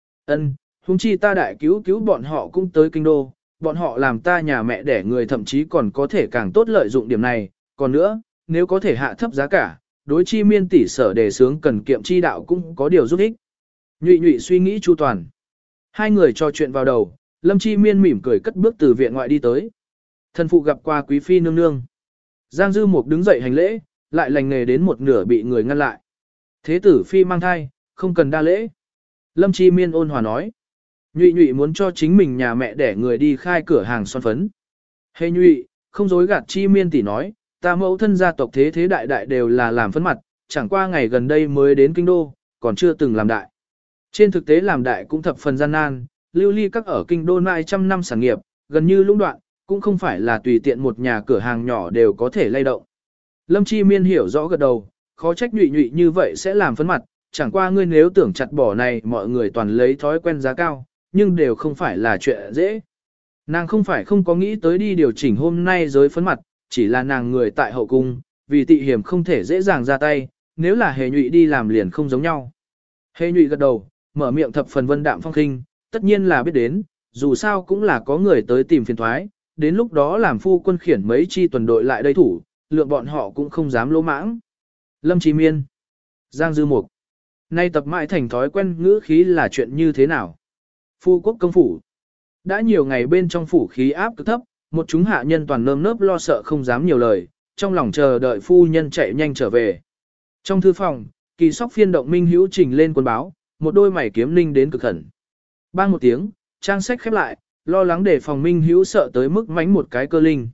Huống chi ta đại cứu bọn họ cũng tới kinh đô, bọn họ làm ta nhà mẹ đẻ người thậm chí còn có thể càng tốt lợi dụng điểm này, còn nữa, nếu có thể hạ thấp giá cả, đối chi miên tỷ sở đề sướng cần kiệm chi đạo cũng có điều giúp ích. Nhụy nhụy suy nghĩ chu toàn. Hai người trò chuyện vào đầu, Lâm Chi Miên mỉm cười cất bước từ viện ngoại đi tới. Thần phụ gặp qua quý phi nương nương. Giang Dư Mục đứng dậy hành lễ, lại lành nghề đến một nửa bị người ngăn lại. Thế tử phi mang thai, không cần đa lễ. Lâm Chi Miên ôn hòa nói. Nhụy nhụy muốn cho chính mình nhà mẹ để người đi khai cửa hàng son phấn. Hê nhụy, không dối gạt Chi Miên tỷ nói, ta mẫu thân gia tộc thế thế đại đại đều là làm phấn mặt, chẳng qua ngày gần đây mới đến kinh đô, còn chưa từng làm đại. Trên thực tế làm đại cũng thập phần gian nan, lưu ly các ở kinh đô mãi trăm năm sản nghiệp, gần như lũng đoạn, cũng không phải là tùy tiện một nhà cửa hàng nhỏ đều có thể lay động. Lâm Chi Miên hiểu rõ gật đầu, khó trách nhụy nhụy như vậy sẽ làm phấn mặt, chẳng qua ngươi nếu tưởng chặt bỏ này mọi người toàn lấy thói quen giá cao, nhưng đều không phải là chuyện dễ. Nàng không phải không có nghĩ tới đi điều chỉnh hôm nay giới phấn mặt, chỉ là nàng người tại hậu cung, vì tị hiểm không thể dễ dàng ra tay, nếu là hề nhụy đi làm liền không giống nhau. Hề nhụy gật đầu, mở miệng thập phần vân đạm phong khinh, tất nhiên là biết đến, dù sao cũng là có người tới tìm phiền thoái, đến lúc đó làm phu quân khiển mấy chi tuần đội lại đây thủ, lượng bọn họ cũng không dám lỗ mãng. Lâm Chí Miên, Giang Dư Mục, nay tập mãi thành thói quen ngữ khí là chuyện như thế nào? Phu quốc công phủ, đã nhiều ngày bên trong phủ khí áp cực thấp, một chúng hạ nhân toàn nơm nớp lo sợ không dám nhiều lời, trong lòng chờ đợi phu nhân chạy nhanh trở về. Trong thư phòng, Kỳ Sóc phiên động Minh Hữu trình lên quân báo, một đôi mày kiếm ninh đến cực khẩn. Bang một tiếng, trang sách khép lại, lo lắng để phòng Minh Hữu sợ tới mức mánh một cái cơ linh.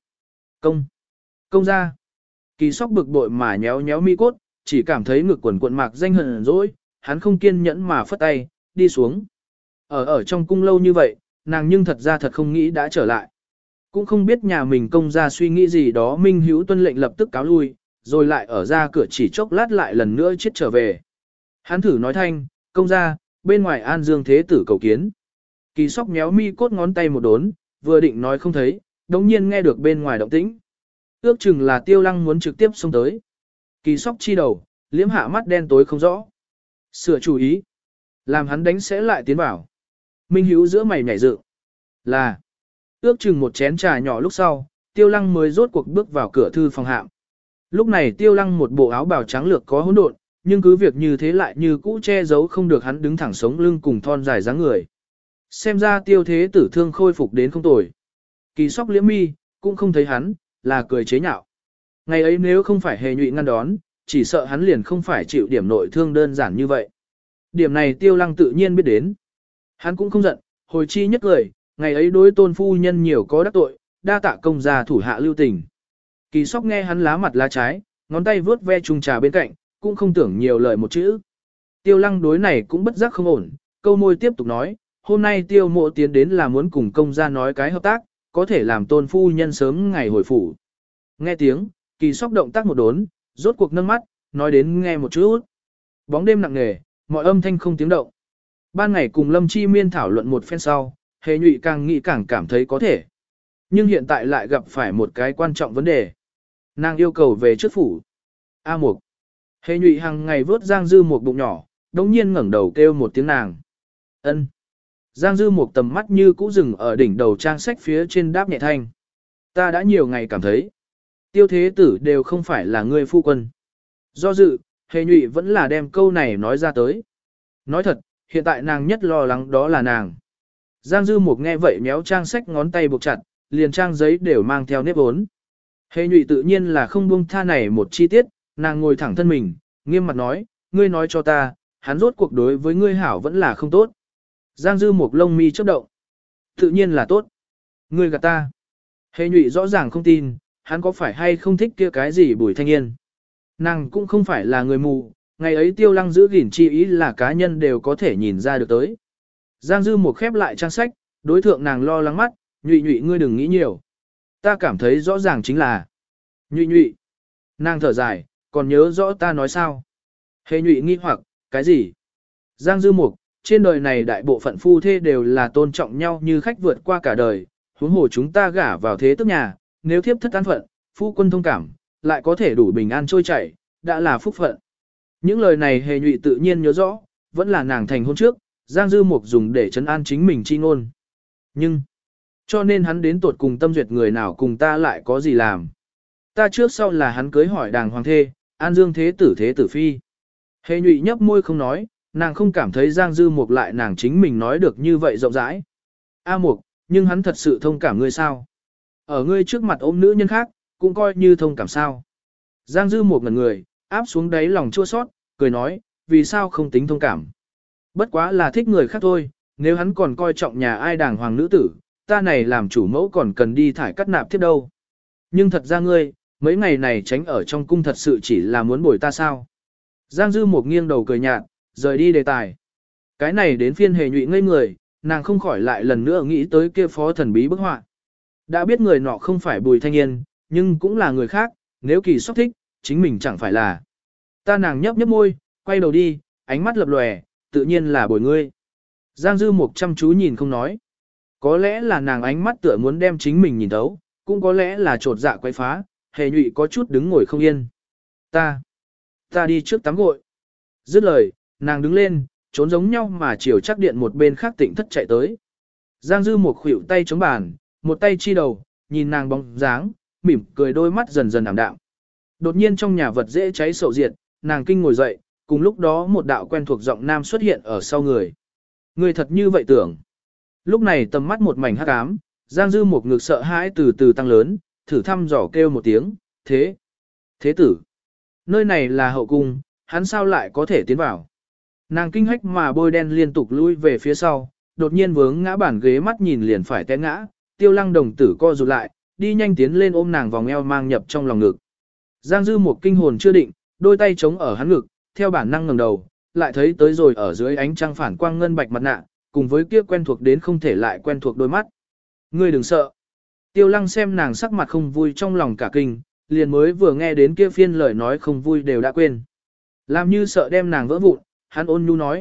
Công ra. Kỳ Sóc bực bội mà nhéo nhéo mi cốt, chỉ cảm thấy ngực quần cuộn mạc danh hờn dỗi, hắn không kiên nhẫn mà phất tay, đi xuống. Ở trong cung lâu như vậy, nàng nhưng thật ra thật không nghĩ đã trở lại. Cũng không biết nhà mình công ra suy nghĩ gì đó, Minh Hữu tuân lệnh lập tức cáo lui, rồi lại ở ra cửa chỉ chốc lát lại lần nữa chết trở về. Hắn thử nói thanh, công ra, bên ngoài An Dương Thế Tử cầu kiến. Kỳ Sóc méo mi cốt ngón tay một đốn, vừa định nói không thấy, đống nhiên nghe được bên ngoài động tĩnh. Ước chừng là Tiêu Lăng muốn trực tiếp xông tới. Kỳ Sóc chi đầu, liếm hạ mắt đen tối không rõ. Sửa chú ý. Làm hắn đánh sẽ lại tiến vào. Minh Hữu giữa mày nhảy dựng. Là. Ước chừng một chén trà nhỏ lúc sau, Tiêu Lăng mới rốt cuộc bước vào cửa thư phòng hạm. Lúc này Tiêu Lăng một bộ áo bào trắng lược có hỗn độn, nhưng cứ việc như thế lại như cũ che giấu không được hắn đứng thẳng sống lưng cùng thon dài dáng người. Xem ra Tiêu Thế Tử thương khôi phục đến không tồi. Kỳ Sóc liễm mi, cũng không thấy hắn, là cười chế nhạo. Ngày ấy nếu không phải hề nhụy ngăn đón, chỉ sợ hắn liền không phải chịu điểm nội thương đơn giản như vậy. Điểm này Tiêu Lăng tự nhiên biết đến. Hắn cũng không giận, hồi chi nhất cười, ngày ấy đối Tôn phu nhân nhiều có đắc tội, đa tạ công gia thủ hạ lưu tình. Kỳ Sóc nghe hắn lá mặt lá trái, ngón tay vướt ve chung trà bên cạnh, cũng không tưởng nhiều lời một chữ. Tiêu Lăng đối này cũng bất giác không ổn, câu môi tiếp tục nói, hôm nay Tiêu Mộ tiến đến là muốn cùng công gia nói cái hợp tác, có thể làm Tôn phu nhân sớm ngày hồi phủ. Nghe tiếng, Kỳ Sóc động tác một đốn, rốt cuộc nâng mắt, nói đến nghe một chút. Bóng đêm nặng nề, mọi âm thanh không tiếng động. Ban ngày cùng Lâm Chi Miên thảo luận một phen sau, Hề Nhụy càng nghĩ càng cảm thấy có thể. Nhưng hiện tại lại gặp phải một cái quan trọng vấn đề. Nàng yêu cầu về trước phủ. A Mục. Hề Nhụy hàng ngày vớt Giang Dư một bụng nhỏ, đống nhiên ngẩng đầu kêu một tiếng nàng. Ân. Giang Dư một tầm mắt như cũ dừng ở đỉnh đầu trang sách phía trên đáp nhẹ thanh. Ta đã nhiều ngày cảm thấy. Tiêu Thế Tử đều không phải là người phu quân. Do dự, Hề Nhụy vẫn là đem câu này nói ra tới. Nói thật, hiện tại nàng nhất lo lắng đó là nàng. Giang Dư Mục nghe vậy méo trang sách ngón tay buộc chặt, liền trang giấy đều mang theo nếp vốn. Hề Nhụy tự nhiên là không buông tha này một chi tiết, nàng ngồi thẳng thân mình, nghiêm mặt nói, ngươi nói cho ta, hắn rốt cuộc đối với ngươi hảo vẫn là không tốt. Giang Dư Mục lông mi chớp động. Tự nhiên là tốt. Ngươi gạt ta. Hề Nhụy rõ ràng không tin, hắn có phải hay không thích kia cái gì Bùi Thanh Yên. Nàng cũng không phải là người mù, ngày ấy Tiêu Lăng giữ gìn chi ý là cá nhân đều có thể nhìn ra được tới. Giang Dư Mục khép lại trang sách, đối thượng nàng lo lắng mắt, Nhụy Nhụy ngươi đừng nghĩ nhiều. Ta cảm thấy rõ ràng chính là Nhụy Nhụy. Nàng thở dài, còn nhớ rõ ta nói sao? Hề Nhụy nghi hoặc, cái gì? Giang Dư Mục, trên đời này đại bộ phận phu thê đều là tôn trọng nhau như khách vượt qua cả đời, huống hồ chúng ta gả vào thế tức nhà, nếu thiếp thất an phận, phu quân thông cảm, lại có thể đủ bình an trôi chảy, đã là phúc phận. Những lời này Hề Nhụy tự nhiên nhớ rõ, vẫn là nàng thành hôn trước, Giang Dư Mục dùng để trấn an chính mình chi ngôn. Nhưng, cho nên hắn đến tuột cùng tâm duyệt người nào cùng ta lại có gì làm. Ta trước sau là hắn cưới hỏi đàng hoàng thê, An Dương thế tử phi. Hề nhụy nhấp môi không nói, nàng không cảm thấy Giang Dư Mục lại nàng chính mình nói được như vậy rộng rãi. A Mục, nhưng hắn thật sự thông cảm ngươi sao? Ở ngươi trước mặt ôm nữ nhân khác, cũng coi như thông cảm sao. Giang Dư Mục ngẩn người, áp xuống đáy lòng chua sót, cười nói, vì sao không tính thông cảm? Bất quá là thích người khác thôi, nếu hắn còn coi trọng nhà ai đàng hoàng nữ tử, ta này làm chủ mẫu còn cần đi thải cắt nạp tiếp đâu. Nhưng thật ra ngươi, mấy ngày này tránh ở trong cung thật sự chỉ là muốn bồi ta sao? Giang Dư Mục nghiêng đầu cười nhạt, rời đi đề tài. Cái này đến phiên hề nhụy ngây người, nàng không khỏi lại lần nữa nghĩ tới kia phó thần bí bức họa. Đã biết người nọ không phải Bùi Thanh Yên, nhưng cũng là người khác, nếu Kỳ Sóc thích, chính mình chẳng phải là. Ta nàng nhấp nhấp môi, quay đầu đi, ánh mắt lập lòe, tự nhiên là bồi ngươi. Giang Dư Mục chăm chú nhìn không nói. Có lẽ là nàng ánh mắt tựa muốn đem chính mình nhìn thấu, cũng có lẽ là trột dạ quay phá, hề nhụy có chút đứng ngồi không yên. Ta đi trước tắm gội. Dứt lời, nàng đứng lên, trốn giống nhau mà chiều chắc điện một bên khác tỉnh thất chạy tới. Giang Dư Mục khuỷu tay chống bàn, một tay chi đầu, nhìn nàng bóng dáng, mỉm cười đôi mắt dần dần ảm đạm. Đột nhiên trong nhà vật dễ cháy sậu diệt, nàng kinh ngồi dậy, cùng lúc đó một đạo quen thuộc giọng nam xuất hiện ở sau người. Người thật như vậy tưởng. Lúc này tầm mắt một mảnh hắc ám, Giang Dư Mục ngực sợ hãi từ từ tăng lớn, thử thăm dò kêu một tiếng, thế tử. Nơi này là hậu cung, hắn sao lại có thể tiến vào. Nàng kinh hách mà bôi đen liên tục lui về phía sau, đột nhiên vướng ngã bản ghế mắt nhìn liền phải té ngã, Tiêu Lăng đồng tử co rụt lại, đi nhanh tiến lên ôm nàng vòng eo mang nhập trong lòng ngực. Giang Dư Mục kinh hồn chưa định, đôi tay chống ở hắn ngực, theo bản năng ngẩng đầu, lại thấy tới rồi ở dưới ánh trăng phản quang ngân bạch mặt nạ, cùng với kia quen thuộc đến không thể lại quen thuộc đôi mắt. Ngươi đừng sợ. Tiêu Lăng xem nàng sắc mặt không vui trong lòng cả kinh, liền mới vừa nghe đến kia phiên lời nói không vui đều đã quên. Làm như sợ đem nàng vỡ vụn, hắn ôn nhu nói,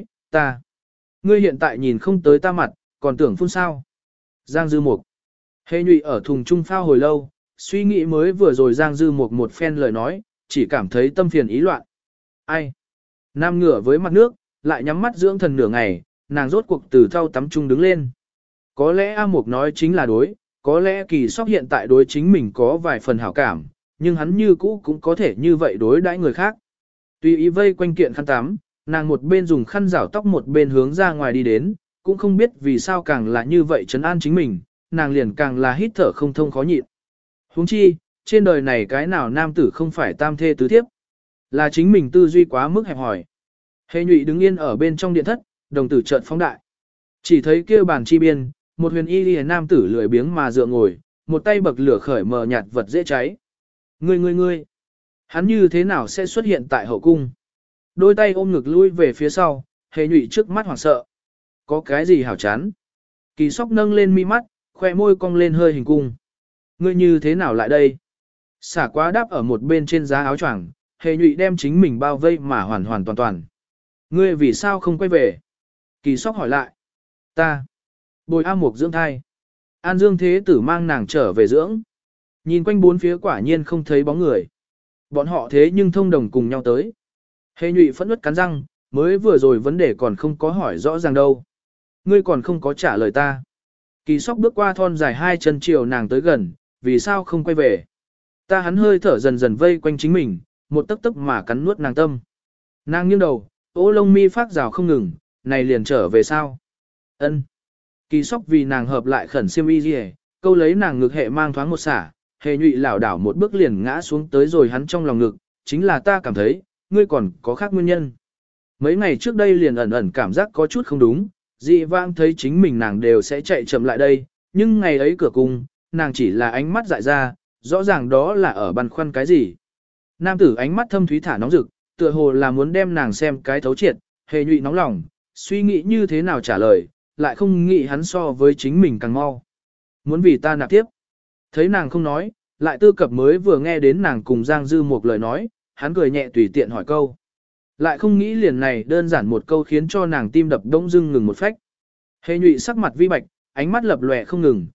ngươi hiện tại nhìn không tới ta mặt, còn tưởng phun sao. Giang Dư Mục. Hề nhụy ở thùng trung phao hồi lâu, suy nghĩ mới vừa rồi Giang Dư Mục một phen lời nói, chỉ cảm thấy tâm phiền ý loạn. Ai? Nam ngửa với mặt nước, lại nhắm mắt dưỡng thần nửa ngày, nàng rốt cuộc từ thau tắm trung đứng lên. Có lẽ A Mục nói chính là đối, có lẽ Kỳ Sóc hiện tại đối chính mình có vài phần hảo cảm, nhưng hắn như cũ cũng có thể như vậy đối đãi người khác. Tùy ý vây quanh kiện khăn tắm, nàng một bên dùng khăn rảo tóc một bên hướng ra ngoài đi đến, cũng không biết vì sao càng là như vậy trấn an chính mình, nàng liền càng là hít thở không thông khó nhịn. Huống chi, trên đời này cái nào nam tử không phải tam thê tứ thiếp, là chính mình tư duy quá mức hẹp hòi. Hề nhụy đứng yên ở bên trong điện thất, đồng tử chợt phóng đại. Chỉ thấy kia bàn chi biên, một huyền y liễu nam tử lười biếng mà dựa ngồi, một tay bậc lửa khởi mờ nhạt vật dễ cháy. Ngươi, hắn như thế nào sẽ xuất hiện tại hậu cung? Đôi tay ôm ngực lui về phía sau, hề nhụy trước mắt hoảng sợ. Có cái gì hảo chán? Kỳ Sóc nâng lên mi mắt, khoe môi cong lên hơi hình cung. Ngươi như thế nào lại đây? Xả quá đáp ở một bên trên giá áo choàng, hề nhụy đem chính mình bao vây mà hoàn hoàn toàn toàn. Ngươi vì sao không quay về? Kỳ Sóc hỏi lại. Ta. Bồi A Mục dưỡng thai. An Dương thế tử mang nàng trở về dưỡng. Nhìn quanh bốn phía quả nhiên không thấy bóng người. Bọn họ thế nhưng thông đồng cùng nhau tới. Hề nhụy phẫn uất cắn răng, mới vừa rồi vấn đề còn không có hỏi rõ ràng đâu. Ngươi còn không có trả lời ta. Kỳ Sóc bước qua thon dài hai chân chiều nàng tới gần, vì sao không quay về? Ta hắn hơi thở dần dần vây quanh chính mình, một tấc tấc mà cắn nuốt nàng tâm. Nàng nghiêng đầu, ô lông mi phát rào không ngừng, này liền trở về sao? Ân. Kỳ Sóc vì nàng hợp lại khẩn xiêm y gì, câu lấy nàng ngực hệ mang thoáng một xả, hề nhụy lảo đảo một bước liền ngã xuống tới rồi hắn trong lòng ngực, chính là ta cảm thấy, ngươi còn có khác nguyên nhân. Mấy ngày trước đây liền ẩn ẩn cảm giác có chút không đúng, dị vãng thấy chính mình nàng đều sẽ chạy chậm lại đây, nhưng ngày ấy cửa cung, nàng chỉ là ánh mắt dại ra, rõ ràng đó là ở băn khoăn cái gì. Nam tử ánh mắt thâm thúy thả nóng rực, tựa hồ là muốn đem nàng xem cái thấu triệt, hề nhụy nóng lòng, suy nghĩ như thế nào trả lời, lại không nghĩ hắn so với chính mình càng mau. Muốn vì ta nạp tiếp. Thấy nàng không nói, lại tư cập mới vừa nghe đến nàng cùng Giang Dư một lời nói, hắn cười nhẹ tùy tiện hỏi câu. Lại không nghĩ liền này đơn giản một câu khiến cho nàng tim đập đông dưng ngừng một phách. Hề nhụy sắc mặt vi bạch, ánh mắt lập lòe không ngừng,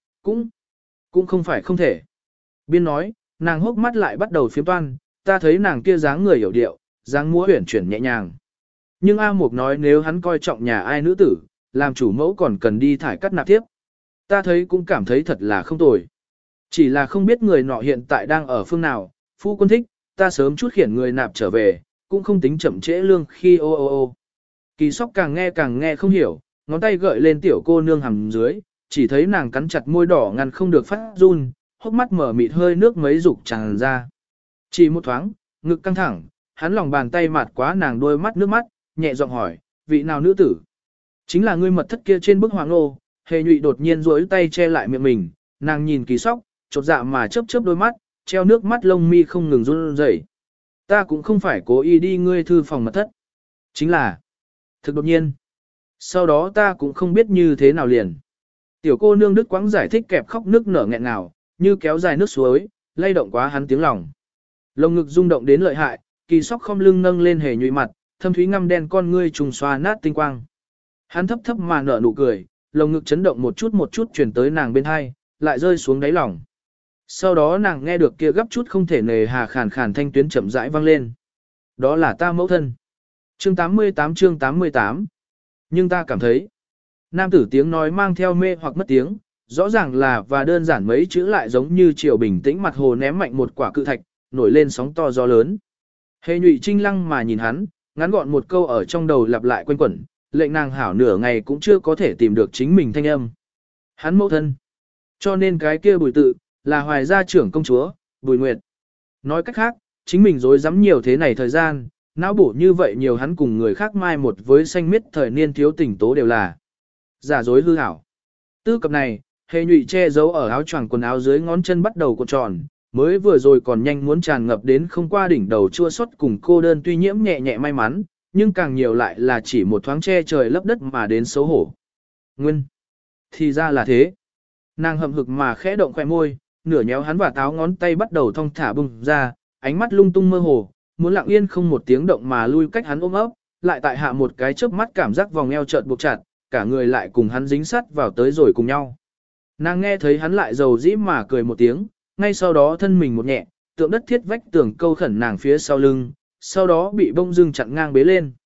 cũng không phải không thể. Biên nói, nàng hốc mắt lại bắt đầu phiếm toan, ta thấy nàng kia dáng người hiểu điệu, dáng múa huyển chuyển nhẹ nhàng. Nhưng A Mục nói nếu hắn coi trọng nhà ai nữ tử, làm chủ mẫu còn cần đi thải cắt nạp tiếp. Ta thấy cũng cảm thấy thật là không tồi. Chỉ là không biết người nọ hiện tại đang ở phương nào, phu quân thích, ta sớm chút khiển người nạp trở về, cũng không tính chậm trễ lương khi ô ô ô. Kỳ sóc càng nghe không hiểu, ngón tay gợi lên tiểu cô nương hầm dưới, chỉ thấy nàng cắn chặt môi đỏ ngăn không được phát run, hốc mắt mở mịt hơi nước mấy dục tràn ra. Chỉ một thoáng, ngực căng thẳng, hắn lòng bàn tay mạt quá nàng đôi mắt nước mắt, nhẹ giọng hỏi, vị nào nữ tử? Chính là ngươi mật thất kia trên bức hoàng nô. Hề Nhụy đột nhiên duỗi tay che lại miệng mình, nàng nhìn Kỳ Sóc, chột dạ mà chớp chớp đôi mắt, treo nước mắt lông mi không ngừng run rẩy. Ta cũng không phải cố ý đi ngươi thư phòng mật thất. Chính là, thực đột nhiên. Sau đó ta cũng không biết như thế nào liền. Tiểu cô nương đứt quãng giải thích kẹp khóc nước nở nghẹn ngào, như kéo dài nước suối, lay động quá hắn tiếng lòng. Lồng ngực rung động đến lợi hại, Kỳ Sóc không lưng nâng lên Hề Nhụy mặt, thâm thúy ngăm đen con ngươi trùng xoa nát tinh quang. Hắn thấp thấp mà nở nụ cười, lồng ngực chấn động một chút truyền tới nàng bên hai, lại rơi xuống đáy lòng. Sau đó nàng nghe được kia gấp chút không thể nề hà khàn khàn thanh tuyến chậm rãi vang lên. Đó là ta mẫu thân. Chương 88. Nhưng ta cảm thấy, nam tử tiếng nói mang theo mê hoặc mất tiếng, rõ ràng là và đơn giản mấy chữ lại giống như chiều bình tĩnh mặt hồ ném mạnh một quả cự thạch, nổi lên sóng to gió lớn. Hề Nhụy trinh lăng mà nhìn hắn, ngắn gọn một câu ở trong đầu lặp lại quanh quẩn, lệnh nàng hảo nửa ngày cũng chưa có thể tìm được chính mình thanh âm. Hắn mẫu thân. Cho nên cái kia Bùi tự, là Hoài gia trưởng công chúa, Bùi Nguyệt. Nói cách khác, chính mình dối dám nhiều thế này thời gian, não bổ như vậy nhiều hắn cùng người khác mai một với xanh miết thời niên thiếu tình tố đều là giả dối hư hảo. Tư cập này, Hề Nhụy che giấu ở áo choàng quần áo dưới ngón chân bắt đầu cuộn tròn, mới vừa rồi còn nhanh muốn tràn ngập đến không qua đỉnh đầu chua xót cùng cô đơn tuy nhiễm nhẹ nhẹ may mắn, nhưng càng nhiều lại là chỉ một thoáng che trời lấp đất mà đến xấu hổ. Nguyên. Thì ra là thế. Nàng hậm hực mà khẽ động khỏe môi, nửa nhéo hắn và táo ngón tay bắt đầu thong thả bùng ra, ánh mắt lung tung mơ hồ, muốn lặng yên không một tiếng động mà lui cách hắn ôm ấp, lại tại hạ một cái chớp mắt cảm giác vòng eo chợt buộc chặt, cả người lại cùng hắn dính sát vào tới rồi cùng nhau. Nàng nghe thấy hắn lại dầu dĩ mà cười một tiếng, ngay sau đó thân mình một nhẹ, tượng đất thiết vách tường câu khẩn nàng phía sau lưng, sau đó bị bông dưng chặn ngang bế lên.